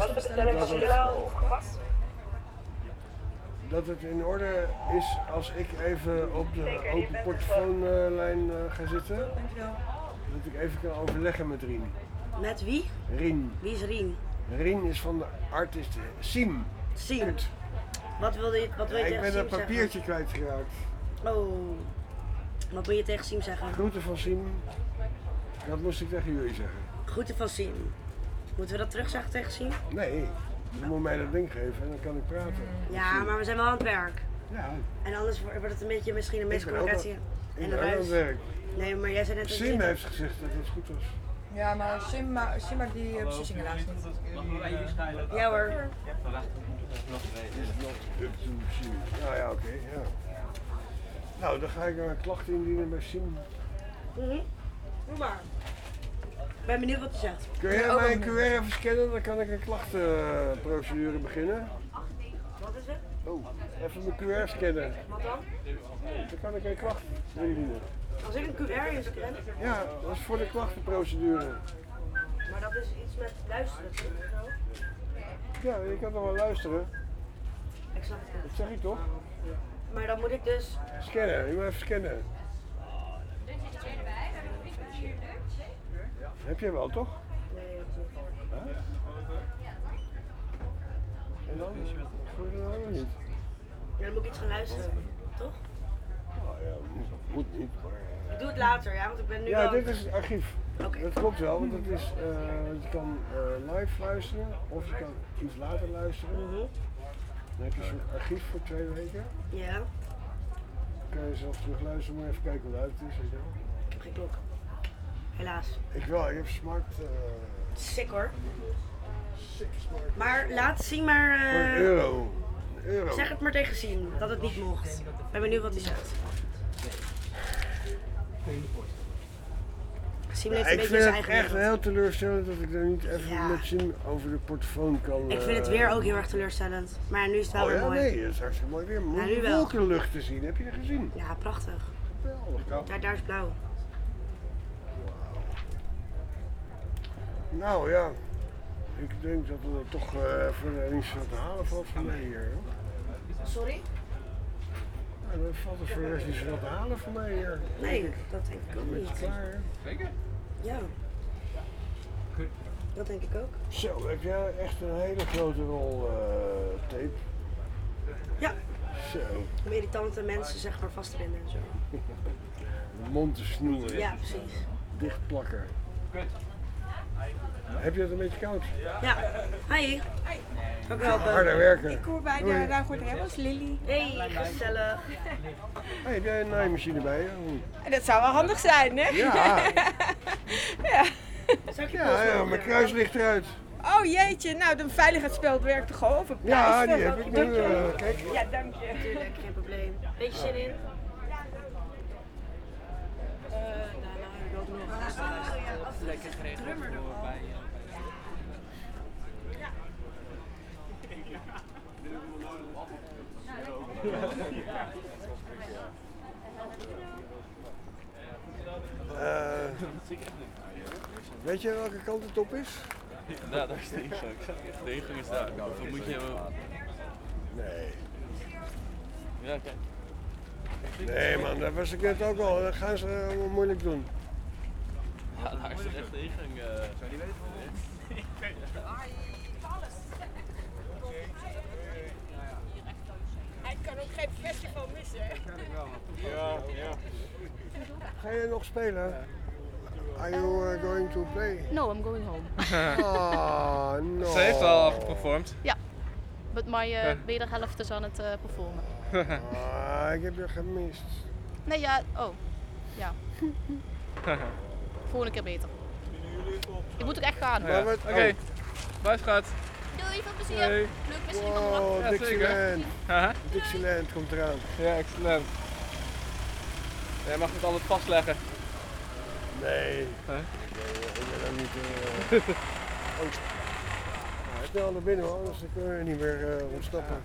dat het in orde is als ik even op de open portofoonlijn ga zitten. Dat ik even kan overleggen met Rien. Met wie? Rien. Wie is Rien? Rien is van de artiest Siem. Siem. Wat wil je tegen Ik ben Siem een papiertje kwijtgeraakt. Oh. Wat moet je tegen Siem zeggen? Groeten van Siem. Dat moest ik tegen jullie zeggen. Groeten van Siem. Moeten we dat terugzeggen tegen Siem? Nee, je moet mij dat ding geven en dan kan ik praten. Ja, maar we zijn wel aan het werk. Ja. En anders wordt het een beetje misschien een miscommunicatie. Ik En ben ook aan het werk. Nee, maar jij zei net dat Sim heeft gezegd dat het goed was. Ja, maar Sim maakt die beslissing helaas niet. Ja hoor. Nou ja, oké. Ja. Nou, dan ga ik een klacht indienen bij Sim. Doe maar. Ik ben benieuwd wat je zegt. Kun jij mij een QR even scannen? Dan kan ik een klachtenprocedure beginnen. Wat is het? Oh, even mijn QR scannen. Wat dan? Dan kan ik een klacht indienen. Als ik een QR scan? Ja, dat is voor de klachtenprocedure. Maar dat is iets met luisteren, toch? Ja, je kan nog wel luisteren. Ik snap het niet. Dat zeg ik toch? Maar dan moet ik dus... Scannen, je moet even scannen. Heb jij wel, toch? Nee, dat is niet. Huh? En dan? Goed nog niet. Ja, dan moet ik iets gaan luisteren, toch? Oh ja, moet niet. Maar, Ik doe het later, ja, want ik ben nu ja, wel... dit is het archief. Oké. Dat klopt wel, want het is, je kan live luisteren of je kan iets later luisteren. Dan heb je een soort archief voor 2 weken. Ja. Dan kan je zelf terug luisteren, moet je even kijken hoe luid het is. Weet je wel. Ik heb geen klok. Helaas. Ik wel, ik heb smart. Sick hoor. Sick smart. Maar laat zien maar... Voor €1. €1. Zeg het maar tegen Siem, dat het niet mocht. Ik ben benieuwd wat hij zegt. Siem heeft een Ik beetje vind zijn het eigen echt wereld. heel teleurstellend dat ik er niet even met Sim over de portofoon kan... Ik vind het weer ook heel erg teleurstellend. Maar nu is het wel Oh weer ja, mooi. nee, dat is hartstikke mooi weer. Ja, nu Moet wel. wolkenlucht te zien, heb je gezien? Ja, prachtig. Geweldig. Ja, daar is blauw. Nou ja, ik denk dat er toch verder niets te halen valt voor mij hier. Hoor. Sorry? Ja, dan valt er verder niets te halen voor mij hier. Nee, dat denk ik ook Een beetje niet. klaar. Zeker? Ja. Dat denk ik ook. Zo, heb jij echt een hele grote rol tape. Ja. Zo. Om irritante mensen zeg maar vast te binden en zo. De mond te snoeren. Ja, precies. Dicht plakken. Heb je het een beetje koud? Ja. Hi. Ook wel. Harder werken. Ik hoor bij Doei. de Ruigoord Remmels, Lily. Hey, gezellig. Hey, heb jij een naaimachine bij je? Dat zou wel handig zijn, hè? Ja. Ja. Ja, mijn kruis ligt eruit. Oh jeetje, nou de veiligheidsspeld werkt toch gewoon over Ja, pleister? die heb ik nu. Kijk. Ja, dank je. Natuurlijk, geen probleem. Beetje zin in? Daarna heb ik ook nog Lekker geregeld voor bij... Weet je welke kant het op is? Ja, daar is de ingang. De ingang is daar. Nou, dan moet je... Nee. Ja, kijk. Nee man, dat was ik net ook al. Dat gaan ze allemaal moeilijk doen. Ja, daar is echt de ingang. Zou je niet weten? Hij kan ook geen festival missen, hè? Ja, ja. Ga je nog spelen? Are you going to play? No, I'm going home. Ah, no. Ze heeft al geperformed. Ja, but my wederhelft is aan het performen. Ah, ik heb je gemist. Nee, ja, oh. Ja. Volgende keer beter. Ik moet ook echt gaan. Ja. Oké, bye schat. Doei, veel plezier. Hey. Leuk wisseling van de Oh, Ja, Dixieland. Haha. Dixieland komt eraan. Ja, excellent. Jij mag het altijd vastleggen. Nee. Ik ben er niet... Oh. Nou, snel naar binnen hoor, anders kunnen we niet meer ontsnappen.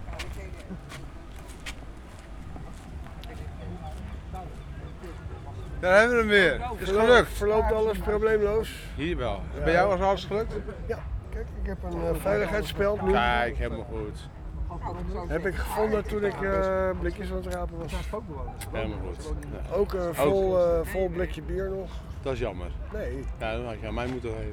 Daar hebben we hem weer. Is gelukt. Verloopt alles probleemloos? Hier wel. Ja. Bij jou was alles gelukt? Ja, kijk, ik heb een veiligheidsspeld nu. Kijk, helemaal goed. Heb ik gevonden toen ik blikjes aan het rapen was. Helemaal goed. Ja. Ook een vol blikje bier nog. Dat is jammer. Nee. Ja, dan had je aan mij moeten geven.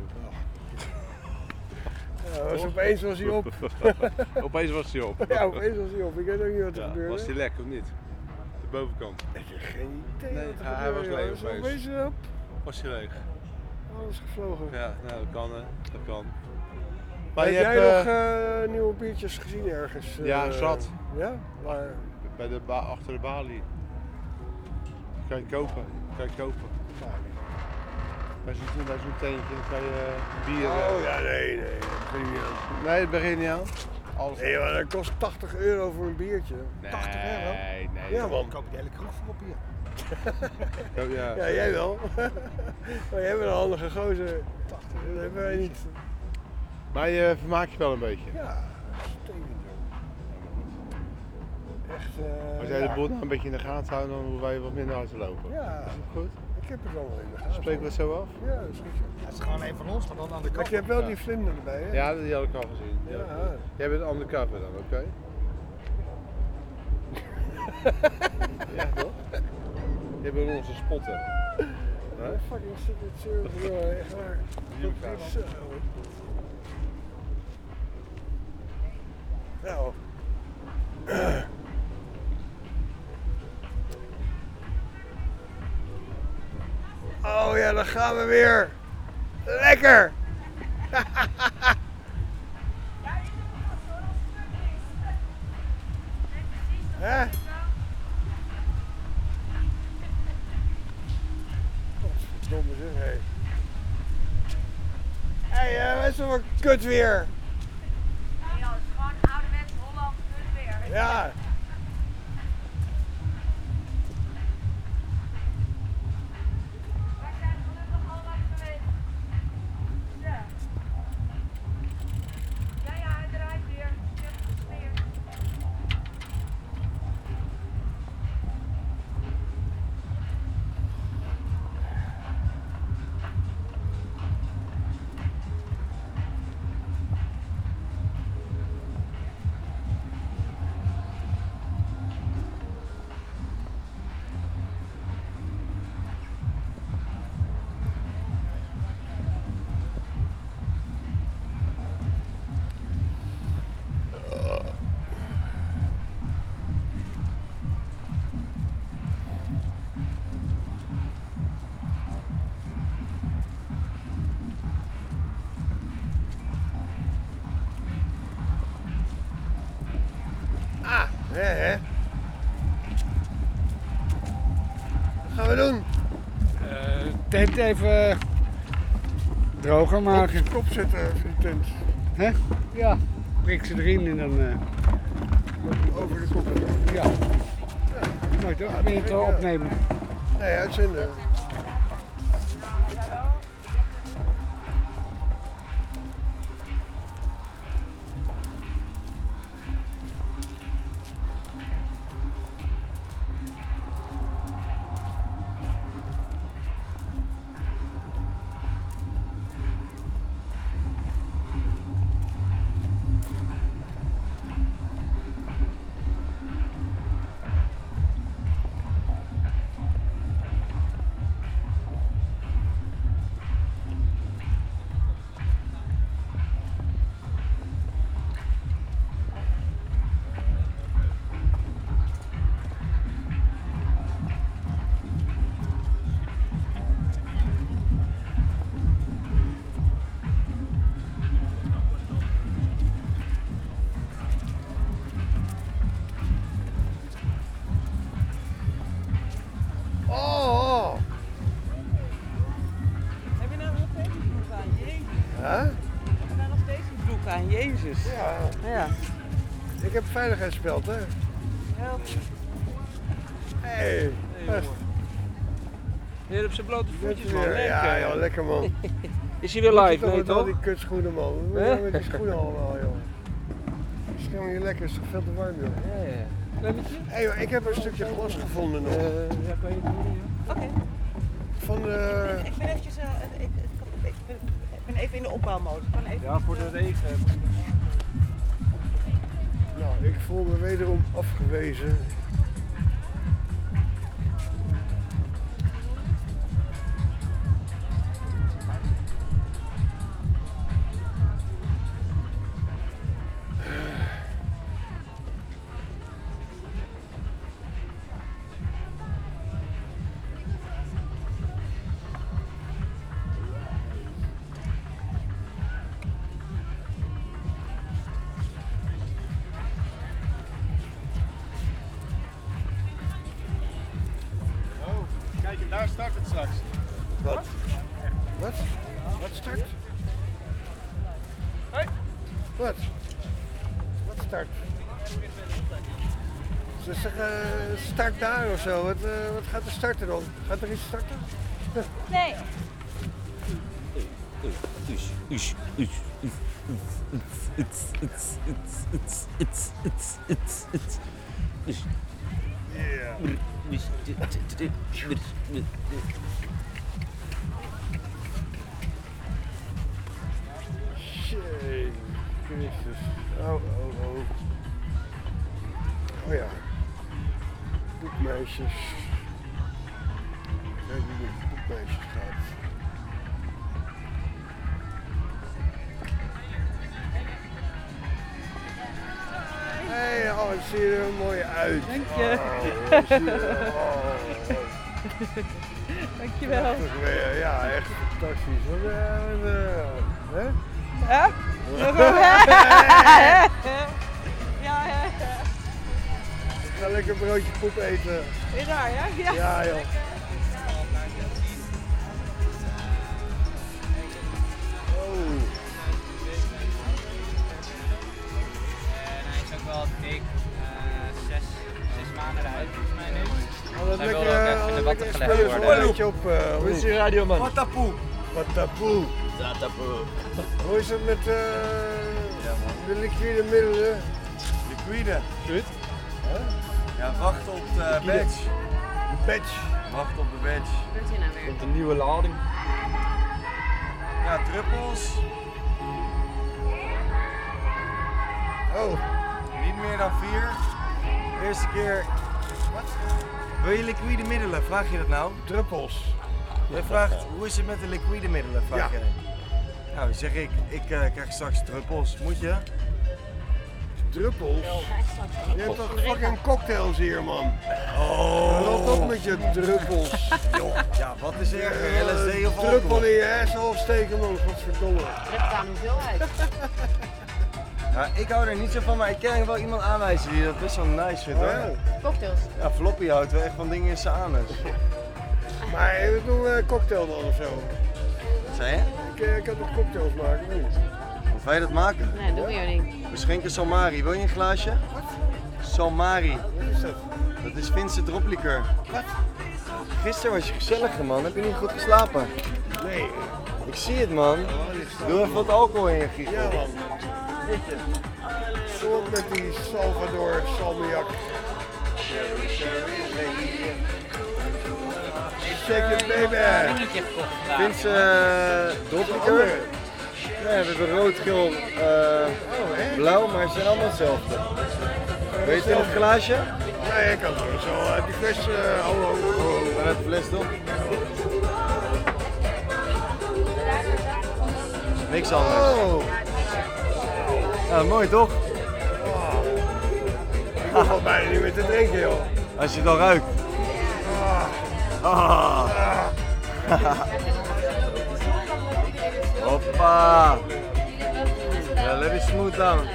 Ja, opeens was hij op. Opeens was hij op. Ja, opeens was hij op. Ik weet ook niet wat er Ja, gebeurde. was hij lek of niet? De bovenkant. Ik heb geen idee Nee, wat er hij was gebeurde. leeg Hij was opeens. opeens op. Was hij leeg? Alles gevlogen. Ja, nou, dat kan hè. Dat kan. Heb je jij hebt, nog nieuwe biertjes gezien ergens? Ja, zat. Ja? Waar? Bij de achter de balie. Kan je kopen. Kan je kopen. Bij zo'n tentje kan je bier... Oh ja, nee, dat begin je niet aan. Nee, dat begin je niet aan. Alles. Nee, maar dat kost €80 voor een biertje. Nee, 80 euro? nee. Ja, man. Ik koop die hele kroeg voor op hier. Oh, ja. Ja, jij wel. Maar jij bent een handige gozer. 80, dat hebben wij niet. Maar je vermaakt je wel een beetje. Ja, stevig. echt... Als jij de boel nou een beetje in de gaten houdt, dan hoeven wij wat minder hard te lopen. Ja. Is dat goed? Ik heb het allemaal in de gaten. Spreken we het zo af? Ja, dat is goed. Het is gewoon een van ons, maar dan aan de kant. Maar je hebt wel die vlinder erbij, hè? Ja, die had ik al gezien. Ja. Jij bent undercover dan, oké? Ja, toch? Jij bent onze spotter. Ja, fucking signature, echt waar. Zo. Nou. Oh ja, dan gaan we weer. Lekker! Hè? Godverdomme zeg, hé. Hé, wat is toch een kut weer? Nee joh, het is gewoon ouderwets Holland kut weer. Ja. Wij zijn gelukkig al lang geweest. Ja. Ja, hij draait weer. Je hebt het sfeer. Hè? Wat gaan we doen? Tent even droger maken. Kop zetten voor de tent. Hè? Ja, prik ze erin en dan... Over de kop. Ja. Mooi toch? Ben je het opnemen? Nee, uitzenden. Heb je nou nog steeds een broek aan? Jezus. Huh? Heb je nou nog steeds een broek aan? Jezus. Ja. Ik heb veiligheidsspeld, hè? Help. Hey. Best. Weer op zijn blote voetjes, man. Ja, Lekker. joh, lekker man. Is hij weer live? Nee, Met al toch? die kutschoenen, man. Wat moet je nou met die schoenen allemaal, joh? Scherm je lekker, is toch veel te warm, joh? Ja, ja. Hé, joh, ik heb een stukje glas gevonden nog. Ja, ik weet het niet. Oké. Van de... Ik ben eventjes... ik ben even in de opbouwmodus. Ja, voor de regen. Nou, ik voel me wederom afgewezen. Kijk, en daar start het straks. Wat? Wat? Wat start? Wat? Wat start? Ze zeggen start daar of zo. Wat gaat er starten dan? Gaat er iets starten? Nee. Jee, Christus. Oh. Oh ja. Poepmeisjes. Ik weet niet hoe het poepmeisjes gaat. Hé, oh, het ziet er mooi uit. Dank je. Dankjewel. Prachtig weer. Ja, echt fantastisch. Hè? Ja? Ja. Ik ga lekker een broodje poep eten. Weer daar, ja? Ja, joh. Oh. Hij is ook wel dik. 6 maanden eruit, volgens mij nu. Dat Zij wilde ook even in de watten gelegd worden. Hoe is die radioman? Watapoe. Hoe is het met de liquide middelen? Liquide. Goed. Ja, wacht op de Liquide. badge. De badge. Wacht op de badge. Wat hier nou weer? Komt een nieuwe lading. Ja, druppels. Oh. Niet meer dan 4. Eerste keer. Wat? Wil je liquide middelen? Vraag je dat nou? Druppels. Jij vraagt, hoe is het met de liquide middelen? Vraag jij. Nou, zeg ik krijg straks druppels. Moet je? Druppels? Je hebt toch fucking cocktails hier, man? Oh. Rot op met je druppels. Ja, wat is er? LSD of alcohol? Druppel in je hersenhoofd steken, man. Godverdomme. Ligt aan hoeveelheid. Ja, ik hou er niet zo van, maar ik kan wel iemand aanwijzen die dat best wel nice vindt, hoor. Cocktails. Ja, Floppy houdt wel echt van dingen in zijn anus. Maar we doen cocktail dan of zo. Wat zei je? Ik kan toch cocktails maken, niet? Of wij dat maken? Nee, doen we hier niet. We schenken Salmari. Wil je een glaasje? Wat? Salmari. Wat is dat? Dat is Finse droplikeur. Wat? Gisteren was je gezellig, man. Heb je niet goed geslapen? Nee. Ik zie het, man. Doe even wat alcohol in je giegel. Ja, man. Stop met die Salvador salmiak. Shake it, baby. Finse droplikeur. Nee, we hebben rood, geel, blauw, maar ze zijn allemaal hetzelfde. Wil je het in het glaasje? Nee, ik kan het zo. Die fles, Dan heb je fles toch? Niks anders. Oh. Ja, mooi toch? Ik hoef al bijna niet meer te drinken, joh. Als je het al ruikt. Hoppa. Ja, let it smooth down.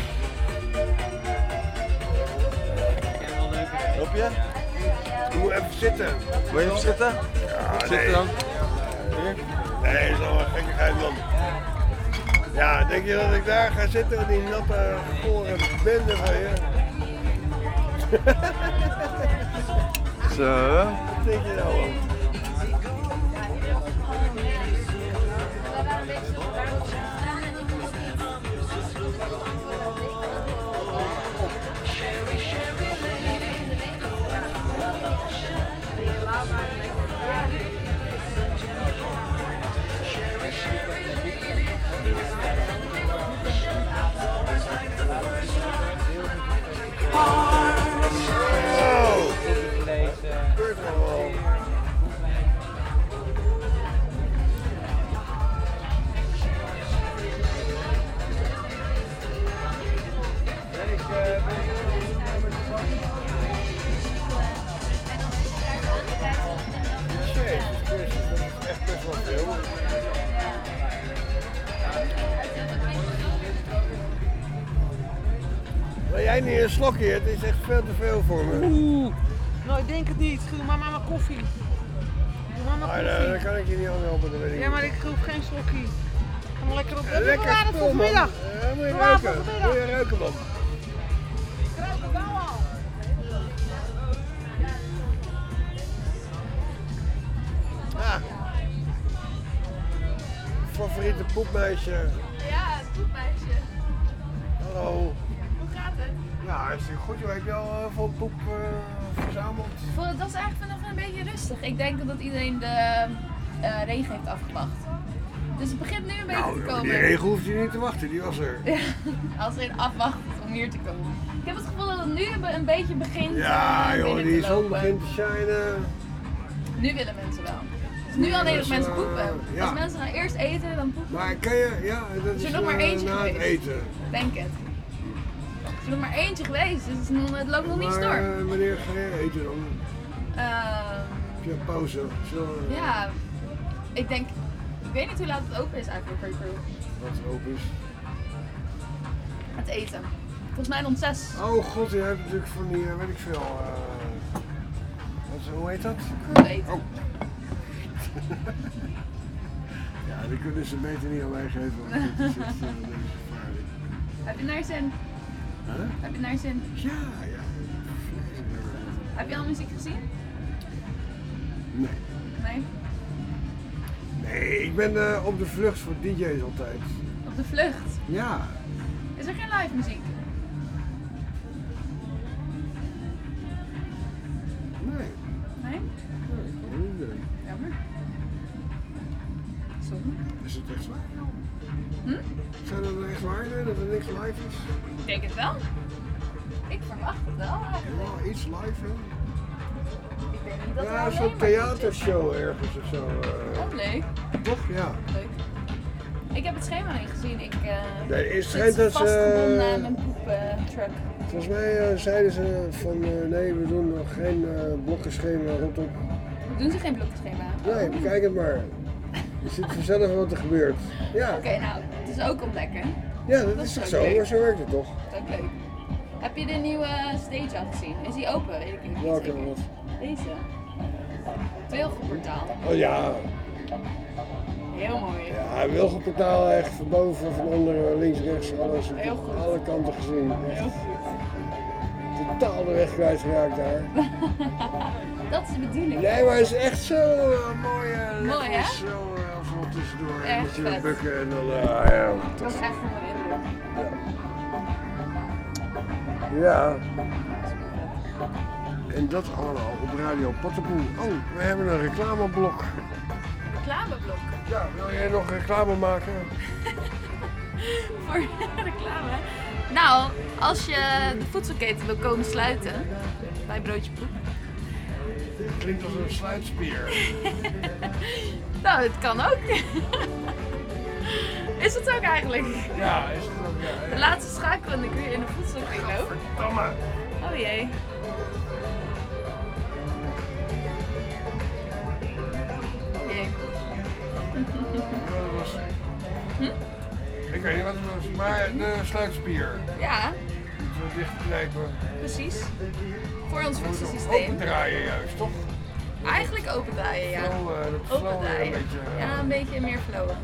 Op je? Je moet even zitten. Wil je even zitten? Ja, Zitten dan. Hier. Nee, dat is wel een gekkigheid, man. Ja, denk je dat ik daar ga zitten in die natte, gore bende van je? Zo. Wat denk je nou, man? Wil jij niet een slokje? Het is echt veel te veel voor me. Oeh, nou ik denk het niet. Doe maar maar koffie. Doe maar maar koffie. Daar kan ik je niet aan helpen, dat weet ik Ja, maar ik hoef geen slokje. Ga maar lekker op. Lekker Bewaar het voor spul, man. vanmiddag. Ja, moet je Bewaar het ruiken. voor vanmiddag. Moet je ruiken, man. Ik ruik het wel al. Ah. Favoriete poepmeisje. Ja, het poepmeisje. Hallo. Hoe gaat het? Ja, hartstikke goed. Joh. Heb je al veel poep verzameld? Dat is eigenlijk nog een beetje rustig. Ik denk dat iedereen de regen heeft afgewacht. Dus het begint nu een beetje te komen. Die regen hoeft je niet te wachten, die was er. Ja, als er afwacht om hier te komen. Ik heb het gevoel dat het nu een beetje begint Ja joh, die zon lopen. begint te shinen. Nu willen mensen wel. Het is nu alleen dat mensen poepen. ja. Als mensen gaan eerst eten, dan poepen. Maar kan je, ja, dat is is er nog maar eentje na het geweest. eten. Denk het. Er is nog maar eentje geweest, dus het loopt nog niet storm. Wanneer ga je eten dan? Heb je pauze? Ja, ik denk, ik weet niet hoe laat het open is eigenlijk voor je crew. Wat open is? Het eten. Volgens mij rond 6. Oh god, je hebt natuurlijk van die, weet ik veel, hoe heet dat? Crew eten. Oh. Ja, die kunnen ze beter niet aan mij geven, want dit is gevaarlijk. Heb je naar zin? Huh? Heb je naar zin? Ja. Heb je al muziek gezien? Nee. Nee? Nee, ik ben op de vlucht voor DJ's altijd. Op de vlucht? Ja. Is er geen live muziek? Nee. Nee? Nee. Jammer. Sorry. Is het echt waar? Hm? Zou dat echt waar zijn dat er niks live is? Ik denk het wel. Ik verwacht het wel eigenlijk. Ja, iets live hè? Ik denk niet dat er Ja, alleen zo'n maar theatershow ergens of zo. Oh, leuk. Toch? Ja. Leuk. Ik heb het schema niet gezien. Ik Nee, is zit schijnt dat ze- vastgebonden aan mijn poeptruck. Volgens mij zeiden ze van nee, we doen nog geen blokkenschema rondom. Doen ze geen blokkenschema? Nee, bekijk het maar. Je ziet vanzelf wat er gebeurt. Ja. Oké, nou, het is ook ontdekken. Ja, dat is toch ook zo, leuk. maar zo werkt het toch? Dat is ook leuk. Heb je de nieuwe stage al gezien? Is die open? Weet ik niet. Welke zeker. wat? Deze. Het Wilgenportaal. Oh ja. Heel mooi. Ja, Wilgenportaal echt van boven, van onder, links, rechts, alles. Heel goed. Alle kanten gezien. Echt. Heel goed. Totaal de weg kwijtgeraakt daar. Dat is de bedoeling. Nee, maar het is echt zo mooi. Mooi, hè? Zo vlot tussendoor. Echt Moet je vet. bukken en dan, ja. Dat was echt een mooie indruk. Ja. En dat allemaal op Radio Pattenboel. Oh, we hebben een reclameblok. Reclameblok. Ja, wil jij nog reclame maken? Voor reclame. Nou, als je de voedselketen wil komen sluiten bij Broodje Poep. Klinkt als een sluitspier. Nou, het kan ook. Is het ook eigenlijk? Ja, is het ook, ja. De laatste schakel en ik weer in de voedselkringloop. Verdamme. Oh jee. Jee. Ik weet niet wat het was, maar de sluitspier. Ja, Zo dichtknijpen. precies. Voor ons Moet voedselsysteem. opendraaien juist, toch? Eigenlijk opendraaien, ja. Flow, dat flow Opendraaien. een beetje, Ja, een beetje meer flowen.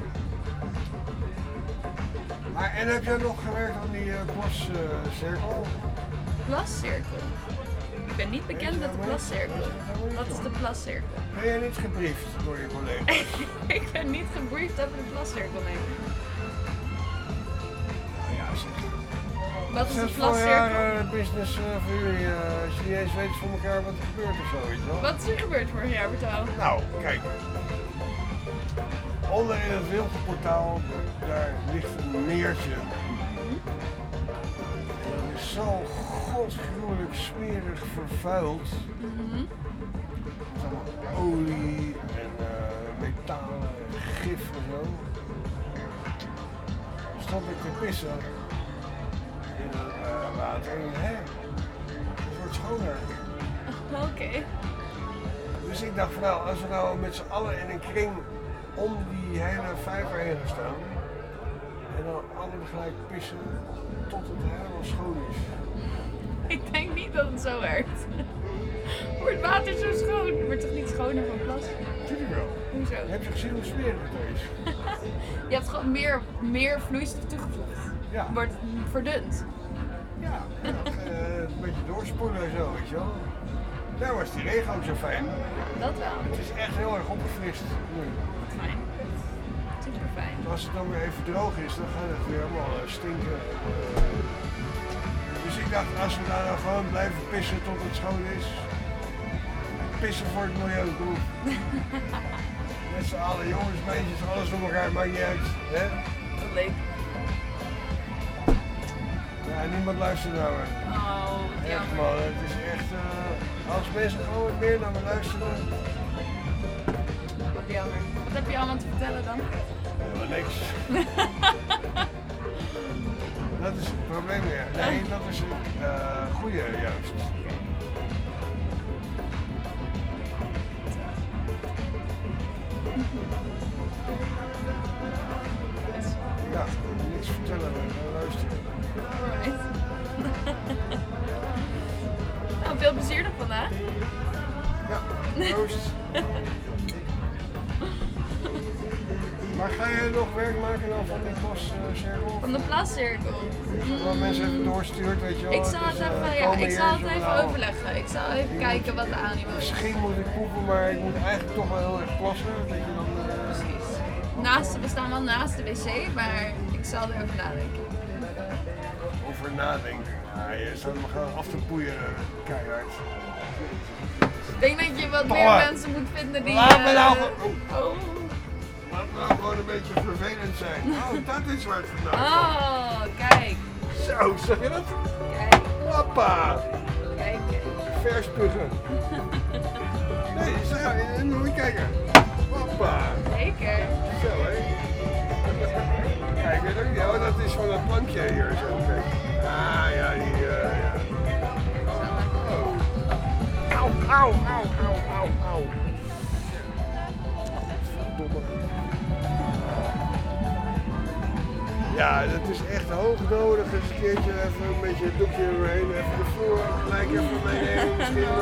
Maar en heb jij nog gewerkt aan die plascirkel? Plascirkel. Ik ben niet bekend met de plascirkel. Wat is de plascirkel? Ben je niet gebriefd door je collega's? Ik ben niet gebriefd over de plascirkel, nee. Ja, zeg. Wat is de 6 plascirkel? jaar business voor jullie, als je niet eens weet voor elkaar wat er gebeurt of zo, weet je wel? Wat is er gebeurd vorig jaar, vertel? Nou, kijk. Onder in het Wilgenportaal, daar ligt een meertje. En dat is zo godsgruwelijk smerig vervuild. Met allemaal olie en metalen en gif en zo. Stond ik te pissen in het water en het wordt schoner. Oké. Dus ik dacht van nou, als we nou met z'n allen in een kring om die hele vijver heen gaan staan en dan alle tegelijk pissen tot het helemaal schoon is. Ik denk niet dat het zo werkt. Wordt water zo schoon? Het wordt toch niet schoner van plas? Tuurlijk wel. Hoezo? Heb je gezien hoe smerig het is? Je hebt gewoon meer vloeistof toegevoegd. Ja. Wordt verdund. Ja, een beetje doorspoelen en zo, weet je wel. Daar was die regen ook zo fijn. Dat wel. Het is echt heel erg opgefrist nu. Fijn. Super fijn. Als het dan weer even droog is, dan gaat het weer helemaal stinken. Dus ik dacht, als we daar nou gewoon blijven pissen tot het schoon is. Pissen voor het milieu, kom op. Met z'n allen, jongens, meisjes, alles door elkaar, maakt niet uit. Hè? Wat leuk. Ja, niemand luistert naar me. Oh, echt man, het is echt... als mensen gewoon wat meer naar me luisteren... Wat jammer. Wat heb je allemaal te vertellen dan? Helemaal niks. Dat is het probleem weer. Nee, dat is het goede juist. Ja, niks vertellen, maar luisteren. Alright. Nou, veel plezier nog vandaag. Ja, proost. Maar ga jij nog werk maken dan van die plascirkel? Van de plascirkel? Wat mensen even doorstuurt, weet je wel. Ik zal het even, overleggen. Ik zal even kijken wat de animo is. Misschien moet ik poepen, maar ik moet eigenlijk toch wel heel erg plassen. Dat je dan, Precies. We staan wel naast de wc, maar ik zal erover nadenken. Over nadenken? Ja, je staat me gewoon af te poeieren, keihard. Ik denk dat je wat meer mensen moet vinden die... Laat me nou Laat me nou gewoon een beetje vervelend zijn. Oh, dat is waar het vandaan komt. Oh, kijk. Zo, zeg je dat? Kijk. Hoppa. Kijk. Verspugen. Nee, zo, moet je kijken. Hoppa. Zeker. Zo, hé. Ja, ik weet ook niet. Oh, dat is van dat plankje hier. Zo, kijk. Ah, ja, die, ja. Oh. Auw, auw, auw, auw, auw, auw. Ja, dat is echt hoog nodig. Dus een keertje even een beetje het doekje erheen. Even de vloer gelijk even meenemen. Misschien.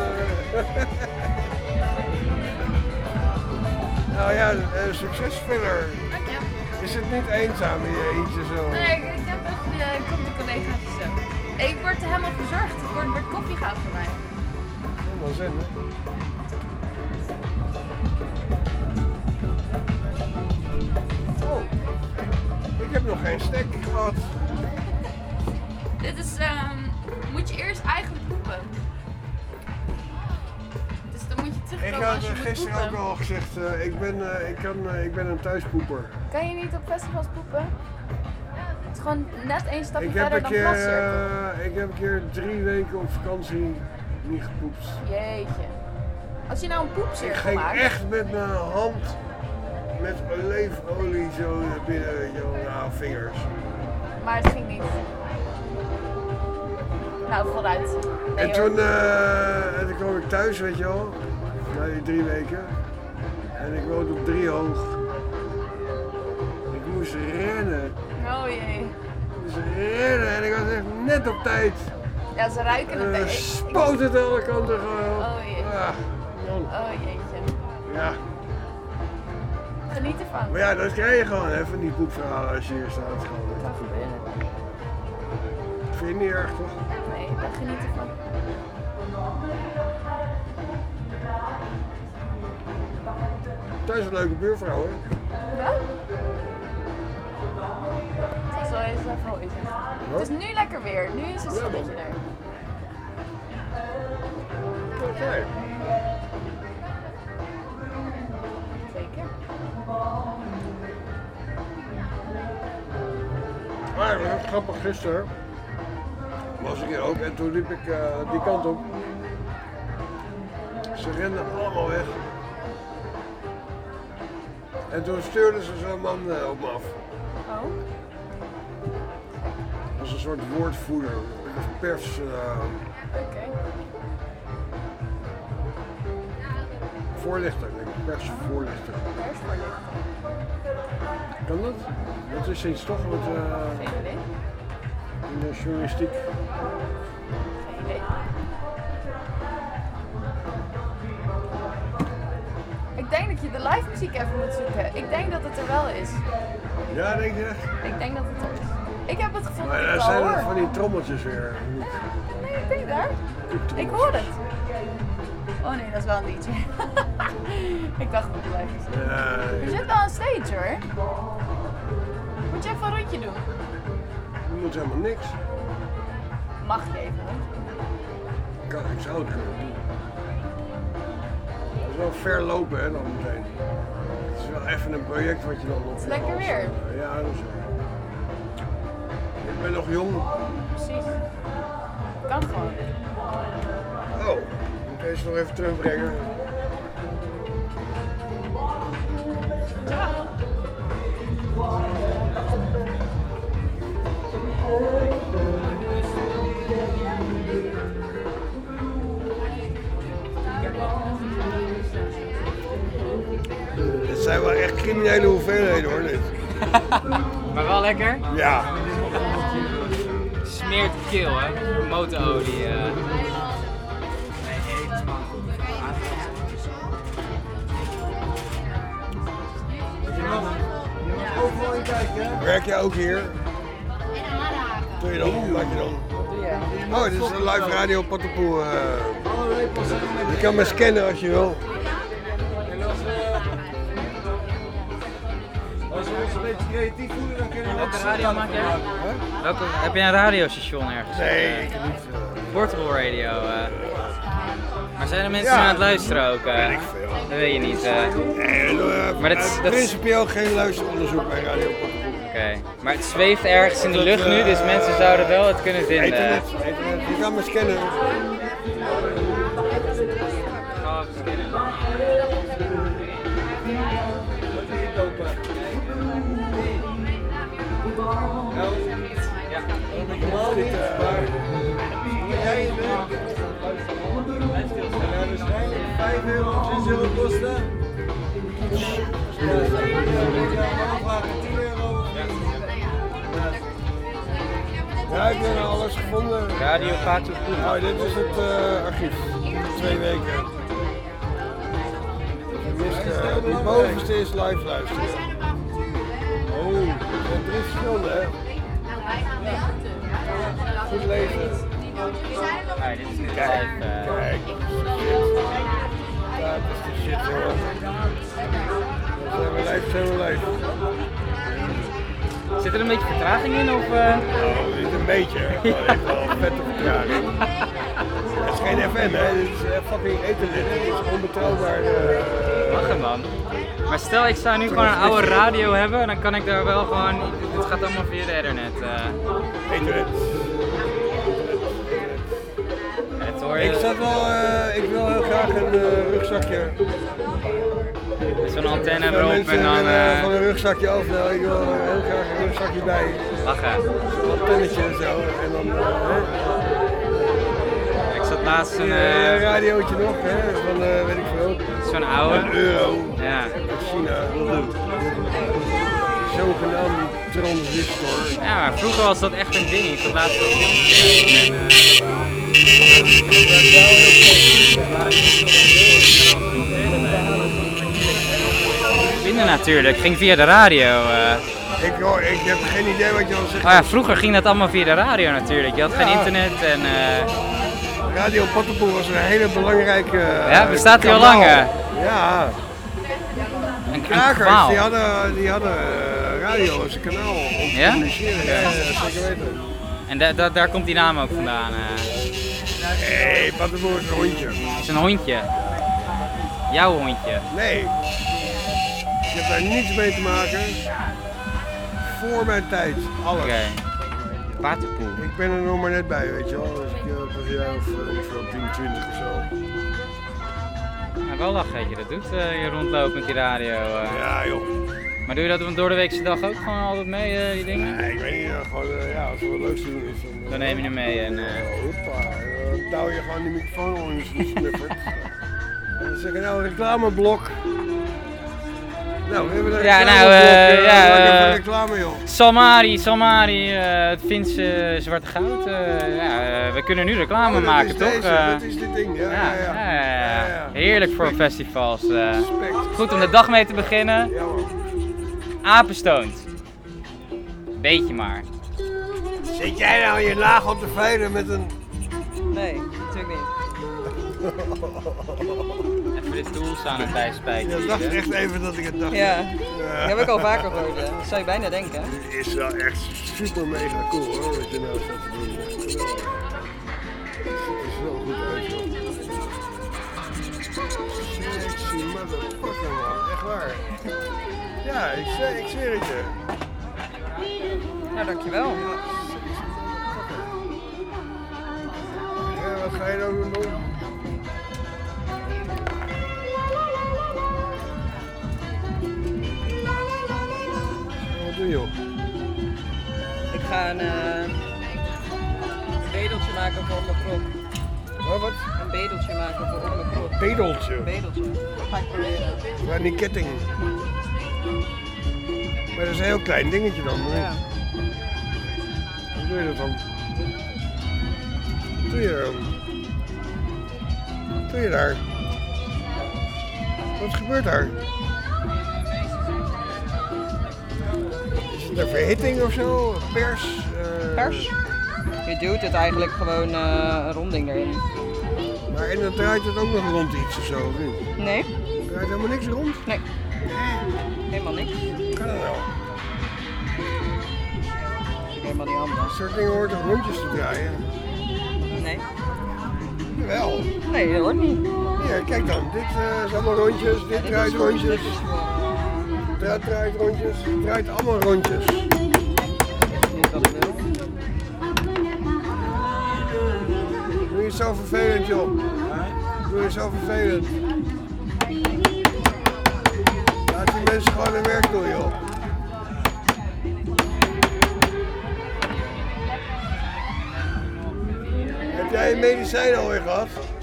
Nou ja, succes verder. Dank je. Is het niet eenzaam in je eentje zo? Nee, ik heb echt komt de collega's zo. Ik word helemaal verzorgd. Er wordt koffie gehaald voor mij. Helemaal zin, hè? Oh. Ik heb nog geen stek gehad. Dit is, moet je eerst eigenlijk poepen. Dus dan moet je terugkomen als je Ik had gisteren ook al gezegd, ik ben een thuispoeper. Kan je niet op festivals poepen? Het is gewoon net één stapje verder dan plascirkel. Ik heb een keer 3 weken op vakantie niet gepoept. Jeetje. Als je nou een poepcirkel maakt... Ik ging echt met mijn hand met olijfolie zo naar binnen, weet je wel, nou, vingers. Maar het ging niet. Nou, vooruit. Nee, en toen kwam ik thuis, weet je wel, na die 3 weken. En ik woonde op 3 hoog. Ik moest rennen. Oh jee. Ik moest rennen en ik was echt net op tijd. Ja, ze ruiken het echt. Spoot het alle kanten gewoon. Oh jee. Ah, oh jeetje. Ja. Geniet ervan. Maar ja, dat krijg je gewoon even die poepverhalen als je hier staat. Dat kan gebeuren. Vind je niet erg, toch? Nee, daar geniet ervan. Thuis een leuke buurvrouw, hè? Ja? Het is wel eens even is het. Het is nu lekker weer. Nu is het zonnetje er. Oké. Zeker. Maar dat was grappig, gisteren was ik hier ook en toen liep ik die kant op. Ze renden allemaal weg. En toen stuurde ze zo'n man op me af. Oh. Dat was een soort woordvoerder, een pers... Oké. Voorlichter, denk ik. Persvoorlichter. Persvoorlichter. Kan dat? Dat is iets toch wat Geen idee. in de journalistiek. Geen idee. Ik denk dat je de live muziek even moet zoeken. Ik denk dat het er wel is. Ja, denk je echt? Ik denk dat het er is. Ik heb het gevoel Maar dat ik daar het zijn al het hoor. van die trommeltjes weer. Nee, ik denk daar. Ik hoor het. Oh nee, dat is wel een liedje. Ik dacht dat het live is. Er zit wel een stage hoor. Moet je even een rondje doen? Je moet helemaal niks. mag ik even. Ik zou het kunnen doen. Dat is wel ver lopen hè, dan meteen. Het is wel even een project wat je dan op. Het is lekker weer. Ja, dat is wel. Ik ben nog jong. Precies. Kan gewoon. Oh, ik moet deze nog even terugbrengen. Dit zijn wel echt criminele hoeveelheden hoor, dit. Maar wel lekker? Ja. Smeert de keel, hè? Motorolie. Overal in kijken, hè? Werk jij ook hier? Doe je dan? Wat je dan? Oh, dit is een live radio Patapoe. Je kan me scannen als je wil. Als we ons een beetje creatief voelen, dan kunnen we ook Welke radio maak jij? Heb je een radiostation ergens? Nee, ik niet. Portable radio. Maar zijn er mensen aan het luisteren ook? Weet ik veel. Dat weet je niet. Maar dat principieel geen luisteronderzoek bij Radio Patapoe. Oké, maar het zweeft ergens in de lucht nu, dus mensen zouden wel het kunnen vinden. Internet. Je kan me scannen. Ga even scannen. Ja, normaal niet. Jij je bent. Waarschijnlijk 5 euro of 6 euro kosten. Ja, ik heb alles gevonden. Radio Patapoe. Oh, dit is het archief. 2 weken. Die bovenste is live luisteren. Oh, er zijn 3 verschillende, hè? Goed lezen. Nee, dit is niet Kijk, live. kijk. Ja, dat is de shit, hoor. Zijn we live. Zit er een beetje vertraging in? Of, Nou, niet een beetje. Het heeft wel een vette vertraging. Het is geen FM, hè? Dit is fucking internet. Het is onbetrouwbaar. Lachen man. Maar stel ik zou nu gewoon een oude radio hebben, dan kan ik daar wel gewoon. Het gaat allemaal via de internet. Internet. Het hoor je. Ik wil heel graag een rugzakje. Met zo'n antenne erop mensen en dan. Van een rugzakje af, nou, ik wil heel graag een rugzakje bij. Lachen. Zo'n antennetje en zo. En dan. Ik zat laatst een. radiootje nog, hè? Van weet ik veel. Zo'n oude. Een euro. Ja. China. Zogenaamd transistor. Ja, maar vroeger was dat echt een ding. Ik zat laatst ook binnen natuurlijk, ging via de radio. Ik heb geen idee wat je al zegt. Oh ja, vroeger ging dat allemaal via de radio natuurlijk. Je had geen internet en... Radio Patapoe was een hele belangrijke ja, bestaat die al lang? Ja. Een krakers, die hadden radio als een kanaal om te communiceren. Ja, zeker weten. En daar komt die naam ook vandaan? Nee, Patapoe is een hondje. Het is een hondje? Jouw hondje? Nee. Ik heb daar niets mee te maken. Voor mijn tijd, alles. Oké. Patapoe. Ik ben er nog maar net bij, weet je wel. Dus ik was een jaar of 10, 20 of zo. Ja, wel lachen dat je dat doet, je rondloopt met die radio. Ja joh. Maar doe je dat op een doordeweekse dag ook gewoon altijd mee, die dingen? Nee, ik weet niet, gewoon, ja, als er wat leuks te doen is. Dan neem je hem mee en... hoppa, dan touw je gewoon die microfoon om je snuffert. En dan zeg je nou, reclameblok. Nou, we hebben een reclame, joh. Salmari, het Finse Zwarte Goud. We kunnen nu reclame maken, toch? Dat is dit ding, ja. Heerlijk voor festivals. Goed om de dag mee te beginnen. Apenstoont. Beetje maar. Zit jij nou je nagel te vijden met een... Nee, natuurlijk niet. Even de stoel staan erbij spijken. Je dacht echt even dat ik het dacht. Ja, dat heb ik al vaker gehoord. Dat zou je bijna denken. Dit is wel echt super mega cool hoor, wat je nou staat te doen. Het ziet er zo goed uit joh. Sexy motherfucker man, echt waar. Ja, ik zweer het je. Nou, dankjewel. Ja, wat ga je nou doen? Wat doe je joh? Ik ga een bedeltje maken voor mijn krop. Wat? Een bedeltje maken voor mijn krop. Bedeltje? Bedeltje. Dat ga ik proberen. Maar die ketting. Maar dat is een heel klein dingetje dan, maar ja. Hoe doe je dat dan? Wat doe je dan? Wat doe je daar? Wat gebeurt daar? Is het een verhitting of zo? Pers? Pers? Je duwt het eigenlijk gewoon een ronding erin. Maar en dan draait het ook nog rond iets of zo, of niet? Nee. Draait helemaal niks rond? Nee. Helemaal niks. Kan dat wel? Helemaal niet handig. Dat soort dingen hoort toch rondjes te draaien? Nee. Wel. Nee, dat hoort niet. Hier, kijk dan. Dit is allemaal rondjes, dit draait rondjes. Dat draait rondjes, het draait allemaal rondjes. Doe je zo vervelend, joh. Doe je zo vervelend. Laat die mensen gewoon hun werk doen, joh. Heb jij een medicijn alweer gehad?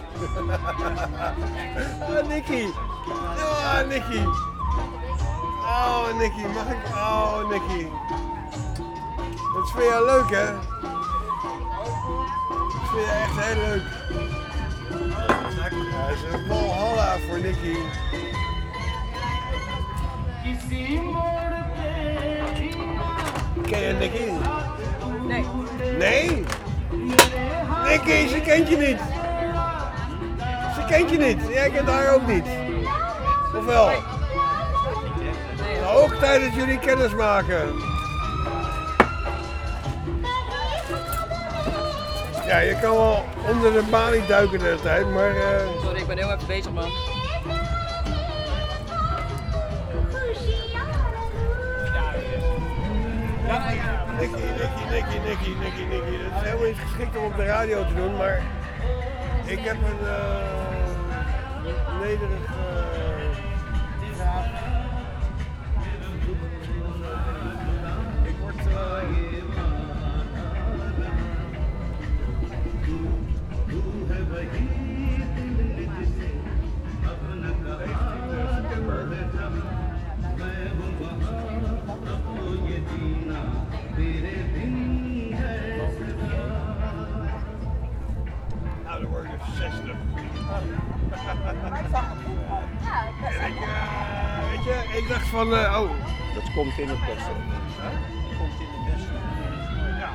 Oh, Nicky. Oh, Nicky. Oh, Nicky. Mag ik? Oh, Nicky. Dat vind je leuk, hè? Dat vind je echt heel leuk. Ja, dat is een Valhalla voor Nicky. Ken je Nicky? Nee. Nee? Nicky, ze kent je niet. Ze kent je niet. Jij kent haar ook niet. Of wel? Nee. Ook tijd dat jullie kennis maken. Ja, je kan wel onder de balie duiken de hele tijd, maar... Sorry, ik ben heel even bezig, man. Nicky. Het is helemaal niet geschikt om op de radio te doen, maar ik heb een nederig vraag. Ik word... Nou, dan word ik dus 60. En weet je, ik dacht van, oh. Dat komt in het beste. Komt in het beste. Ja.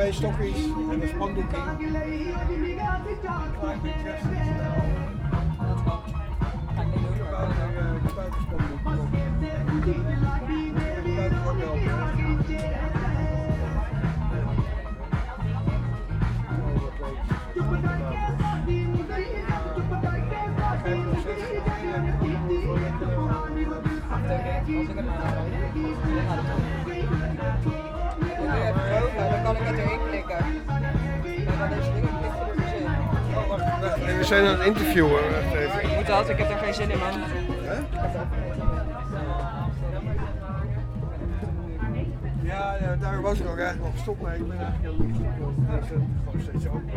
2 stokjes en een spandoekje. Dan kan ik het erin klikken. Maar dan is dingen klikken er dus in. Oh, wacht. We zijn aan het interviewen. Wacht even. Moet dat? Ik heb er geen zin in, man. Ja, daar was ik ook eigenlijk al gestopt, maar ik ben eigenlijk ook niet gestopt. Dat is gewoon steeds open.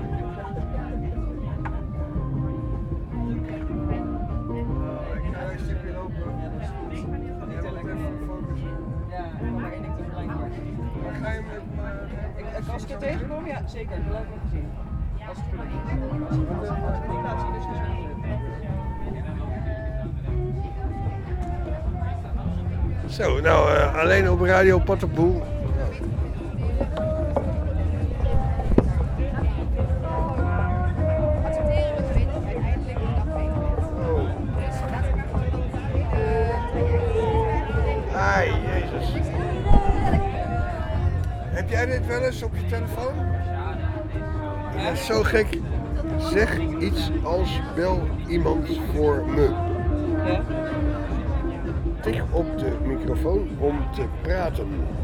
Ik ga een stukje lopen. Niet te lekker focussen. Ja, ik kan maar één ding tegelijk doen. Maar ga je met Als ik er tegenkom, ja, zeker. Dat laat ik wel gezien. Als het goed is. Als ik het niet laat zien, is het dus niet. Zo, nou, alleen op Radio Pattenboel. Ai, Jezus. Heb jij dit wel eens op je telefoon? Dat is zo gek. Zeg iets als bel iemand voor me. Ja? Tik op de microfoon om te praten.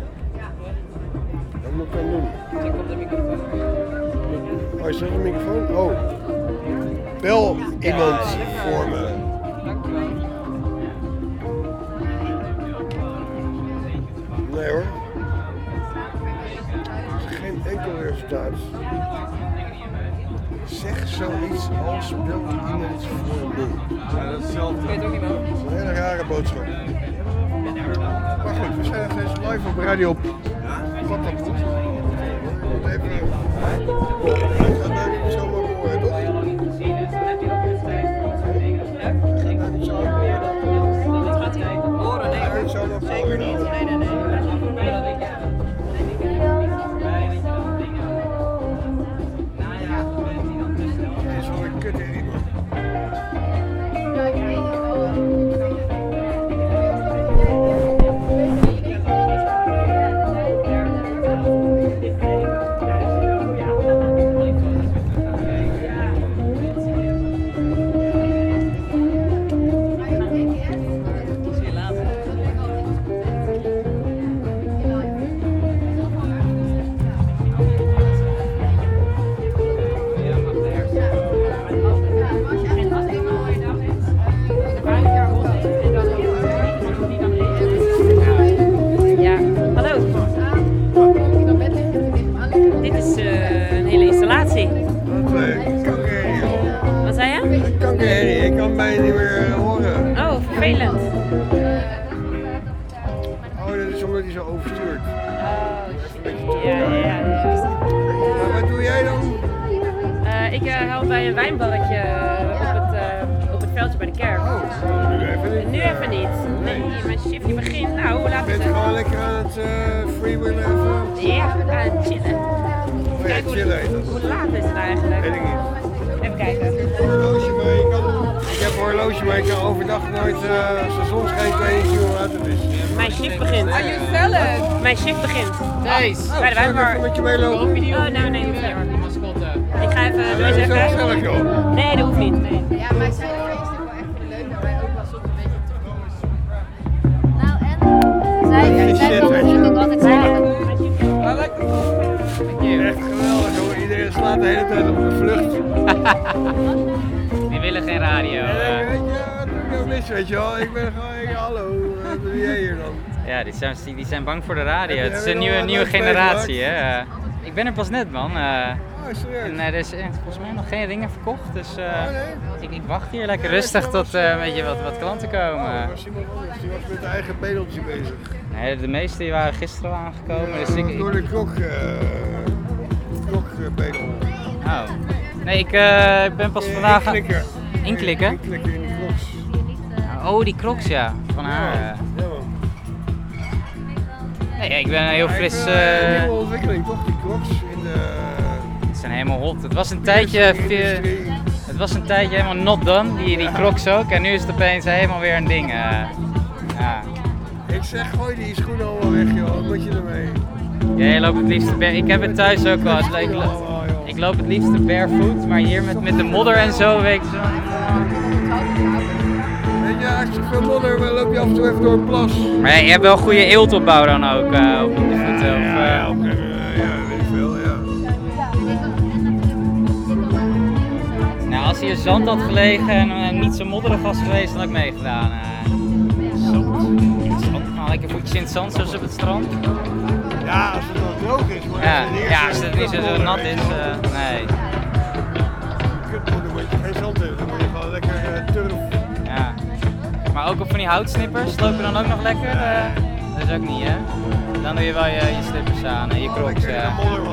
Wat moet ik dan doen? Tik op de microfoon. Oh, is dat een microfoon? Oh. Bel iemand voor me. Dankjewel. Nee hoor. Geen enkel resultaat. Zeg zoiets als bel iemand voor me. Ja, dat is hetzelfde. Ik weet ook niet wel. Dat is een hele rare boodschap. Maar goed, we zijn nog steeds live op Radio Pattenboel. Even... Ik ga daar niet zomaar horen, toch? Dat gaat hij horen, nee hoor. Zeker niet. Nee. Dit is wel een kut in iemand. Ik kan mij niet meer horen. Oh, vervelend. Oh, dat is omdat hij zo overstuurt. Ja. Maar wat doe jij dan? Ik help bij een wijnbarretje op het veldje bij de kerk. Oh, nu even niet. Nu even niet. Nee, mijn shiftje begint. Nou, hoe laat Je is bent het? gewoon lekker aan het freewheelen even? Ja, aan het chillen. Oh ja, Kijk chillen heet dat. hoe laat is het eigenlijk? Weet ik niet. Even kijken. Ik heb een horloge, maar ik kan overdag nooit, als de zon schijnt, weet ik niet hoe laat het is. Mijn shift begint. Are you selling? Mijn shift begint. Nice. Bij de wijnbar. Met je meelopen? Oh, nou nee, hoeft niet hoor. Ik ga even Dat doe is eens wel even. gezellig joh. Nee, dat hoeft niet. Nee. Ja, maar zij feesten wel echt voor de leuk, maar wij ook wel soms een beetje te komen. Nou en? Zij kan ook altijd zeggen. Echt geweldig hoor, iedereen slaat de hele tijd op de vlucht. Die willen geen radio. Weet je, wat doe ik nou mis, weet je wel? Ik ben gewoon, hallo, wat doe jij hier dan? Ja, die zijn bang voor de radio. Heb Het is je een er nog nieuwe nooit generatie. Hè. Ik ben er pas net, man. Oh, serieus? En er is volgens mij nog geen ringen verkocht. Dus nee? ik wacht hier lekker rustig tot een beetje wat klanten komen. Oh, was iemand anders, die was met zijn eigen bedeltje bezig. Nee, de meeste die waren gisteren al aangekomen. Dus Door de klokbedel. Oh. Nee, ik ben pas vandaag... Inklikken. Inklikken? Inklikken in die crocs. Oh, die crocs, ja. Van haar. Ja, man. Nee, ik ben heel fris... Een nieuwe ontwikkeling toch, die crocs in de Die zijn helemaal hot. Het was een tijdje helemaal not done, die Crocs ook. En nu is het opeens helemaal weer een ding. Ja. Ik zeg, gooi die schoenen allemaal weg, joh. Wat moet je ermee? Jij loopt het liefst ik heb het thuis ook wel. Ik loop het liefst barefoot, maar hier met de modder en zo, weet je zo. Weet je, als je veel modder, dan loop je af en toe even door een plas. Maar je hebt wel goede eeltopbouw dan ook op je voeten? Ja, weet ik veel, ja. Nou, als hier zand had gelegen en niet zo modderig was geweest, dan had ik meegedaan. Zand? Nou, lekker voetjes in het zand, zoals op het strand. Ja, als het wel droog is. Maar als het niet zo nat is, nee. Kutmoeder, moet je geen zand hebben, dan moet je gewoon lekker turf. Ja. Maar ook op van die houtsnippers, loop je dan ook nog lekker? Dat is ook niet, hè? Dan doe je wel je slippers aan en je crocs. Ja.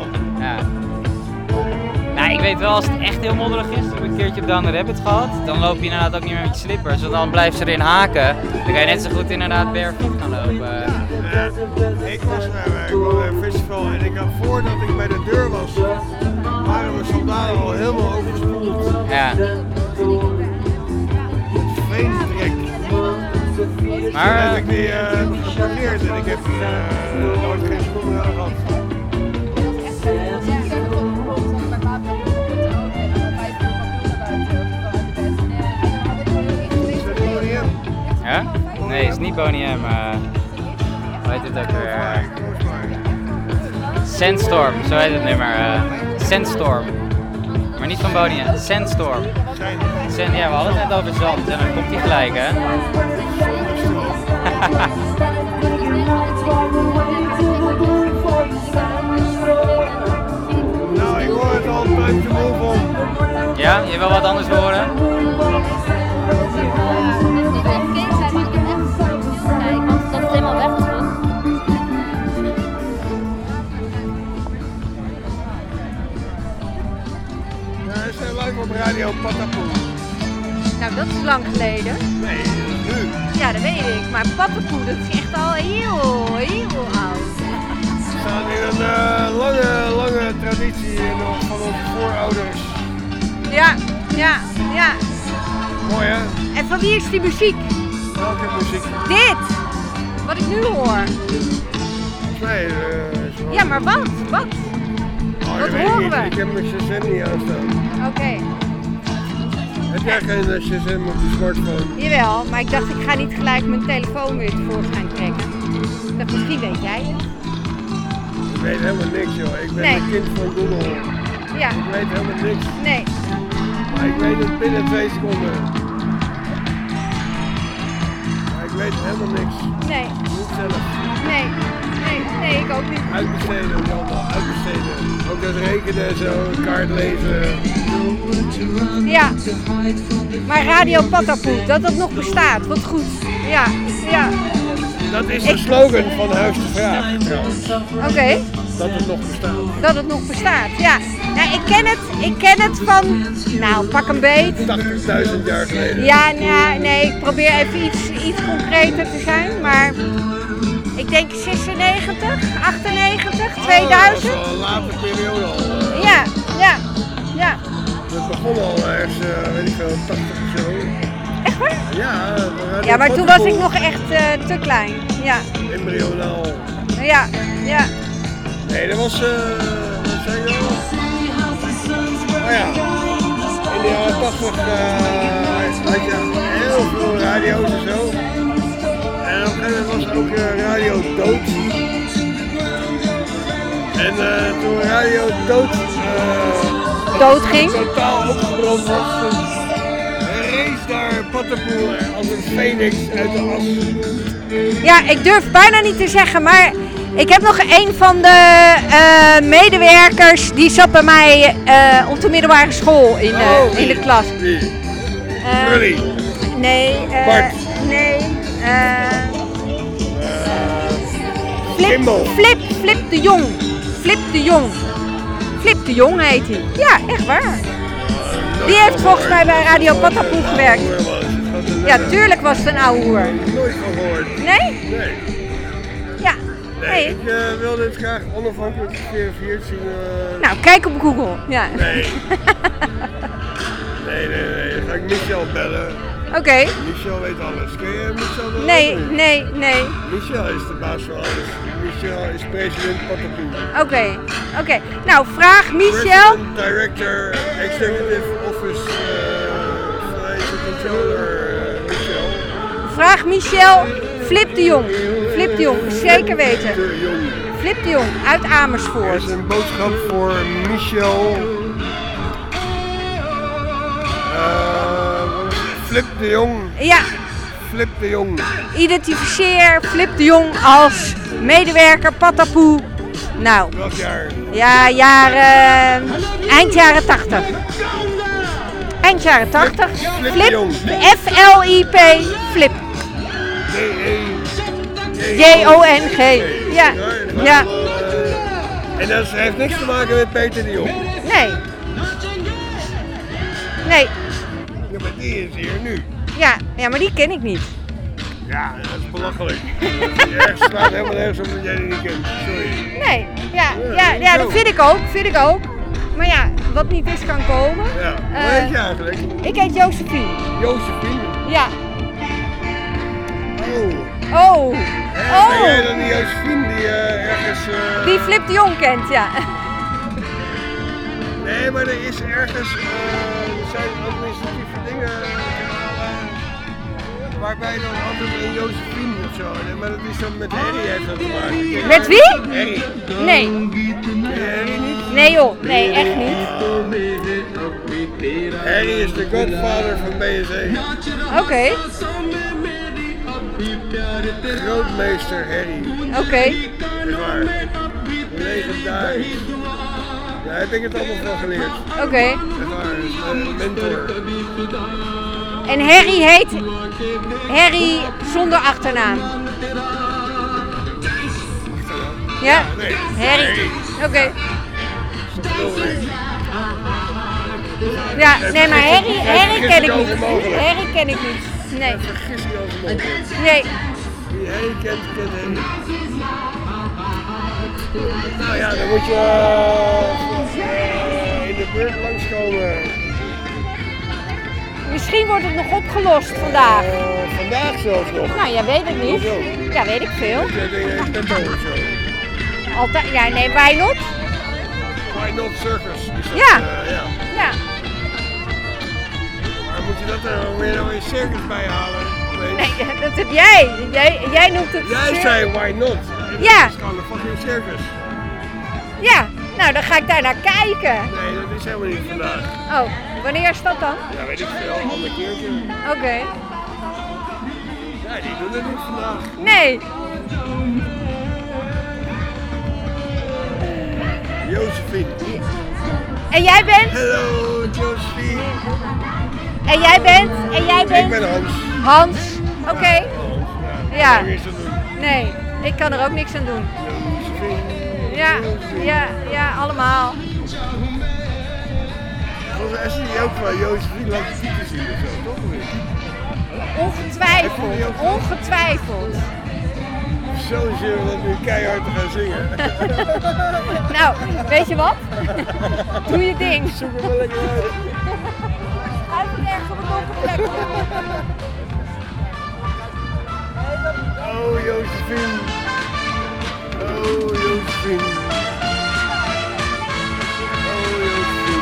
Nou, ik weet wel, als het echt heel modderig is, heb ik een keertje op Down the Rabbit gehad, dan loop je inderdaad ook niet meer met je slippers, want dan blijft ze erin haken. Dan kan je net zo goed inderdaad barefoot gaan lopen. Ik was bij een festival en ik had voordat ik bij de deur was, waren we soldaten al helemaal overspoeld. Ja. Veentrek. Maar toen heb ik die geparkeerd en ik heb nooit geen schoenen gehad. Ja? Nee, het is niet Boney M. Hoe heet het ook weer? Sandstorm, zo heet het nummer. Sandstorm. Maar niet van Boney M. Sandstorm. Ja, we hadden het net over zand en dan komt hij gelijk, hè? Nou, ik hoor het al time to move on. Ja, je wil wat anders horen? Helemaal weg is. Ja, hij is live op radio Patapoe. Nou, dat is lang geleden. Nee, nu. Ja, dat weet ik. Maar Patapoe, dat is echt al heel oud. We staan in een lange traditie nog van onze voorouders. Ja. Mooi, hè? En van wie is die muziek? Welke muziek? Dit! Wat ik nu hoor. Nee, ja, maar wat? Wat horen we? Ik heb mijn Shazam niet aanstaan. Oké. Heb jij geen Shazam op je smartphone? Jawel, maar ik dacht ik ga niet gelijk mijn telefoon weer tevoorschijn trekken. Ik dacht, misschien weet jij het. Ik weet helemaal niks, joh. Ik ben een kind van Google. Ja. Ik weet helemaal niks. Nee. Maar ik weet het binnen 2 seconden. Maar ik weet helemaal niks. Nee. Niet zelf. Nee, ik ook niet. Uitbesteden, allemaal uitbesteden. Ook dat rekenen en zo, kaart lezen. Ja. Maar Radio Patapoe, dat nog bestaat, wat goed. Ja. Dat is de slogan van Huis de Vraag, trouwens. Oké. Dat het nog bestaat. Dat het nog bestaat, ja. Nou, ik ken het van, nou, pak een beet. 80.000 jaar geleden. Ja, nee, ik probeer even iets concreter te zijn, maar ik denk 96, 98, 2000. Dat is al een late periode al. Ja. Het begon al ergens, weet ik veel, 80 of zo. Echt waar? Ja, maar toen was ik nog echt te klein. Ja. Embryonaal. Ja. Nee, dat was, wat zei je nou? Oh ja, in de jaren 80 had je heel veel radio's en zo. En op een gegeven moment was ook radio dood. En toen radio dood ging, totaal opgebrand was, rees daar Patapoe als een phoenix uit de as. Ja, ik durf bijna niet te zeggen, maar ik heb nog een van de medewerkers, die zat bij mij op de middelbare school in de klas. Jullie? Nee. Bart? Nee. Flip de Jong. Flip de Jong heet hij. Ja, echt waar. Die heeft volgens mij bij Radio Patapoe gewerkt. Ja, tuurlijk was het een ouwe hoer. Nooit van gehoord. Nee? Nee. Ja. Nee, ik wil dit graag onafhankelijk geverifieerd zien. Nou, kijk op Google. Ja. Nee. Nee. Dan ga ik Michel bellen. Oké. Michel weet alles. Ken je Michel wel? Nee. Michel is de baas van alles. Michel is president Patapoe. Oké. Nou, vraag Michel. President, Director, Executive Office, Financial Controller, Michel. Vraag Michel Flip de Jong. Flip de Jong, zeker weten. Flip de Jong uit Amersfoort. Er is een boodschap voor Michel. Flip de Jong. Ja. Flip de Jong. Identificeer Flip de Jong als medewerker Patapoe. Nou. Welk jaar? Ja, eind jaren 80. Eind jaren 80. Flip. F-L-I-P. Flip. J-O-N-G. Ja. En dat heeft niks te maken met Peter de Jong? Nee. Ja, maar die is hier nu. Ja, maar die ken ik niet. Ja, dat is belachelijk. Het slaat helemaal nergens op dat jij die niet kent. Sorry. Nee, ja, dat vind ik ook. Maar ja, wat niet is kan komen. Ja, hoe heet je eigenlijk? Ik heet Josephine. Josephine? Ja. Oh. Ben jij dan die Josephine die ergens... Die Flip de Jong kent, ja. Nee, maar er is ergens... er zijn administratieve dingen waarbij dan altijd een Josephine of zo. Maar dat is dan met Harry heeft dat te maken. Met wie? Harry. Nee. Ken je Harry niet? Nee joh, nee, echt niet. Harry is de godfather van BSE. Oké. Grootmeester Harry. Oké. Echt waar. Legendarisch. Ja, heb ik het allemaal van geleerd. Oké. Echt waar, een mentor. En Harry heet Harry zonder achternaam. Ja? Nee. Harry. Oké. Ja, nee, maar Harry ken ik niet. Harry ken ik niet. Nee. Vergis je over mogelijk. Nee. Wie Harry kent Harry. Nou ja, dan moet je in de buurt langskomen. Misschien wordt het nog opgelost vandaag. Vandaag zelfs nog. Nou, jij weet het niet. Ja, weet ik veel. Ik ben over zo. Altijd, ja, nee, why not? Why not circus? Is dat, Ja. Ja. Maar moet je dat er weer nou een circus bij halen? Nee, dat heb jij. Jij noemt het. Jij zei why not? Ja. Dat is gewoon een fucking circus. Ja, nou dan ga ik daar naar kijken. Nee, dat is helemaal niet vandaag. Oh, wanneer is dat dan? Ja, weet ik veel, een ander keertje. Oké. Ja, die doen het niet vandaag. Nee. Josephine. En jij bent? Hallo, Josephine. En jij bent? Ik ben Hans. Hans, oké. Ja. Ik kan er niks aan doen. Nee, ik kan er ook niks aan doen. Ja, allemaal. Volgens mij is die ook van Josephine laat je typen zien of zo, toch? Ongetwijfeld. Zo zullen we dat nu keihard te gaan zingen. Nou, weet je wat? Doe je ding. Zoek er wel lekker uit. Hij moet ergens op een donkere plek. Oh, Josephine. Oh, Josephine. Oh, Josephine.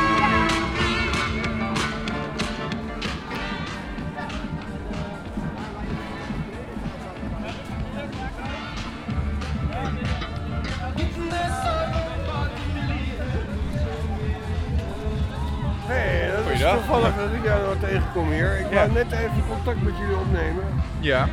Hey, dat is toevallig dat ik jou nog tegenkom hier. Ik wou net even contact met jullie opnemen. Ja.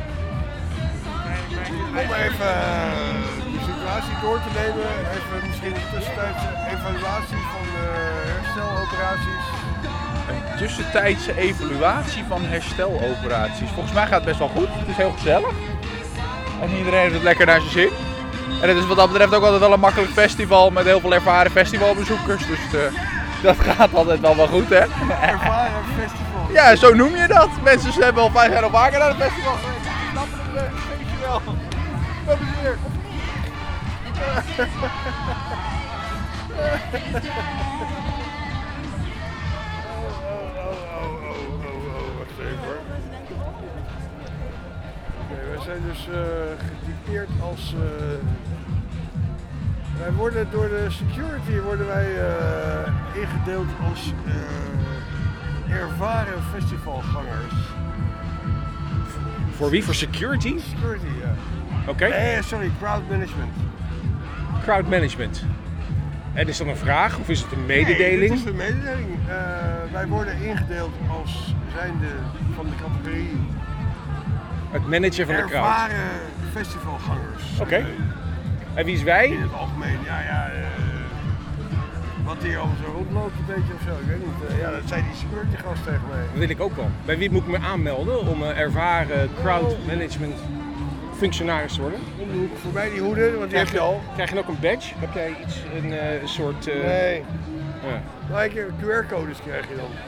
Om even de situatie door te nemen, even misschien een tussentijdse evaluatie van de hersteloperaties. Een tussentijdse evaluatie van hersteloperaties. Volgens mij gaat het best wel goed. Het is heel gezellig. En iedereen heeft het lekker naar zijn zin. En het is wat dat betreft ook altijd wel een makkelijk festival met heel veel ervaren festivalbezoekers. Dus dat gaat altijd wel goed, hè? Ervaren festival. Ja, zo noem je dat. Mensen hebben al 5 jaar al vaker naar het festival geweest. Snappen het feestje wel. Veel plezier. Wacht even hoor. Oké, wij zijn dus getypeerd als... wij worden door de security ingedeeld als ervaren festivalgangers. Voor wie? Voor security? Security, ja. Oké. Sorry, crowd management. Crowd management. En is dat een vraag of is het een mededeling? Nee, het is een mededeling. Wij worden ingedeeld als zijnde van de categorie het manager van de crowd. Ervaren festivalgangers. Oké. En wie is wij? In het algemeen, wat hier allemaal zo rondloopt een beetje of zo, ik weet niet. Dat zijn die security gasten tegen mij. Dat wil ik ook wel. Bij wie moet ik me aanmelden om ervaren crowd management functionaris te worden? Voor mij die hoeden, want die heb je al. Krijg je ook een badge? Heb jij iets, een soort... Nee. Ja. Maar QR-codes krijg je dan.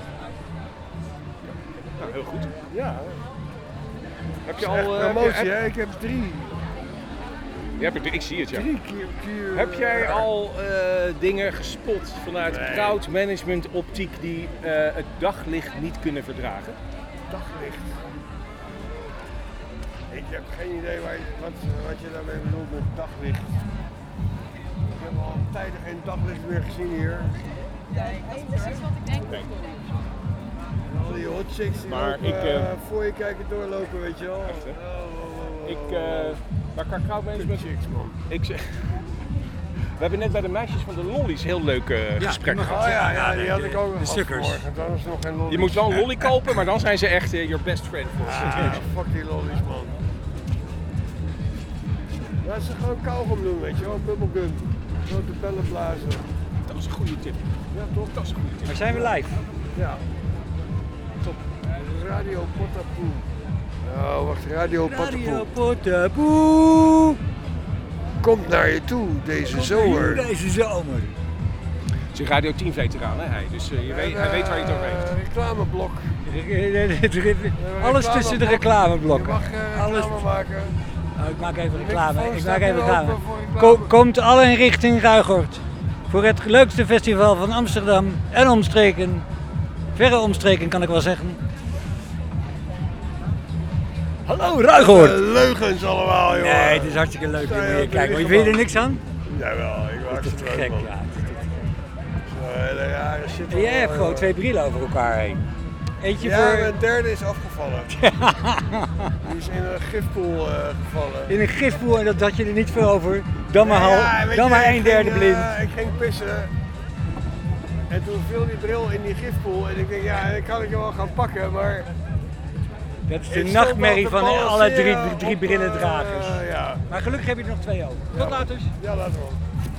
Nou, heel goed. Ja. Heb je al... promotie, hè? Ik heb 3. Ik zie het, ja. 3 keer. Heb jij al dingen gespot vanuit crowd management optiek die het daglicht niet kunnen verdragen? Daglicht? Ik heb geen idee wat je daarmee bedoelt met daglicht. Ik heb al tijden geen daglicht meer gezien hier. Dat is precies wat ik denk. En al die hot chicks die maar lopen, voor je kijken doorlopen, weet je wel. Echt, hè? Maar qua crowd management... Chicks, man. We hebben net bij de meisjes van de lollies heel leuk gesprek gehad. Die had ik ook nog sukkers. Dan is nog geen lollies. Je moet wel een lolly kopen, maar dan zijn ze echt your best friend. Fuck die lollies, man. Laat ze gewoon kauwgom doen, weet je wel, bubblegum. Grote bellen blazen. Dat is een goede tip. Ja, toch? Dat is een goede tip. Maar zijn we live? Ja. Top. Radio Potapoe. Oh, wacht, Radio Potapoe. Radio Potapoe. Komt naar je toe deze zomer. Deze zomer. Het is een Radio 10 veteraan, hè, hij. Dus hij weet waar hij het over heeft. Reclameblok. Alles tussen de reclameblokken. Je mag reclame maken. Nou, ik maak even reclame. Komt alle in richting Ruigoord. Voor het leukste festival van Amsterdam en omstreken. Verre omstreken kan ik wel zeggen. Hallo Ruigoord! Leugens allemaal, joh. Nee, het is hartstikke leuk om hier te kijken. Maar vind je er niks aan? Jawel, ik maak het gek, man. ja. Zo'n hele rare shit. En jij hebt gewoon 2 brillen over elkaar heen. Eentje ja, voor... mijn derde is afgevallen. Die is in een gifpoel gevallen. In een gifpoel en dat had je er niet veel over. Dan maar, dan maar 1/3 blind. Ik ging pissen. En toen viel die bril in die gifpoel. En ik denk, dan kan ik hem wel gaan pakken, maar... Dat is de nachtmerrie van alle drie brillendragers. Ja. Maar gelukkig heb je er nog 2 over. Tot later. Ja, later wel.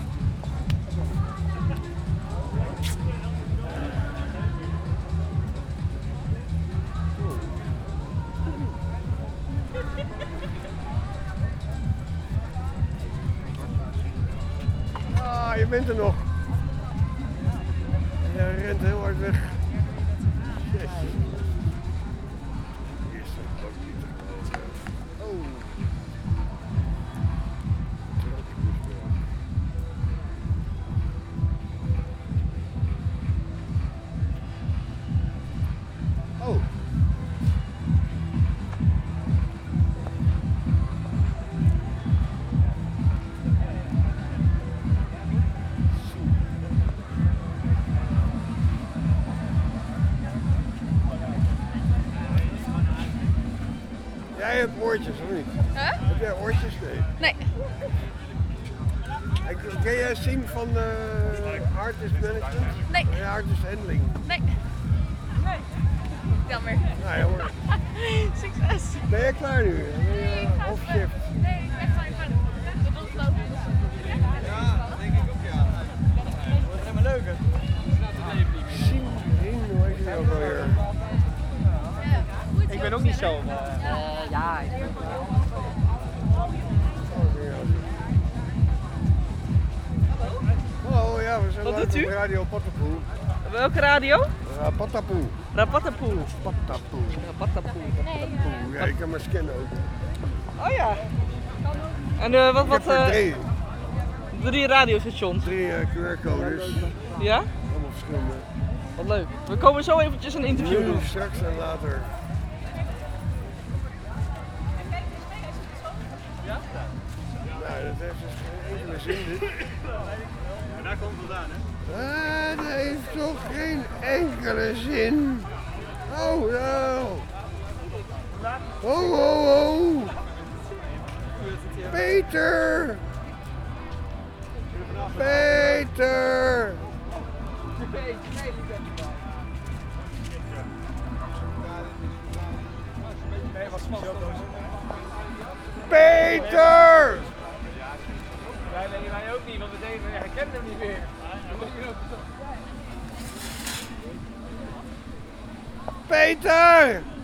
Je bent er nog. Je rent heel hard weg. Yes. Hier is het ook niet te geloven. Oh. Oh. Jij hebt oortjes, of niet? Heb jij oortjes? Nee. Ken jij Siem van Artist Management? Nee. Ja, Artist Handling. Nee. Jammer. Nou, jammer. Succes. Ben jij klaar nu? Off shift? Nee, ik ben gewoon de rond lopen. Ja, denk ik ook, ja. Dat wordt helemaal leuk, hè? Siem, hoe heet die ook alweer? Ik ben ook niet zo. Ja, Hallo, ja, we zijn Wat live doet u? op Radio Potapoe. Welke radio? Rapatapoe. Rapatapoe. Rapatapoe. Rapatapoe. Ja, ik kan maar scannen ook. Oh ja. En wat? Ik heb er 3. 3 radiostations. 3 QR-codes. Ja? Allemaal verschillende. Wat leuk. We komen zo eventjes een interview Nu, doen. straks en later. Nou, dat heeft dus geen enkele zin dit. Maar daar komt het vandaan, hè? Dat heeft toch geen enkele zin. Oh, nou. Oh, oh, oh. Peter. Peter. Peter! Nee, wij ook niet, want we deden, hij kent hem niet meer. Peter!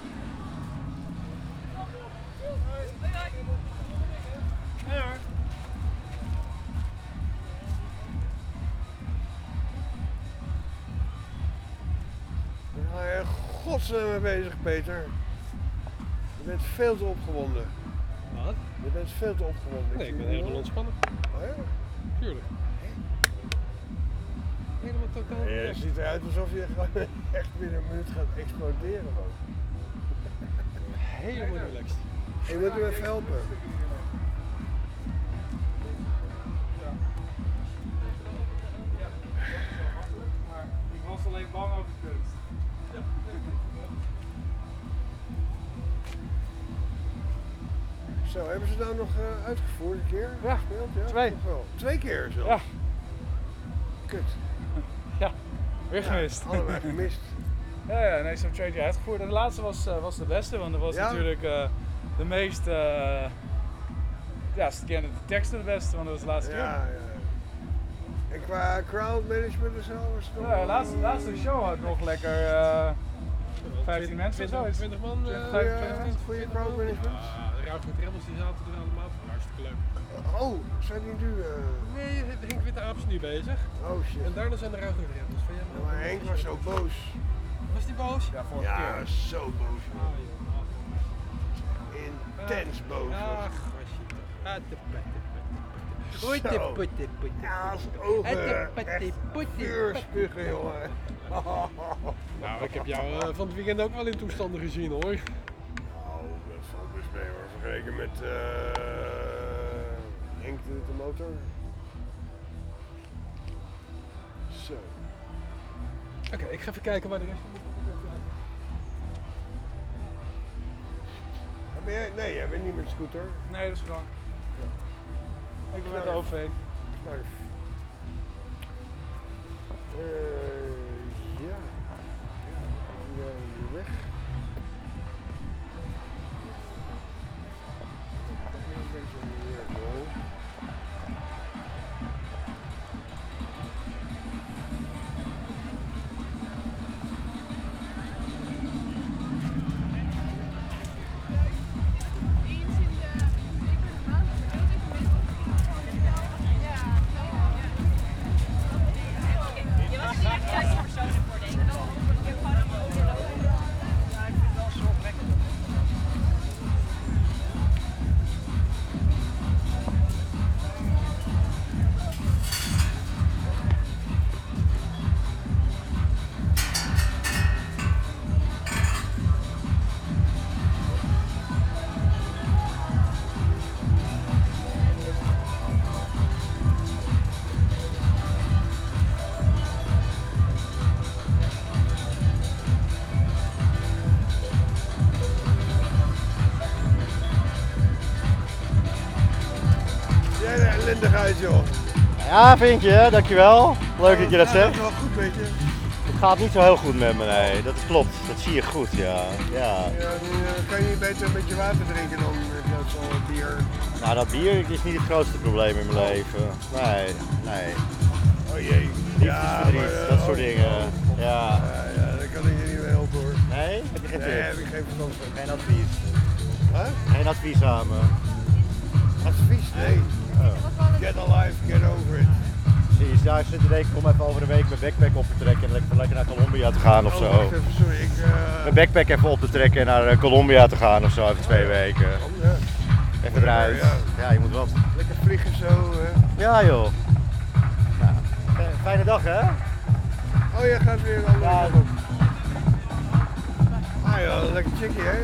Waar je godsnaam mee bezig, Peter? Je bent veel te opgewonden. Wat? Je bent veel te opgewonden. Nee, ik ben helemaal ontspannen. Oh ja? Tuurlijk. Helemaal totaal Ja, het ziet eruit alsof je gewoon echt binnen een minuut gaat exploderen, man. Helemaal relaxed. Je moet hem even helpen. Ik was alleen bang over kunst. Zo, hebben ze nou nog uitgevoerd een keer? Ja, gespeeld? Ja, 2. toch wel. 2 keer zelfs? Ja. Kut. Ja, weer gemist. Ja, allebei gemist. Ja, nee, zo'n 2 keer uitgevoerd. En de laatste was de beste, want dat was natuurlijk de meest... ja, ze kenden de teksten de beste, want dat was de laatste keer. Ja. En qua crowd management en zo was het nog... Ja, de laatste show had nog lekker 15 mensen of zo. 20 man. Voor je crowd management? De Ruige Dremmels die zaten er allemaal. Hartstikke leuk. Oh, zijn die nu... Nee, Henk Witte Aap is nu bezig. Oh shit. En daarna zijn de Ruige Dremmels. Ja, maar Henk was zo boos. Was die boos? Ja, vorige keer. Zo boos. Intens boos. Ach, gastje toch. Ah, de pette. Ja, als het ogen echt vuurspugen, jongen. Nou, ik heb jou van het weekend ook wel in toestanden gezien, hoor. Nou, dat valt best mee hoor. Vergeleken met Henk de motor. Zo. Oké, ik ga even kijken waar de rest Nee, jij bent niet met de scooter. Nee, dat is Frank. Ik ben met de OV. Knarf. Ja. Weg. Uit, joh. Ja, vind je, dankjewel. Leuk dat je dat zegt. Het gaat wel goed, weet je. Het gaat niet zo heel goed met me, nee. Dat klopt, dat zie je goed, ja. Ja, nu kan je niet beter een beetje water drinken dan in plaats van bier. Nou, dat bier is niet het grootste probleem in mijn leven. Nee. Oh jee. Liefdesverdriet, dat soort dingen. Ja. Ja, daar kan ik je niet mee helpen hoor. Nee? Heb je geen Nee, tips? heb ik geen verstand van. Geen advies? Huh? Geen advies aan me? Advies? Nee. Get alive, get over it. Precies, daar zit te denken om even over de week mijn backpack op te trekken en lekker naar Colombia te gaan of zo. Wacht even, sorry. Mijn backpack even op te trekken en naar Colombia te gaan of zo, even 2 weken. Ja. Even eruit. Ja, je moet wel. Lekker vliegen zo. Ja joh. Fijne dag, hè? Oh, jij gaat weer een andere Ja. kant op. Ah ja, lekker chickie, hè?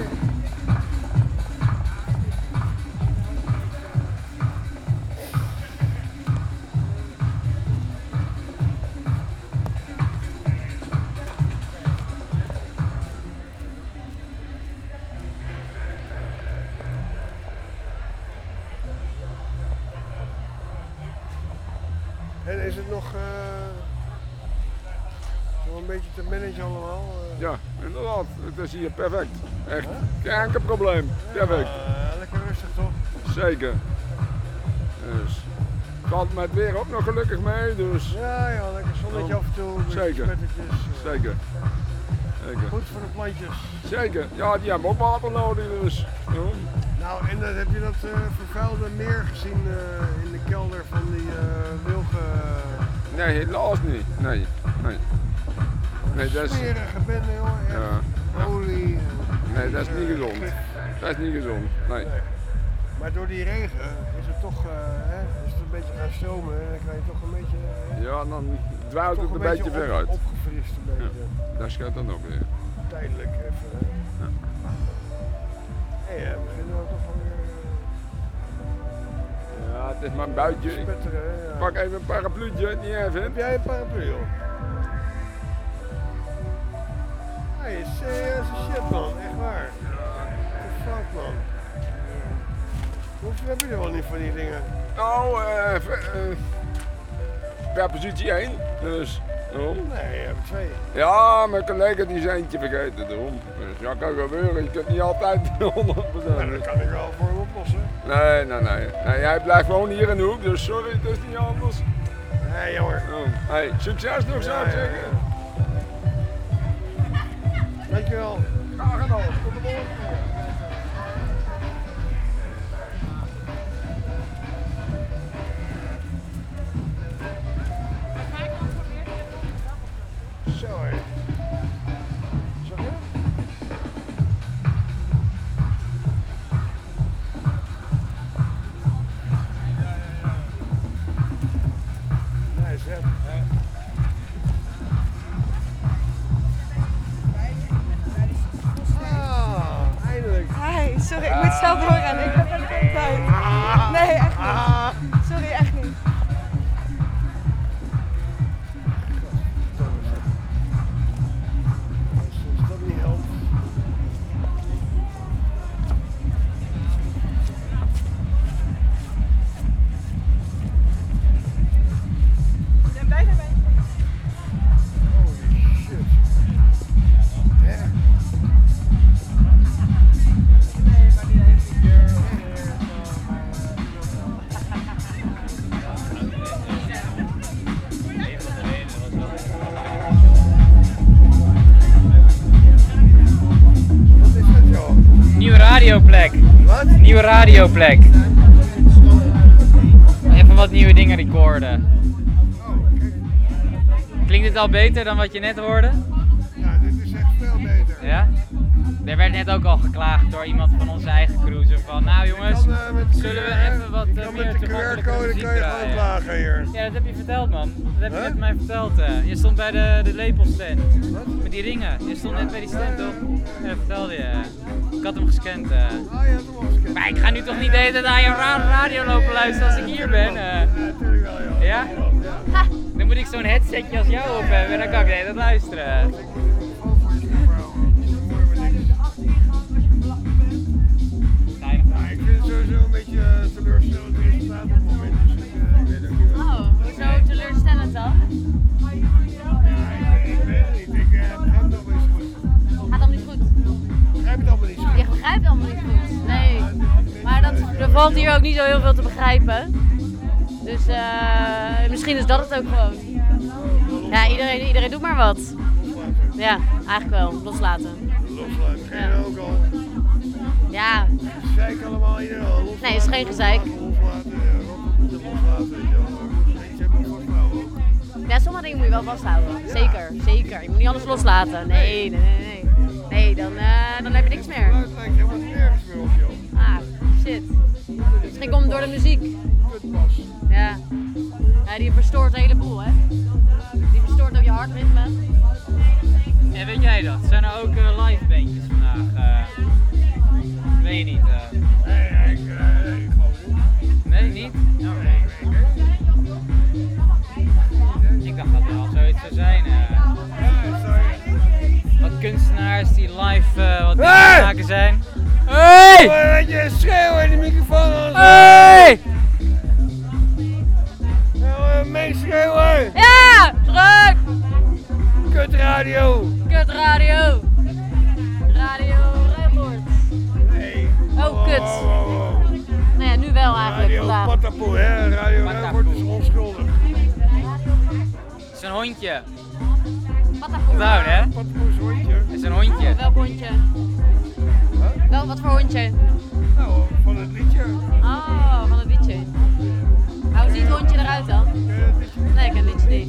En is het nog een beetje te managen allemaal? Ja, inderdaad. Het is hier perfect. Echt. Geen enkel probleem. Perfect. Lekker rustig toch? Zeker. Dus. Valt met weer ook nog gelukkig mee, dus. Ja, lekker zonnetje af en toe. een beetje Zeker. spettertjes, Zeker. Zeker. Goed voor de plantjes. Zeker. Ja, die hebben ook water nodig, dus. Ja. Nou, en heb je dat vervuilde meer gezien in de kelder van die wilge... Nee, helaas niet. Nee. Nee, dat is... Smerige bende, joh. Ja. Olie. Nee, dat is niet gezond. Dat is niet gezond. Nee. Maar door die regen is het toch is het een beetje gaan stromen en dan krijg je toch een beetje... Ja, dan dwaalt het toch een beetje ver uit. Opgefrist een beetje. Ja, dat gaat dan ook weer. Tijdelijk even. Hè. Ja. Hey, we beginnen ook toch wel weer... Ja, het is maar een buitje. Spetteren, hè, ja. Pak even een parapluutje, niet even. Heb jij een paraplu, joh? Hey, serieus shit, man. Echt waar. What the fuck, man. Hoeveel heb je er wel niet van die dingen? Nou, per positie 1. Dus, daarom. Nee, je hebt 2. Ja, mijn collega die is eentje vergeten, daarom. Dus ja, kan gebeuren. Je kunt niet altijd 100%. Maar dat kan ik wel voor hem oplossen. Nee, jij blijft gewoon hier in de hoek, dus sorry, het is niet anders. Nee, jammer. Hey, succes nog, zou ik zeggen. Dankjewel. Graag gedaan. Tot de volgende keer. Zo, hé. Zag je? Nice, hè? Ah, eindelijk. Hi, sorry, ik moet snel doorrennen. Ik heb er geen tijd. Nee, echt niet. Sorry, echt niet. Als dat niet helpt. Ik ben bijna bij. Holy shit. Hè? Nee, maar die heeft een keer. Wat is dat, joh? Nieuwe radioplek. Wat? Nieuwe radioplek. Even wat nieuwe dingen recorden. Klinkt het al beter dan wat je net hoorde? Ja, dit is echt veel beter. Ja? Er werd net ook al geklaagd door iemand van onze eigen cruiser van, nou jongens, zullen we even wat meer toegankelijke muziek kan je gewoon draaien? klagen hier. Ja, dat heb je verteld, man. Dat heb je net mij verteld. Je stond bij de lepelstand. Met die ringen. Je stond net bij die stand, toch? Ja, dat vertelde je. Ik had hem gescand. Oh, je had hem al gescand. Maar ik ga nu toch niet de hele tijd naar je radio lopen luisteren als ik hier ben? Ja, natuurlijk wel, ja. Ja? Ha, dan moet ik zo'n headsetje als jou op hebben en dan kan ik de hele tijd luisteren. Ja, ik vind het sowieso een beetje teleurstellend resultaat op het moment. Dus ik weet ook niet wat. Oh, hoezo teleurstellend dan? Ja, ik weet het niet. Ik begrijp het allemaal niet zo goed. Gaat allemaal niet goed. Ik begrijp het allemaal niet zo goed. Je begrijpt allemaal niet goed. Nee. Maar er valt hier ook niet zo heel veel te begrijpen. Dus misschien is dat het ook gewoon. Ja, iedereen doet maar wat. Ja, eigenlijk wel. Loslaten. Loslaten, begin je ook al. Ja. Gezeik allemaal, iedereen al. Loslaten. Nee, het is geen gezeik. Loslaten, loslaten, weet je wel. Iets hebben we vasthouden ook. Ja, sommige dingen moet je wel vasthouden. Zeker, zeker. Je moet niet alles loslaten. Nee. Nee, dan heb je niks meer. Het lijkt helemaal nergens meer op, joh. Ah, shit. Misschien komt het door de muziek. Kut aangepast. Ja. Ja, die verstoort een heleboel, hè? Die verstoort ook je hartritme. En weet jij dat? Zijn er ook live bandjes vandaag? Weet je niet? Nee, gewoon niet. Nee, niet? Oh, nee. Ik dacht dat er al zoiets zou zijn. Wat kunstenaars die live wat dingen aan het maken zijn. Hey! Weet je, schreeuwen in de microfoon. Hey! Meeschreeuwen! Ja! Druk! Kutradio! Kutradio! Radio Rijnvoort. Nee. Oh, kut. Nou ja, nu wel eigenlijk Radio vandaag. Patapoe, hè? Radio Rijnvoort is onschuldig. Het is een hondje. Patapoe. Onthouden, hè? Patapoe is een hondje. Het is een hondje. Welk hondje? Wel, wat voor hondje? Nou, van het liedje. Oh, van het liedje. Hoe ziet het hondje eruit dan? Nee, ik ken het liedje niet.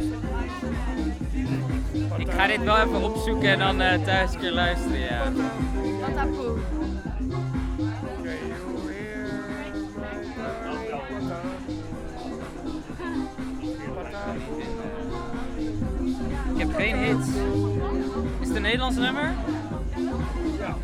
Ik ga dit wel even opzoeken en dan thuis een keer luisteren, ja. Patapoe. Ik heb geen hits. Is het een Nederlands nummer? Ja.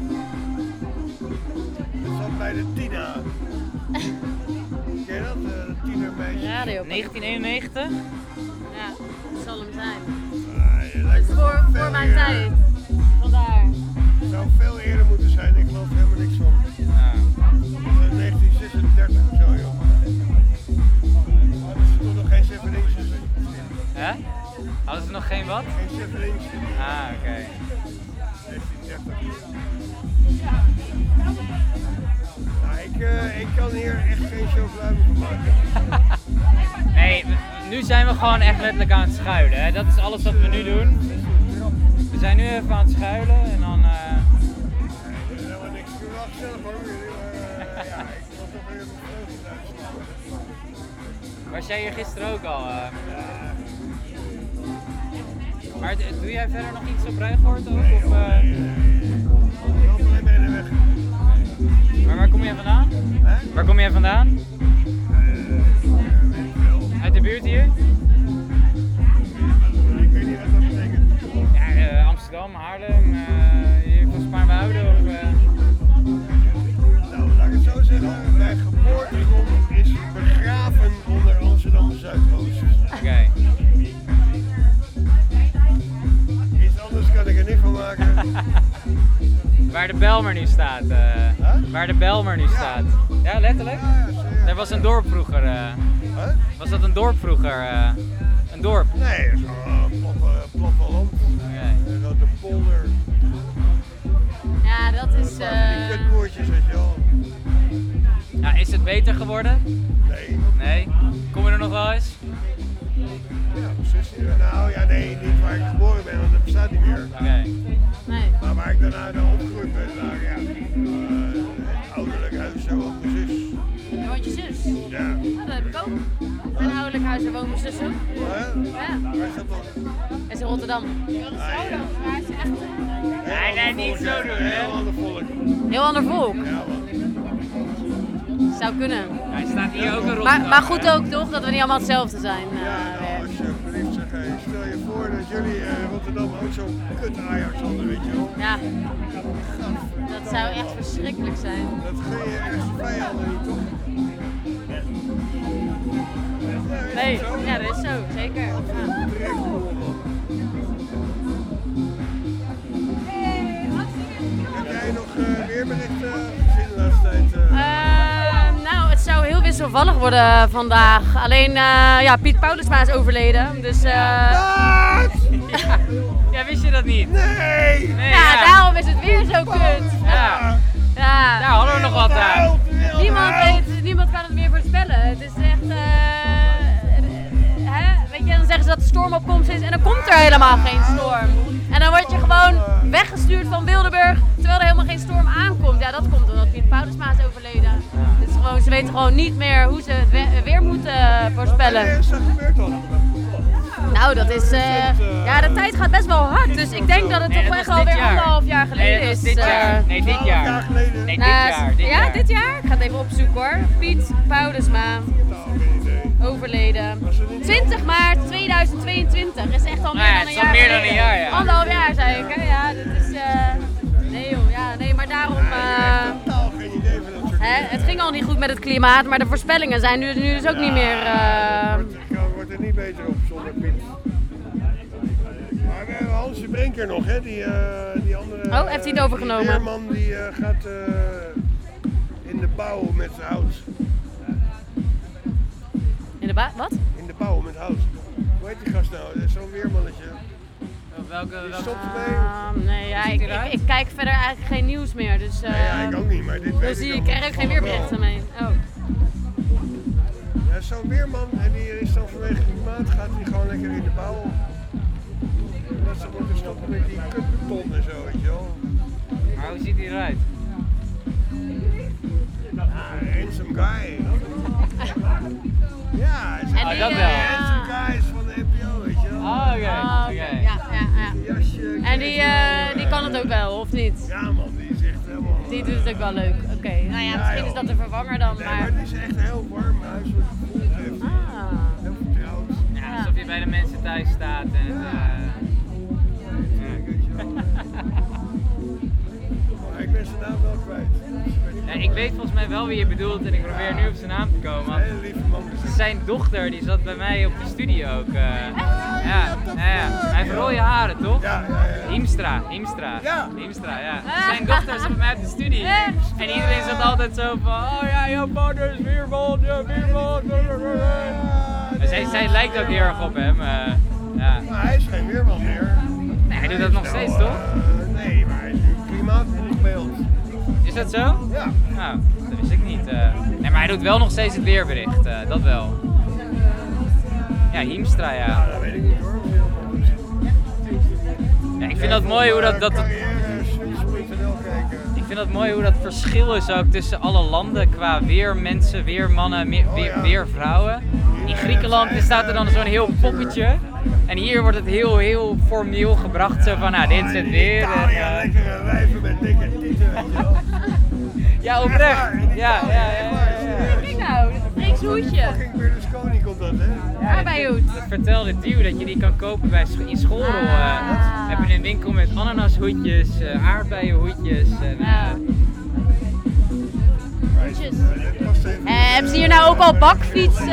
Het zat bij de Tina. Ken je dat? De tienermeisje. Radio. 1991? Ja, dat zal hem zijn. Het is voor mijn tijd. Vandaar. Het zou veel eerder moeten zijn, ik geloof helemaal niks van. Ja. Dat is 1936 of zo, joh. Hadden ze toen nog geen 7 inches. Hè? Hadden ze nog geen wat? Geen 7 inches. Ah, oké. 1930. Nou, ik kan hier echt geen chocolade van maken. Nee, nu zijn we gewoon echt letterlijk aan het schuilen. Hè? Dat is alles wat we nu doen. We zijn nu even aan het schuilen en dan... Er is helemaal niks te wachten zelf hoor. Ja, ik wil toch weer een vleugel. Was jij hier gisteren ook al? Maar doe jij verder nog iets op Rijnvoort ook? Nee, of, ik loop alleen maar in de weg. Maar waar kom jij vandaan? Waar kom jij vandaan? Uit de buurt hier? Ik weet niet wat dat betekent. Ja, Amsterdam, Haarlem, hier van Spaarnwoude of... Nou, laat ik het zo zeggen. Mijn geboortegrond is begraven onder Amsterdam Zuidoost. Oké. Iets anders kan ik er niet van maken. Waar de Belmer nu staat. Waar de Belmer nu staat. Ja, letterlijk? Er was een dorp vroeger. Was dat een dorp vroeger? Een dorp? Nee, dat is gewoon een platteland. Een grote polder. Ja, dat is... Die kutboertjes, weet je wel. Ja, is het beter geworden? Nee. Nee? Kom je er nog wel eens? Ja, precies. Nou ja, nee, niet waar ik geboren ben, want dat bestaat niet meer. Oké. Nee. Maar waar ik daarna opgegroeid ben, nou ja, het ouderlijk huis zo op mijn zus. Je woont je zus? Ja. Nou, dat heb ik ook. Mijn ouderlijk huis, daar woont mijn zus ook. Ja. Waar is dat dan? Hij is in Rotterdam. Hij is echt... Nee, niet zo doen, hè? Heel ander volk. Heel ander volk? Ja, man. Zou kunnen. Hij staat hier ook in Rotterdam. Maar goed ook toch, dat we niet allemaal hetzelfde zijn. Nou, alsjeblieft zeg, hey, stel je voor dat jullie Rotterdam ook zo'n kut Ajax hadden, weet je wel. Ja. Dat zou echt verschrikkelijk zijn. Dat gun je echt vijanden niet, toch? Nee, ja, dat is zo, zeker. Ja. Heb jij nog weerberichten gezien de laatste tijd? Nou, het zou heel wisselvallig worden vandaag. Alleen, ja, Piet Paulusma is overleden. Dus, Ja, wist je dat niet? Nee! Ja, daarom is het weer zo kut. Ja. Ja. Daar hadden we nog wat aan. Niemand kan het meer voorspellen. Het is echt, weet je, dan zeggen ze dat de storm op komst is en dan komt er helemaal geen storm. En dan word je gewoon weggestuurd van Wildeburg, terwijl er helemaal geen storm aankomt. Ja, dat komt omdat Piet Paulusma is overleden. Dus gewoon, ze weten gewoon niet meer hoe ze het weer moeten voorspellen. Wanneer is dat gebeurd dan? Nou, dat is... ja, de tijd gaat best wel hard. Dus ik denk dat het toch echt alweer 1,5 jaar geleden is. Dit jaar. Nee, dit jaar. Nee, dit jaar. Ja, dit jaar? Ik ga het even opzoeken hoor. Piet Paulusma. Overleden. 20 maart 2022. Is echt al meer dan een jaar. Meer dan een jaar, ja. 1,5 jaar zei ik, hè? Ja, dat is... Nee joh, ja, nee, maar daarom... het ging al niet goed met het klimaat, maar de voorspellingen zijn nu dus ook niet meer... Ik word er niet beter op zonder Piet. Maar we hebben Hans de Brinker nog, hè? Die andere... Oh, heeft hij het overgenomen? Die veerman die gaat in de bouw met hout. In de wat? In de bouw met hout. Hoe heet die gast nou? Dat is zo'n weermannetje. Welke? Die stopt ermee. Nee, ja, ik kijk verder eigenlijk geen nieuws meer. Dus, ja, ik ook niet, maar dit weet dus ik ik krijg ook geen weerberichten mee. Oh. Ja, zo'n weerman en die is dan vanwege het klimaat gaat hij gewoon lekker in de bouw. Dat ze moeten stoppen met die kutbeton en zo, weet je wel. Maar hoe ziet hij eruit? Handsome guy. Ja, hij is dat wel. handsome guys van de NPO, weet je wel. Oh, oké. Ja. En die kan het ook wel, of niet? Ja man, die is echt helemaal... Die doet het ook wel leuk. Oké. Nou ja, misschien is dat de vervanger dan, Nee, maar... maar het is echt een heel warm huis wat gevoeld heeft. Heel vertrouwd. Ja, alsof je bij de mensen thuis staat en... Ik ben zijn naam wel kwijt. Ja, ik weet volgens mij wel wie je bedoelt en ik probeer nu op zijn naam te komen. Want zijn dochter die zat bij mij op de studio ook. Ja. Hij heeft rode haren, toch? Ja. Hiemstra. Ja. Zijn dochter zat bij mij op de studie. En iedereen zat altijd zo van, oh ja, jouw vader is weerman, ja, weerman. En zij lijkt ook heel erg op hem. Ja. Maar hij is geen weerman meer. Nee, hij doet dat nog steeds, toch? Nee, maar hij is nu klimaatboegbeeld. Is dat zo? Ja. Nou, dat wist ik niet. Nee, maar hij doet wel nog steeds het weerbericht, dat wel. Ja, Hiemstra, ja. Dat weet ik niet hoor. Ja, ik vind dat mooi hoe dat ik vind dat mooi hoe dat verschil is ook tussen alle landen qua weermensen, weermannen, weervrouwen. In Griekenland staat er dan zo'n heel poppetje. En hier wordt het heel formeel gebracht, zo van, nou, dit is het weer. Ja, lekkere wijven met dikke tieten, weet je wel. Ja, oprecht. Ja. Kijk nou, dat Grieks hoedje. Fucking Berlusconi komt dat, hè? Aardbeihoed. Dat vertelde Duw dat je die kan kopen in Schoolrol. Heb je een winkel met ananashoedjes, aardbeienhoedjes. Hebben ze hier nou ook al bakfietsen?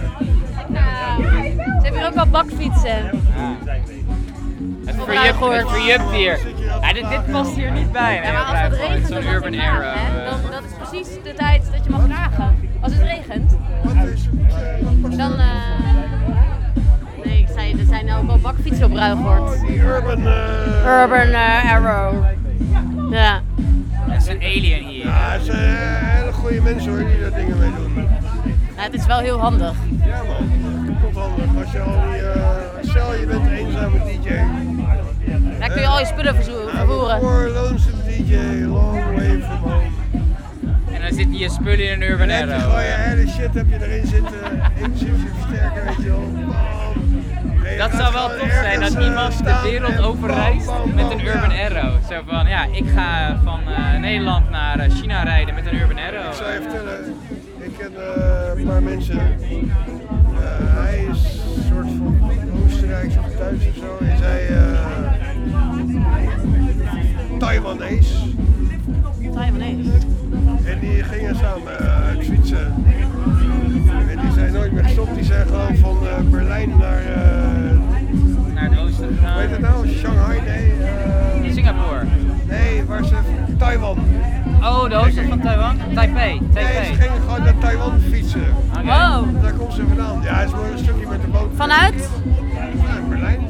Ze hebben hier ook al bakfietsen. Het verjupt hier. Ja, dit past hier niet bij. Ja, maar als het regent, zo'n dan Urban Arrow. Dat is precies de tijd dat je mag vragen. Als het regent, dan... Nee, ik zei, er zijn ook al bakfietsen op Ruigoord. Die Urban Arrow. Ja. Dat is een alien hier. Ja, het zijn hele goede mensen hoor, die dat dingen mee doen. Ja, het is wel heel handig. Ja man, kapot handig. Als je al die, stel je bent een eenzame DJ. Daar kun je al je spullen vervoeren. Voor lonesome DJ, long way from home. En dan zitten je spullen in een Urban En dan heb je Arrow. gewoon je hele shit heb je erin zitten, inclusief je versterker, weet je wel. Dat zou wel tof zijn, dat iemand de wereld overreist met een Urban Arrow. Zo van, ja, ik ga van Nederland naar China rijden met een Urban Arrow. Ik zou je vertellen, ik ken een paar mensen. Hij is een soort van Oostenrijks of Duits of zo. Is hij Taiwanees. En die gingen samen fietsen. En die zijn nooit meer gestopt. Die zijn gewoon van Berlijn naar het oosten gegaan. Hoe heet het nou? Shanghai? Nee. Singapore. Nee, waar ze... Taiwan. Oh, de hoofdstad van Taiwan? Taipei. Nee, ze gingen gewoon naar Taiwan fietsen. Okay. Wow. Daar komt ze vandaan. Ja, het is maar een stukje met de boot. Vanuit? Vanuit Berlijn.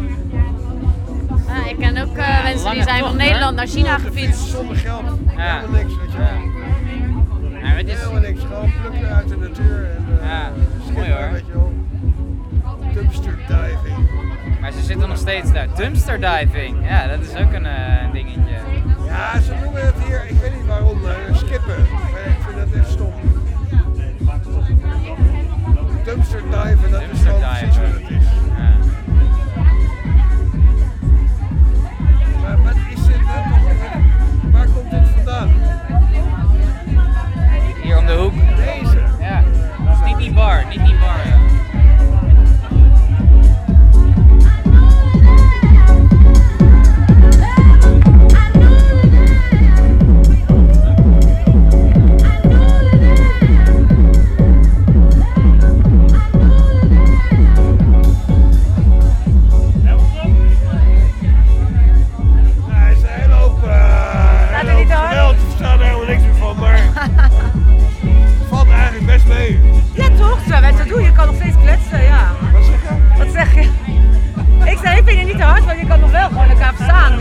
Ik ken ook mensen die zijn van Nederland naar China gefietst. Zonder geld. Ja. Helemaal niks, weet je wel. Ja, het is... Helemaal niks. Gewoon plukken uit de natuur. En, ja, mooi hoor. Weet je wel. Dumpster diving. Maar ze zitten nog steeds daar. Dumpster diving. Ja, dat is ook een dingetje. Ja, ze noemen het hier, ik weet niet waarom, skippen. Maar ik vind dat echt stom. Dumpster diven, dat is gewoon precies wat het is. Ja.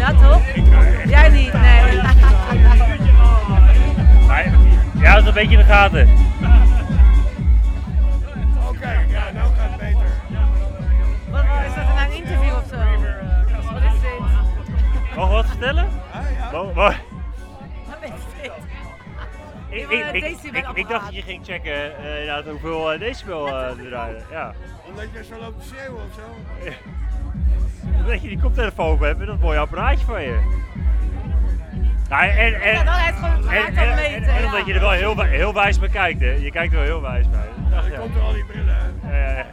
Ja, toch? Jij niet, nee. Ja, dat is een beetje in de gaten. Oké, ja, nou gaat het beter. Wat is dat nou een interview of zo? Wat is dit? Mogen we wat vertellen? Wat is dit? Ik dacht dat je ging checken inderdaad hoeveel decibel er draaien. Ja. Omdat je zo loopt te schreeuwen of zo? Dat je die koptelefoon hebt met dat mooie apparaatje van je. Nou, en omdat je er wel heel wijs bij kijkt, hè. Je kijkt er wel heel wijs bij. Ja, je komt er al die brillen uit.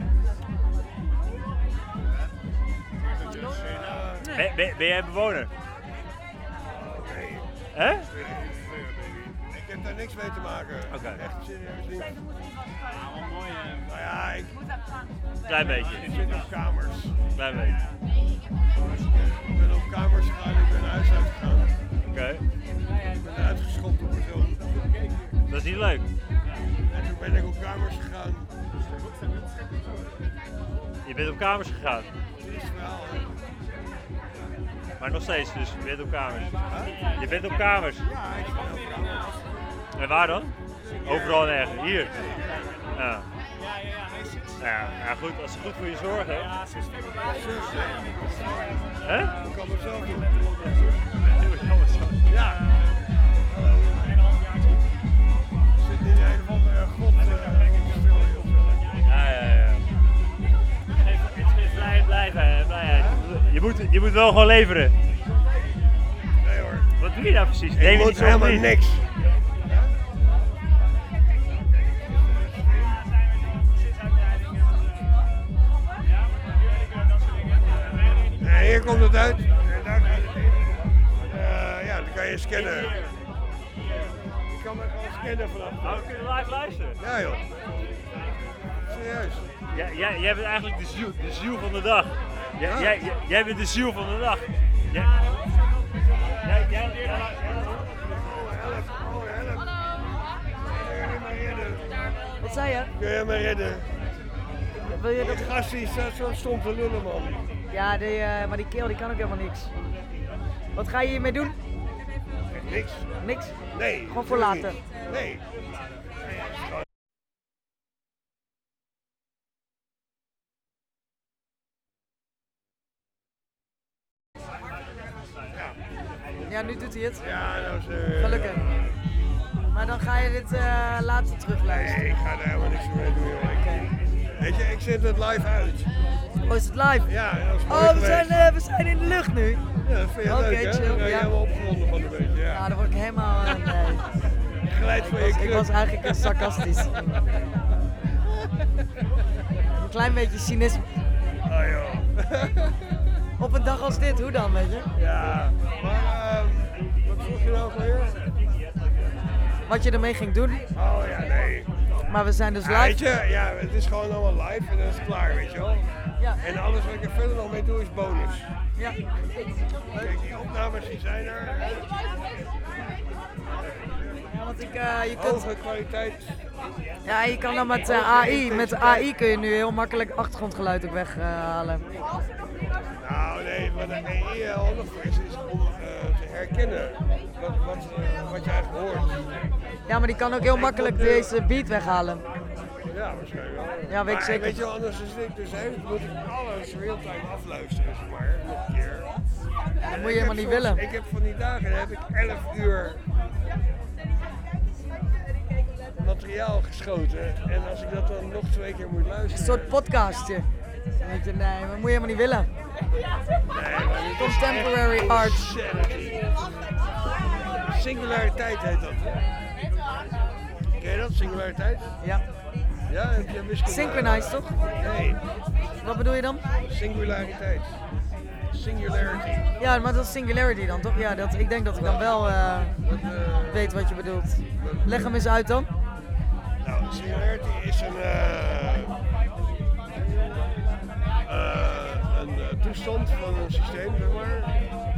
Ben jij bewoner? Nee. Hè? Ik heb daar niks mee te maken. Oké. Echt serieus niet. Nou ja, ik... Klein beetje. Ik zit op kamers. Klein beetje. Ik ben op kamers gegaan, ik ben huis uitgegaan. Oké. Ik ben uitgeschopt op persoon. Dat is niet leuk. En toen ben ik op kamers gegaan. Je bent op kamers gegaan? Triest verhaal, hè? Maar nog steeds dus, je bent op kamers. Je bent op kamers? Ja, ik ben op kamers. En waar dan? Overal en ergens. Hier? Ja. Ja, goed, als ze goed voor je zorgen. Hè? Ik kan mezelf doen. Ja. Hallo. Ik zit in een of andere god. Ja. Blijheid. Je moet wel gewoon leveren. Nee hoor. Wat doe je nou precies? Ik moet helemaal niks. Hier komt het uit. En daar gaat het in. Ja, dan kan je scannen. Je kan me gewoon scannen vanaf. Nou, we kunnen live luisteren. Ja joh. Serieus. Jij bent eigenlijk de ziel van de dag. Jij bent de ziel van de dag. Wat zei je? Kun je me redden? Wil je dat... Die gast die staat zo stom te lullen, man. Ja, maar die kerel die kan ook helemaal niks. Wat ga je hiermee doen? Niks. Niks? Nee. Gewoon voor later? Nee. Ja, nu doet hij het. Ja, nou gelukkig. Maar dan ga je dit later terugluisteren. Nee, ik ga er helemaal niks mee doen, joh. Weet je, ik zet het live uit. Oh, is het live? Ja, dat is mooi Oh, geweest. we zijn in de lucht nu. Ja, dat vind je leuk, hè? Chill. Dan ben je helemaal opgewonden van een beetje, ja. Ja, dan word ik helemaal... nee. Glijdt van je Ik kruk. was eigenlijk sarcastisch. Een klein beetje cynisme. Oh joh. Op een dag als dit, hoe dan, weet je? Ja, maar wat vroeg je nou weer? Wat je ermee ging doen. Oh ja, nee. Maar we zijn dus live. Weet je, ja, het is gewoon allemaal live en dan is het klaar, weet je wel. Ja. En alles wat ik er verder nog mee doe is bonus. Ja. Kijk, die opnames die zijn er. Ja, want je kunt... Hoge kwaliteit. Ja, je kan dan met AI. Met AI kun je nu heel makkelijk achtergrondgeluid ook weghalen. Nou nee, wat de AI handig voor is om te herkennen wat je eigenlijk hoort. Ja, maar die kan ook heel makkelijk deze beat weghalen. Ja, waarschijnlijk wel. Ja, weet ik zeker. Weet je wel, anders is dit dus moet ik alles real-time afluisteren, zeg maar, nog een keer. Ja, dat moet je helemaal niet willen. Ik heb van die dagen, heb ik 11 uur materiaal geschoten en als ik dat dan nog 2 keer moet luisteren. Een soort podcastje. Weet je, nee, dat moet je helemaal niet willen. Nee, maar dit is Contemporary echt art. insanity. Singulariteit heet dat. Ken je dat, singulariteit? Ja. Ja, heb je wiskunde? Synchronized, toch? Nee. Wat bedoel je dan? Singulariteit. Singularity. Ja, maar dat is singularity dan, toch? Ja, ik denk dat ik dan wel weet wat je bedoelt. Leg hem eens uit dan. Nou, singularity is een toestand van een systeem, zeg maar.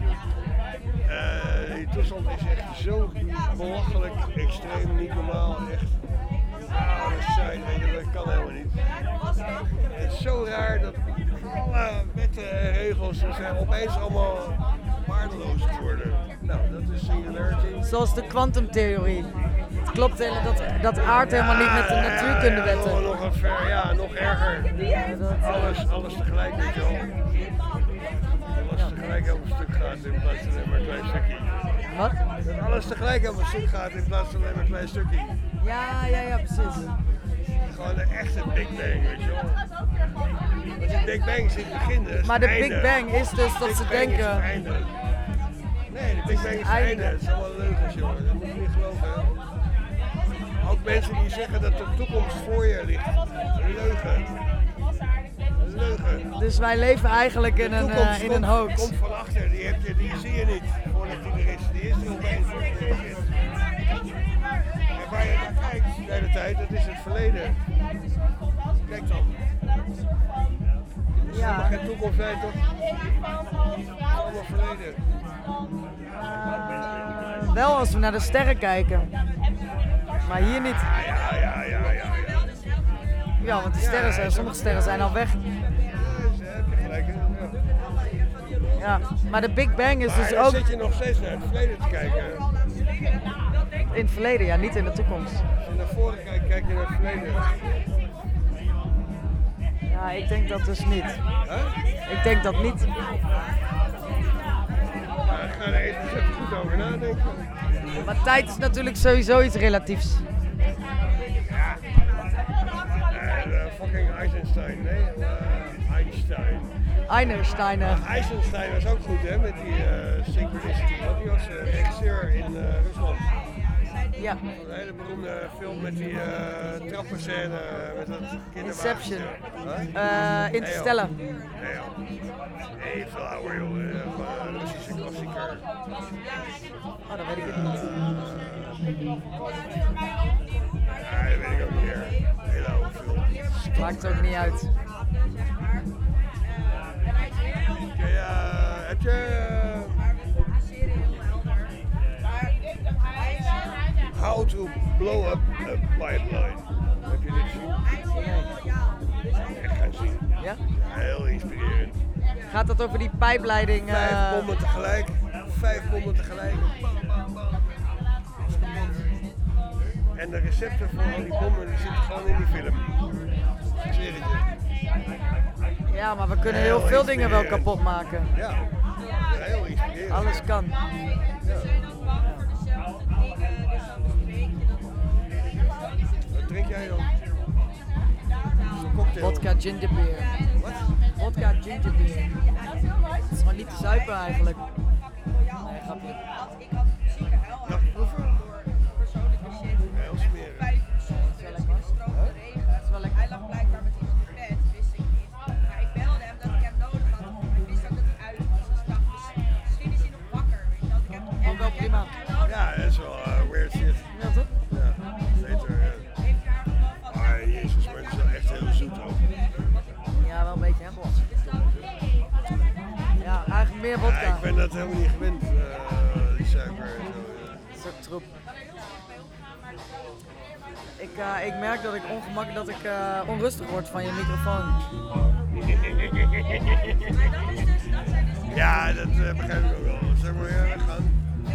Die toestand is echt zo belachelijk extreem, niet normaal, echt. Dat is saai, weet je, dat kan helemaal niet. Het is zo raar dat alle wetten en regels zijn opeens allemaal waardeloos. opgelost worden. Nou, dat is singularity. Zoals de kwantumtheorie. Het klopt dat aard helemaal niet met de natuurkundewetten. Nog erger. Alles tegelijk, weet je wel. Alles tegelijk helemaal stuk gaat in plaats van alleen maar een klein stukje. Wat? Dat alles tegelijk helemaal stuk gaat in plaats van alleen maar een klein stukje. Ja, precies. Gewoon de echte Big Bang, weet je wel. Want die Big Bang is in het begin dus. Maar de Big Bang is dus dat ze denken... Nee, de Big Bang is het einde. Het is allemaal leugens, jongen. Dat moet je niet geloven. Ook mensen die zeggen dat de toekomst voor je ligt. Een leugen. Een leugen. Dus wij leven eigenlijk in een hoax. Komt van achter, die zie je niet voordat die er is. Die is er opeens voor je er is. En waar je naar kijkt de hele tijd, dat is het verleden. Kijk dan. Er is helemaal geen toekomst bij, toch? Het is allemaal verleden. Wel als we naar de sterren kijken. Maar hier niet. Ja, want die sterren zijn, sommige sterren zijn al weg. Ja, maar de Big Bang is dus dan ook... zit je nog steeds naar het verleden te kijken. In het verleden, ja, niet in de toekomst. Als je naar voren kijkt, kijk je naar het verleden. Ja, ik denk dat dus niet. Ik denk dat niet. Ik ga er even goed over nadenken. Maar tijd is natuurlijk sowieso iets relatiefs. Fucking Eisenstein, nee? Einstein. Eisenstein was ook goed, hè, met die synchronicity. Want die was regisseur in Rusland. Ja. Een hele beroemde film met die trappenscène met dat kinderwagentje. Inception. Interstellar. Nee, veel ouder, joh. Russische klassieker. Oh, dat weet ik niet. Ja, dat weet ik ook niet meer. Hele oude film. Maakt ook niet uit. Heb je... How to blow up a pipeline. Heb je dit gezien? Echt gaan zien. Ja? Heel inspirerend. Gaat dat over die pijpleiding? 5 bommen tegelijk. 5 bommen tegelijk. En de recepten voor al die bommen die zitten gewoon in die film. Ik zweer het je. Ja, maar we kunnen heel veel dingen wel kapot maken. Ja, heel inspirerend. Alles kan. Ja. Wat drink jij dan? Zo'n cocktail. Vodka gingerbeer. Wat? Vodka gingerbeer. Het is gewoon niet te zuipen eigenlijk. Nee, grapje. Ja, proeven? Heel smerig. Het is wel lekker. Het is wel lekker. Hij lag blijkbaar met iemand in bed, wist ik niet. Maar ik belde hem dat ik hem nodig had. Ik wist ook dat hij uit was. Dus ik dacht, misschien is hij nog wakker. Weet je wel. Ik heb hem Vond wel prima. Ja, dat is wel weird shit. Ja, toch? Ja, beter. Maar jezus, maar het is wel echt heel zoet ook. Ja, wel een beetje, hè? Ja, eigenlijk meer vodka. Ja, ik ben dat helemaal niet gewend, die suiker en zo. Dat is ook troep. Ik merk dat ik onrustig word van je microfoon. Ja, dat begrijp ik ook wel. Zeg maar, ja, weggaan.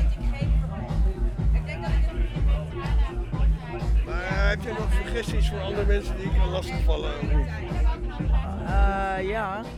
Maar heb je nog suggesties voor andere mensen die ik kan lastigvallen? Of niet? Ja.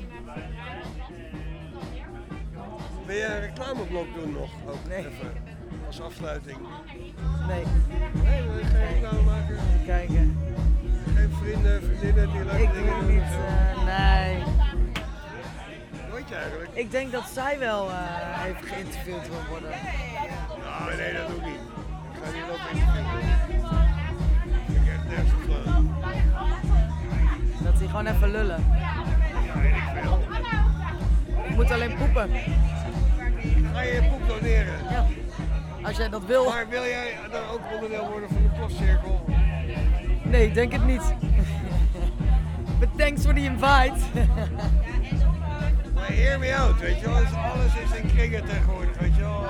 Wil je een reclameblok doen nog? Ook Nee. even, als afsluiting. Nee. Nee, wil je geen reclame maken? Even kijken. Geen vrienden, vriendinnen die leuke dingen doen? Niet, nee. Nooit eigenlijk? Ik denk dat zij wel even geïnterviewd wil worden. Nou, nee, dat doe ik niet. Ik ga niet op interviewen. Ik heb echt nergens op slaan. Dat die gewoon even lullen. Ja, weet ik veel. Ik moet alleen poepen. Ga je je poep doneren? Ja. Als jij dat wil. Maar wil jij dan ook onderdeel worden van de postcirkel? Nee, ik denk het niet. But thanks for the invite. Maar hear me out, weet je wel. Alles is in kringen tegenwoordig, weet je wel.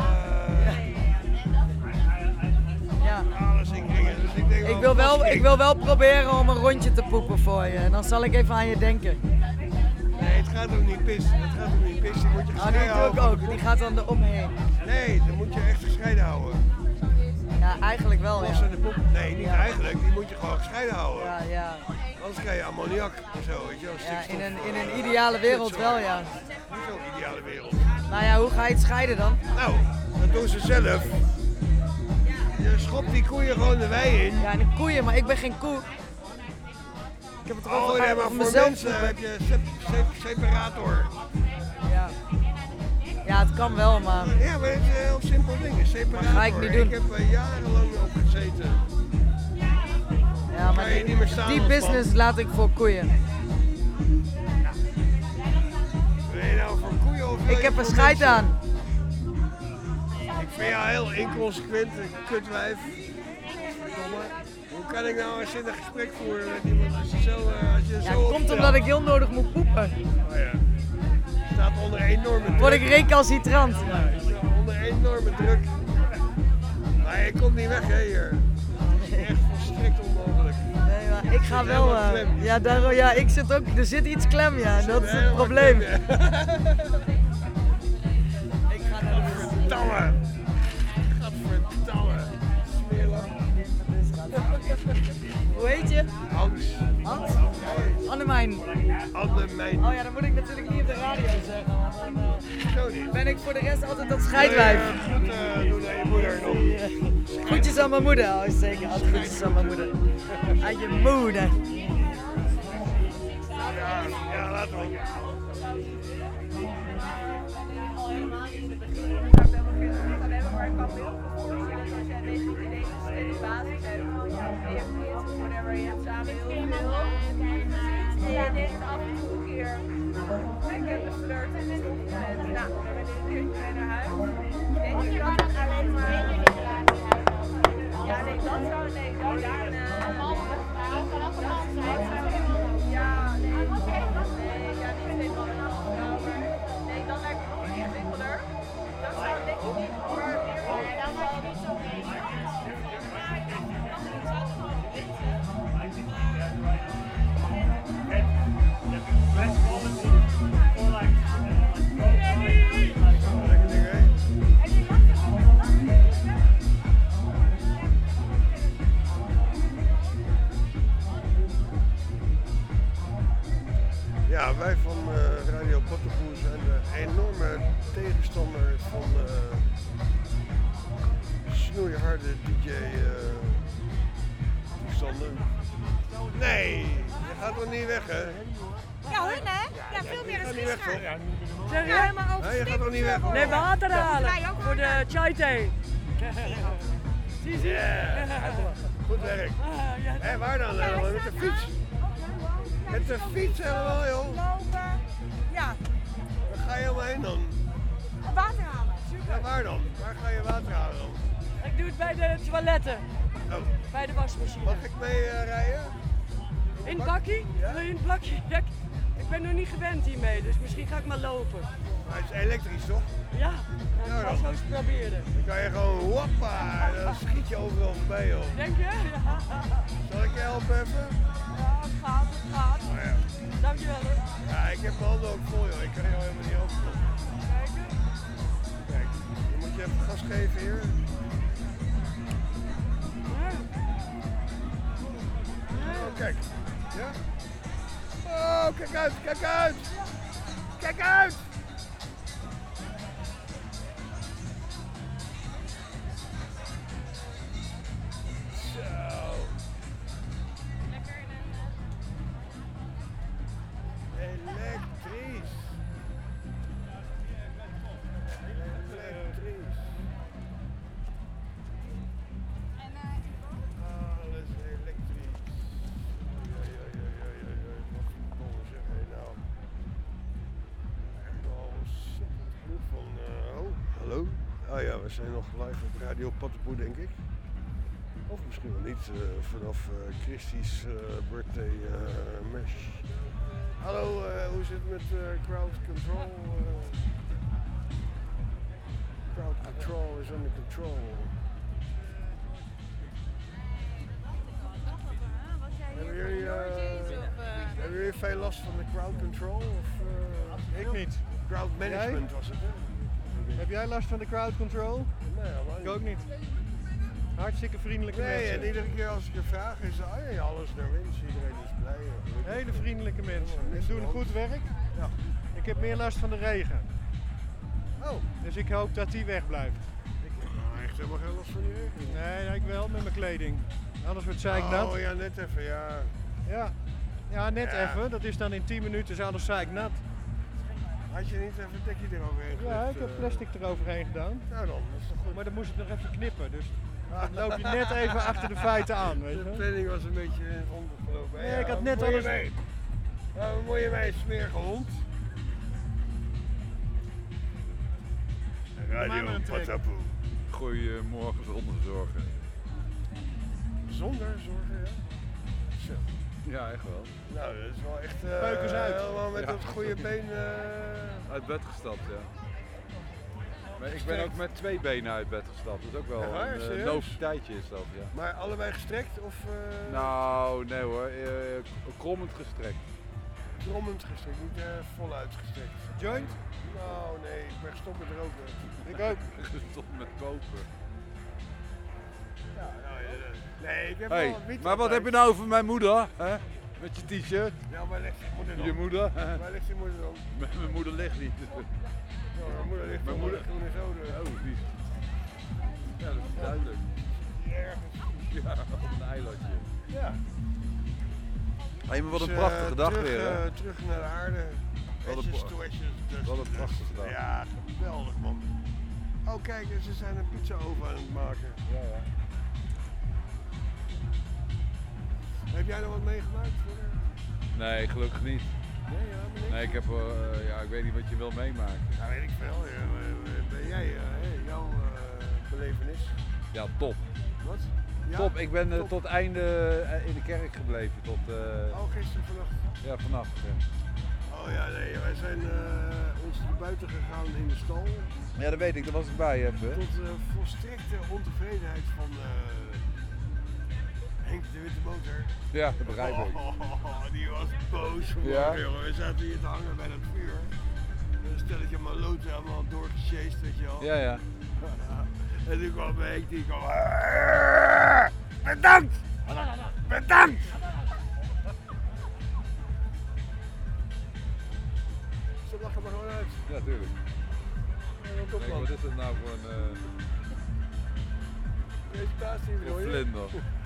Ja. Alles in kringen. Dus ik denk Ik wil wel proberen om een rondje te poepen voor je. En dan zal ik even aan je denken. Nee, het gaat om niet pissen. Het gaat om niet pissen. Die moet je die gescheiden doe ik houden. ook. Die gaat dan eromheen. Nee, dan moet je echt gescheiden houden. Ja, eigenlijk wel, ja. Los en de pop. Nee, niet eigenlijk. Die moet je gewoon gescheiden houden. Ja, ja. Anders krijg je ammoniak en zo, weet je wel. Ja, Stikstof. in een ideale wereld wel, ja. Hoezo ideale wereld? Nou ja, hoe ga je het scheiden dan? Nou, dat doen ze zelf. Je schopt die koeien gewoon de wei in. Ja, een koeien, maar ik ben geen koe. Ik heb het Oh nee, maar voor mensen heb je separator. Ja. Ja, het kan wel, maar... Ja, maar het is een heel simpel ding. Een separator. Dat ga ik niet doen. Ik heb er jarenlang op gezeten. Ja, maar Kan je niet meer staan die als business man. laat ik voor koeien. Wil je nou voor koeien of wil Ik je heb er voor scheid mensen? aan. Ik vind jou heel inconsequent, een kutwijf. Verdomme. Hoe kan ik nou een zinnig gesprek voeren met iemand als je zo... Ja, het komt omdat ik heel nodig moet poepen. Oh ja. Je staat onder enorme druk. Word ik recalcitrant. Ja, je staat onder enorme druk. Maar je komt niet weg hè, hier. Het is echt volstrekt onmogelijk. Nee, maar ik ga zit wel... helemaal klem. ja, daarom, ja, ik zit ook... Er zit iets klem, ja. Dat is het probleem. Ik ga naar de verdamme. Gadverdamme. Smeerlap. Hoe heet je? Hans. Hans? Annemijn. Annemijn. Oh ja, dan moet ik natuurlijk niet op de radio zeggen. Want dan Zo niet. ben ik voor de rest altijd dat scheidwijf. Goed doen aan je moeder nog. Groetjes aan mijn moeder. Oh, zeker. Altijd groetjes aan mijn moeder. Aan je moeder. Ja, laten we. Ja, dit is af en toe een keer. Ik heb een flirt en nou, dan ben ik een keertje mee naar huis. Denk je dat het alleen maar... Ja, nee, dat zou... Nee, dat daar... Ja, nee. Nee, ja, niet twee mannen en een vrouw, maar... Nee, dan lijkt het nog ingewikkelder. Dat zou denk ik niet, maar... Nee, dat zou ik niet zo mee. Ja, wij van Radio Pottenpoel zijn de enorme tegenstander van snoeiharde DJ-toestanden. Nee, je gaat toch niet weg, hè? Ja, hun hè? Ja, veel meer dan niet weg, gisteren. toch? Ja, maar over Nee, je gaat toch niet weg? Nee, water halen. Voor de chai thee. Yeah. Goed werk. Hé, waar dan? Met de fiets? Met de fiets helemaal, joh. Lopen. Ja. Waar ga je helemaal heen dan? Water halen. Ja, waar dan? Waar ga je water halen dan? Ik doe het bij de toiletten. Oh. Bij de wasmachine. Mag ik mee rijden? In het bakkie? Wil je in het bakkie? Ja, ik ben nog niet gewend hiermee, dus misschien ga ik maar lopen. Maar het is elektrisch, toch? Ja, ik ga het zo eens proberen. Dan kan je gewoon wappa, dan schiet je overal voorbij, joh. Denk je? Ja. Zal ik je helpen even? Ja, het gaat, het gaat. Oh, ja. Dankjewel hoor. Ja, ik heb mijn handen ook vol, joh. Ik kan jou helemaal niet helpen. Kijken. Kijk, dan moet je even gas geven hier. Oh, kijk. Ja? Oh, kijk uit, kijk uit! Kijk uit! Zo. Elektrisch. Elektrisch. Alles elektrisch. Wat zeg je nou? Echt wel ontzettend genoeg van. Hallo? Ah ja, we zijn nog live op Radio Pottenpoel, denk ik. Of misschien wel niet, vanaf Christie's birthday mesh. Hallo, hoe zit het met crowd control? Crowd control is under control. Hebben jullie je veel last van de crowd control? Of, Ik niet. Crowd management Jij? was het, hè? Heb jij last van de crowd control? Nee, helemaal Ik ook niet. Hartstikke vriendelijke Nee, mensen. en iedere keer als ik je vraag is alles naar winst, iedereen is blij. Hele vriendelijke mensen. niks Ze doen aan de goed werk. Ja. Ik heb meer last van de regen. Oh. Dus ik hoop dat die wegblijft. Ik heb nou echt helemaal geen last van die regen. Nee, ik wel met mijn kleding. Anders wordt zeiknat. Oh ja, net even, ja. Ja, net Ja. even. Dat is dan in 10 minuten is alles zeiknat. Had je niet even een dekje eroverheen Ja, gelegd, ik heb plastic eroverheen gedaan. Nou dan, dat is toch goed. Maar dan moest het nog even knippen. Dus dan loop je net even achter de feiten aan. Weet je De wel. planning was een beetje ondergelopen. Nee, ik had net alles- Wat moet je mij, smerige hond? Radio Patapoe. Goedemorgen zonder zorgen. Zonder zorgen, ja. Zo. Ja, echt wel. Nou, dat is wel echt Peukers uit. helemaal met Ja. dat goede been. Uit bed gestapt, ja. Maar ik ben ook met 2 benen uit bed gestapt. Dat is ook wel Echt waar? een Serieus? noviteitje is dat, ja. Maar allebei gestrekt of Nou, nee hoor. Krommend gestrekt. krommend gestrekt, niet voluit gestrekt? Joint? Nou nee, ik ben gestopt met roken. Ik ook. Gestopt met kopen. Ja, nou, nee, ik heb Hey, wel wiet maar wat altijd. heb je nou over mijn moeder? Hè? Met je t-shirt? Ja, waar ligt je moeder dan? Je moeder? Waar ligt je moeder dan? Mijn moeder ligt niet. Ja, mijn moeder ligt Mijn onder moeder- de groene zoden. Oh, die. Ja, dat is duidelijk. Ergens. Ja, op een eilandje. Ja. Hey, maar wat een Dus, prachtige dag terug, weer, hè? terug naar de aarde. Wat een Etjes, pra- toetjes, dus, wat een prachtige dag. Ja, geweldig man. Oh kijk, ze zijn een pizza oven aan het maken. Ja, ja. Heb jij nog wat meegemaakt? Nee, gelukkig niet. Nee, ja, maar niks. Nee, ik heb, ja, ik weet niet wat je wil meemaken. Nou, weet ik veel. Ja, ben jij, jouw belevenis? Ja, top. Wat? Ja? Top, ik ben Top. tot einde in de kerk gebleven. Tot, Oh, gisteren vannacht. ja, vannacht. Ja. Oh ja, nee, wij zijn ons naar buiten gegaan in de stal. Ja, dat weet ik, daar was ik bij even. Tot volstrekte ontevredenheid van Henk de Witte Boter. Ja, dat begrijp ik. Die was boos vanmorgen, Ja? jongen. We zaten hier te hangen bij dat vuur. Een stelletje maloten allemaal doorgesjeest, weet je wel. Ja, ja. En toen kwam Henk, die kwam... Bedankt! Bedankt! Ze lachen me gewoon uit. Ja, tuurlijk. Top, Kijk, man. wat is het nou voor een Presentatie bedoel je? vlinder?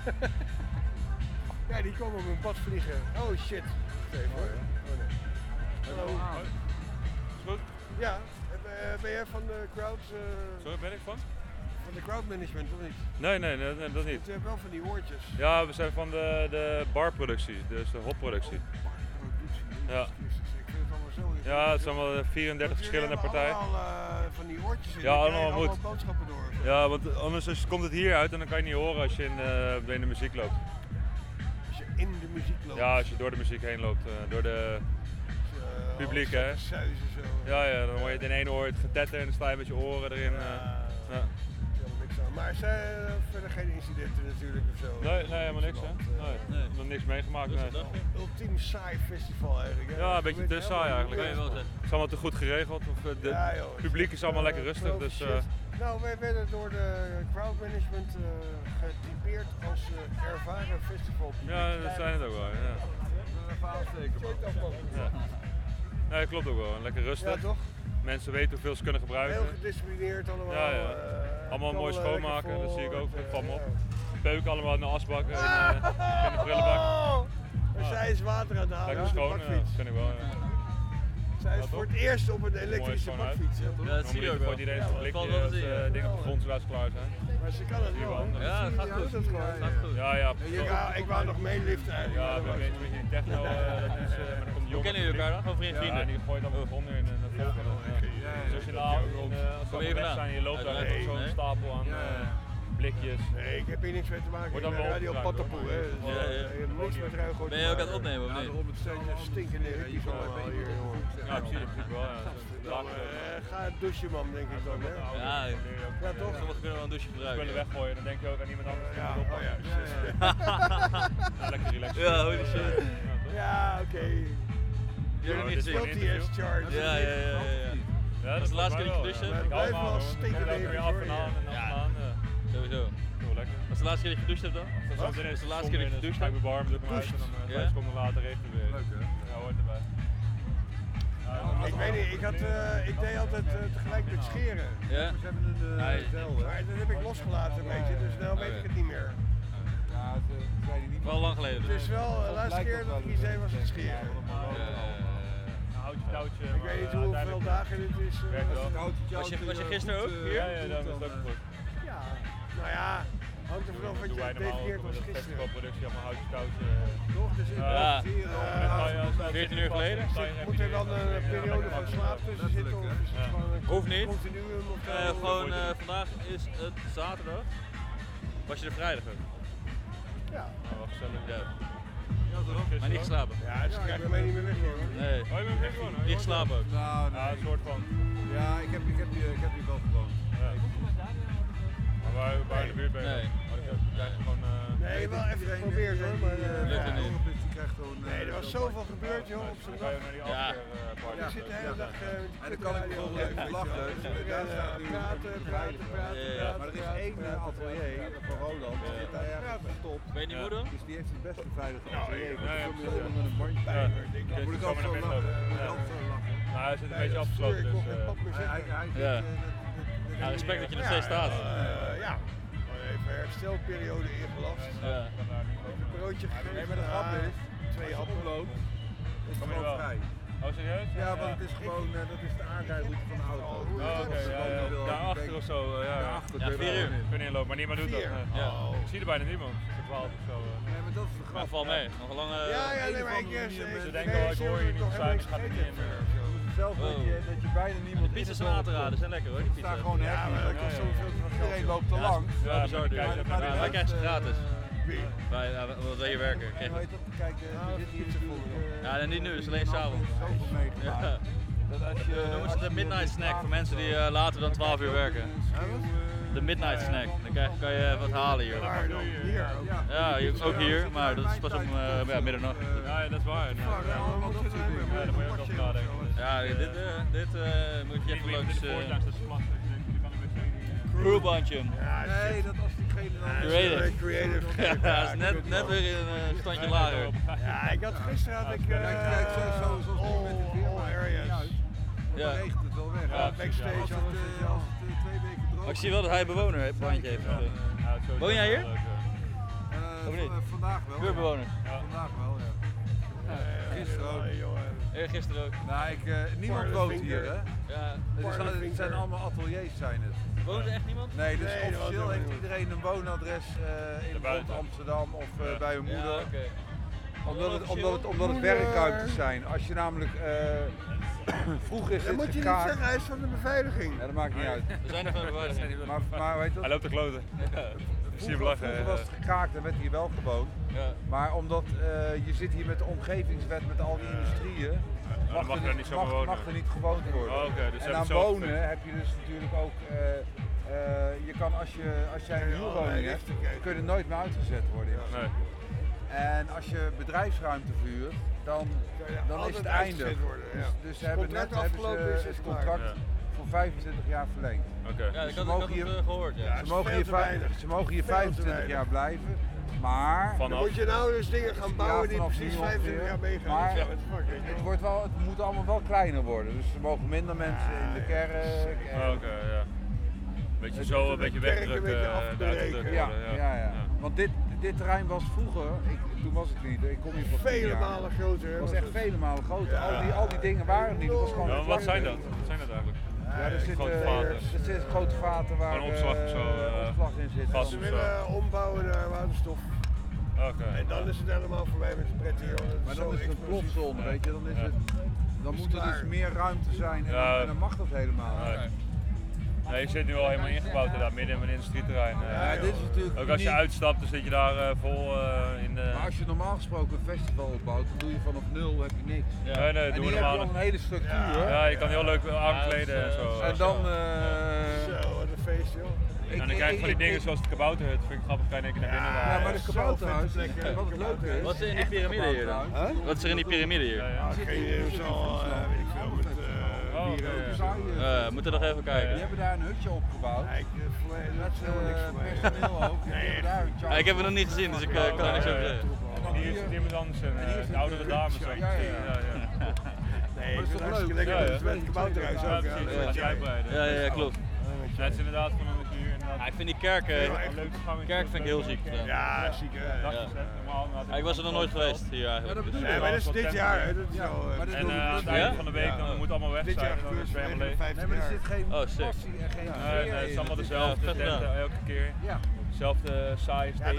Ja, die komen op mijn pad vliegen. Oh shit. Even hoor. Oh, nee. Hallo. Is goed? Ja, ben jij van de crowd? Zo ben ik van? Van de crowd management of niet? Nee, dat niet. Je hebt wel van die oortjes. Ja, we zijn van de barproductie, dus de hopproductie. Ja. Ik vind het allemaal zo. Ja, het zijn wel 34 verschillende partijen. Allemaal van die oortjes in. Ja, die krijgen allemaal moet. boodschappen door. Ja, want anders komt het hier uit en dan kan je niet horen als je in de muziek loopt. Als je in de muziek loopt. Ja, als je door de muziek heen loopt, door de publiek hè. Suizen zo. Ja, dan hoor je het in één oor het getetter en dan sta je met je oren erin. Ja. Maar zijn verder geen incidenten natuurlijk of zo? Nee, helemaal niks hè. Nee, nog niks meegemaakt. Nee. Ultiem saai festival eigenlijk. Hè? Ja, een beetje te saai eigenlijk. Ja, Het is allemaal te goed geregeld. Het publiek is allemaal lekker rustig. Dus, Nou, wij werden door de crowd management getypeerd als ervaren festivalpubliek. ja, dat zijn het ook wel. Ja. Ja. Nee, klopt ook wel. Lekker rustig. Ja, toch? Mensen weten hoeveel ze kunnen gebruiken. Heel gedisciplineerd allemaal. Ja. Allemaal mooi kan schoonmaken, lekker dat zie ik ook. voor, Dat valt me op. Peuken allemaal in de asbak en in de prullenbak. Maar zij is water aan het halen. Lekker op de schoon, bakfiets. vind ik wel. Ja. Zij is voor het eerst op een elektrische Mooi schoon uit. bakfiets. hè, toch? Ja, dat zie je ook wel. Iedereen zijn blikje als dingen op de grond zodat ze klaar zijn. Maar ze kan het wel. hè? Ja, dat gaat Ja, goed. dat gewoon. Gaat goed. Ja, Ik wou nog meeliften eigenlijk. Ja, we weten een beetje die techno. Maar dan komt Hoe kennen jullie elkaar dan? Gewoon vrienden? Ja, die gooit dan gewoon in en volgen. Dus als je de avond, als Kom we je weg vandaan? zijn en je loopt daar Nee, zo'n nee. stapel aan blikjes. Nee, ik heb hier niks mee te maken. Wordt Ik dan ben wel Radio opgeruimd, Patapoe. hoor. Hè. Dus, Ja, ja. ik heb niks met ruigoort. Ben je ook aan het opnemen of niet? Op het steentje stinkende hippies allemaal hier, jongen. Ja, ik zie het natuurlijk wel. Ga douchen, man, denk ik dan. Hè. Ja, Ja, toch? sommigen kunnen wel een douche gebruiken. Spullen weggooien, dan denk je ook aan iemand anders. Ja, die moet oh ja. oppassen. Ja, lekker relaxed. Ja, holy shit. Ja, oké. Jullie speelt die as charge. Ja. Ja, Dat is de laatste keer dat je gedoucht Maar hebt? het blijft wel steken Dan weer af en aan en af en aan. Sowieso. Heel lekker. Dat is de laatste keer dat je gedoucht hebt dan? Dat is de laatste keer dat je gedoucht hebt? Ik ben warm, doe ik hem uit en dan 5 seconden later regent het weer. Leuk hè? Ja, hoort erbij. Ik weet niet, ik deed altijd tegelijk met scheren. Ja? Ze hebben een zel hè? Maar dat heb ik losgelaten een beetje, dus nu weet ik het niet meer. Ja, ze zeiden niet. Wel lang geleden. Het is wel de laatste keer dat ik iets deed was het scheren. Houtje, touwtje. Ik weet niet hoeveel dagen dit is. Was je gisteren ook hier? Ja, dan is het ook goed. Ja, nou ja, hangt er vanaf wat je definieert als gisteren. Festivalproductie, allemaal houtje, touwtje. Toch? Dus Ja, 14 uur geleden. Moet er dan een periode van slaap tussen zitten? Of is het gewoon een Hoeft niet. continuum? Of Gewoon vandaag is het zaterdag. Was je er vrijdag ook? Ja. Nou, wel gezellig. Ja. Maar niet geslapen? Ja, dus ik krijg hem niet meer weg hoor. Nee. Oh, je bent weg gewoon? Niet geslapen ook? Nou, nee. Ja, een soort van. Ja, ik heb hier wel gewoond. Ja. Maar waar in de buurt ben je? Nee. Maar ik krijg gewoon... Nee, wel even geprobeerd hoor, maar... Lukt er niet. Die krijgt gewoon... Nee, er was zoveel gebeurd joh op zo'n dag. Ja. Ik zit de hele dag En dan kan ik bijvoorbeeld even lachen. Daar staat nu praten. Maar er is één atelier van Roland, die zit daar ergens verstopt. Ben je niet moeder? Dus die heeft het best beveiligd atelier. Ja, Want ja, dan kom je helemaal met een bandje bij. Dan moet ik altijd zo lachen. Nou, hij zit een beetje afgesloten, dus... Ja, respect dat je nog steeds staat. Ja. Even herstelperiode ingelast. Ja. Een broodje gegeten. Nee, maar de grap is, 2 happen. Is het gewoon vrij. Oh, serieus? Ja, want het is gewoon, dat is de aanrijroute van de auto. Oh, oké, daarachter of zo, ja. Daarachter. Ja, 4 uur. Kun je inlopen, maar niemand doet dat. Ja. Ik zie er bijna niemand. Het 12 of zo. Nee, maar dat is de Maar grap. val mee. Nog een lange... Ja, nee, maar Ze denken al, ik hoor je niet zijn, dus gaat het niet in. Zelf dat je bijna niemand... De pizza's zijn aan te raden, zijn lekker hoor, die Er staan pizza's. gewoon Ja, echt maar dat kost sowieso te veel geld. Iedereen loopt te lang. Ja, bizar duur. maar Wij krijgen ze gratis. Wie? Omdat wij hier werken. En Krijgen weet we. dat, kijk, je zit hier natuurlijk... Ja, en niet nu, dus alleen s'avonds. Zoveel meegemaakt. Ja. Dat als je... Noemen ze de midnight snack voor mensen die later dan 12 uur werken. De midnight snack, dan kan je wat halen hier. Waar dan? Hier ook. Ja, ook hier, maar dat is pas om middernacht. Ja, dat is waar. Ja, daar moet je ook over nadenken. Ja, dit moet je even langs... Dit is de plas. Crewbandje. Nee, dat als diegene dan... Creative. Ja, dat is net weer een standje lager. Ja, ik had gisteren had ik Kijk, zo all areas. Ja. Dan regent het wel weg. Ja, backstage, Als het, alles is wel. als het 2 weken droog Maar ik zie wel dat hij een bandje heeft. Woon jij hier? Of niet? Vandaag wel. Buurtbewoner? Vandaag wel, ja. Gisteren ook. Gisteren ook. Nou, niemand woont hier, hè? Ja. Het zijn allemaal ateliers, zijn het. Woont er echt niemand? Nee, dus Nee, officieel dat heeft woont iedereen een woonadres in rond Amsterdam of bij hun moeder. Ja, oké. Omdat het werkruimtes zijn. Als je namelijk... vroeger is Dan dit moet je niet gekaakt. zeggen, hij is van de beveiliging. Ja, dat maakt niet uit. We zijn er van de beveiliging. Maar weet je Hij wat? loopt te kloten. Vroeger was het gekaakt en werd hier wel gewoond. Ja. Maar omdat je zit hier met de omgevingswet, met al die industrieën, dan mag er niet zomaar wonen. mag er niet gewoond worden. Oh, oké, dus ze en hebben aan het zelf wonen gefixt. heb je dus natuurlijk ook, je kan als jij een huurwoning hebt, kun je er nooit meer uitgezet worden. Nee. En als je bedrijfsruimte vuurt, dan is het einde. Dus ze hebben net het contract voor 25 jaar verlengd. Oké. Ja, Dus ik had het gehoord. Ja. Ze mogen hier 25 jaar blijven, maar... Dan moet je nou dus dingen gaan bouwen die vanaf precies nu 25 jaar meegaan. Maar Ja, what the fuck, weet je wel. het moet allemaal wel kleiner worden. Dus er mogen minder mensen in de kerk. Oké, ja. Beetje zo, een beetje wegdrukken, uitgedrukt Ja, worden. ja. Want dit terrein was vroeger, toen was het niet, ik kom hier voor 10 jaar. Vele malen groter. Het was echt vele malen groter. Al die dingen waren niet. Het was gewoon Ja, maar wat zijn dat? Wat zijn dat eigenlijk? Ja, er grote vaten. zitten grote vaten waar Gewoon opslag of zo, opslag in zit. gas Ze of willen ombouwen naar waterstof. Oké. En dan is het helemaal voorbij met de pret hier. Maar dan is het een plotzone, weet je. Dan moet er dus meer ruimte zijn en dan mag dat helemaal. Nee, je zit nu al helemaal ingebouwd inderdaad, midden in een industrieterrein. Ja, dit is natuurlijk ook als je niet- uitstapt, dan zit je daar vol in de... Maar als je normaal gesproken een festival opbouwt, dan doe je vanaf nul heb je niks. Nee, en doen we hier heb je normaal. al een hele structuur. Ja, je kan heel leuk aankleden en zo. En dan... Zo, wat een feest. geweest, joh. En dan krijg je van die dingen zoals de kabouterhut. Vind ik grappig, kan je in één keer naar binnen Ja, maar de kabouterhuis, wat het leuke is. Wat is er in die piramide hier dan? Wat is er in die piramide hier? Weet ik veel, met Moeten we nog even kijken. Die hebben daar een hutje opgebouwd. Met personeel ook. Ik heb het nog niet gezien, dus ik kan er niks over zeggen. En hier is iemand anders, een oudere dame. Zo. Nee, maar dat is toch hartstikke lekker. Dat is met het kabouterhuis ook. Ja, klopt. Dat is inderdaad van een uur. Ja, ik vind die kerk vind ik heel ziek. Ja, ziek hè. Ja, ik was er nog nooit geweest hier eigenlijk. Nee, maar dat is dit jaar. Dat is wel, en aan het einde van de week dan moet allemaal weg zijn. Dit jaar gebeurt het 50 Nee, maar er zit geen passie en geen nee, het is allemaal dezelfde tenten elke keer. Dezelfde saaie stenen.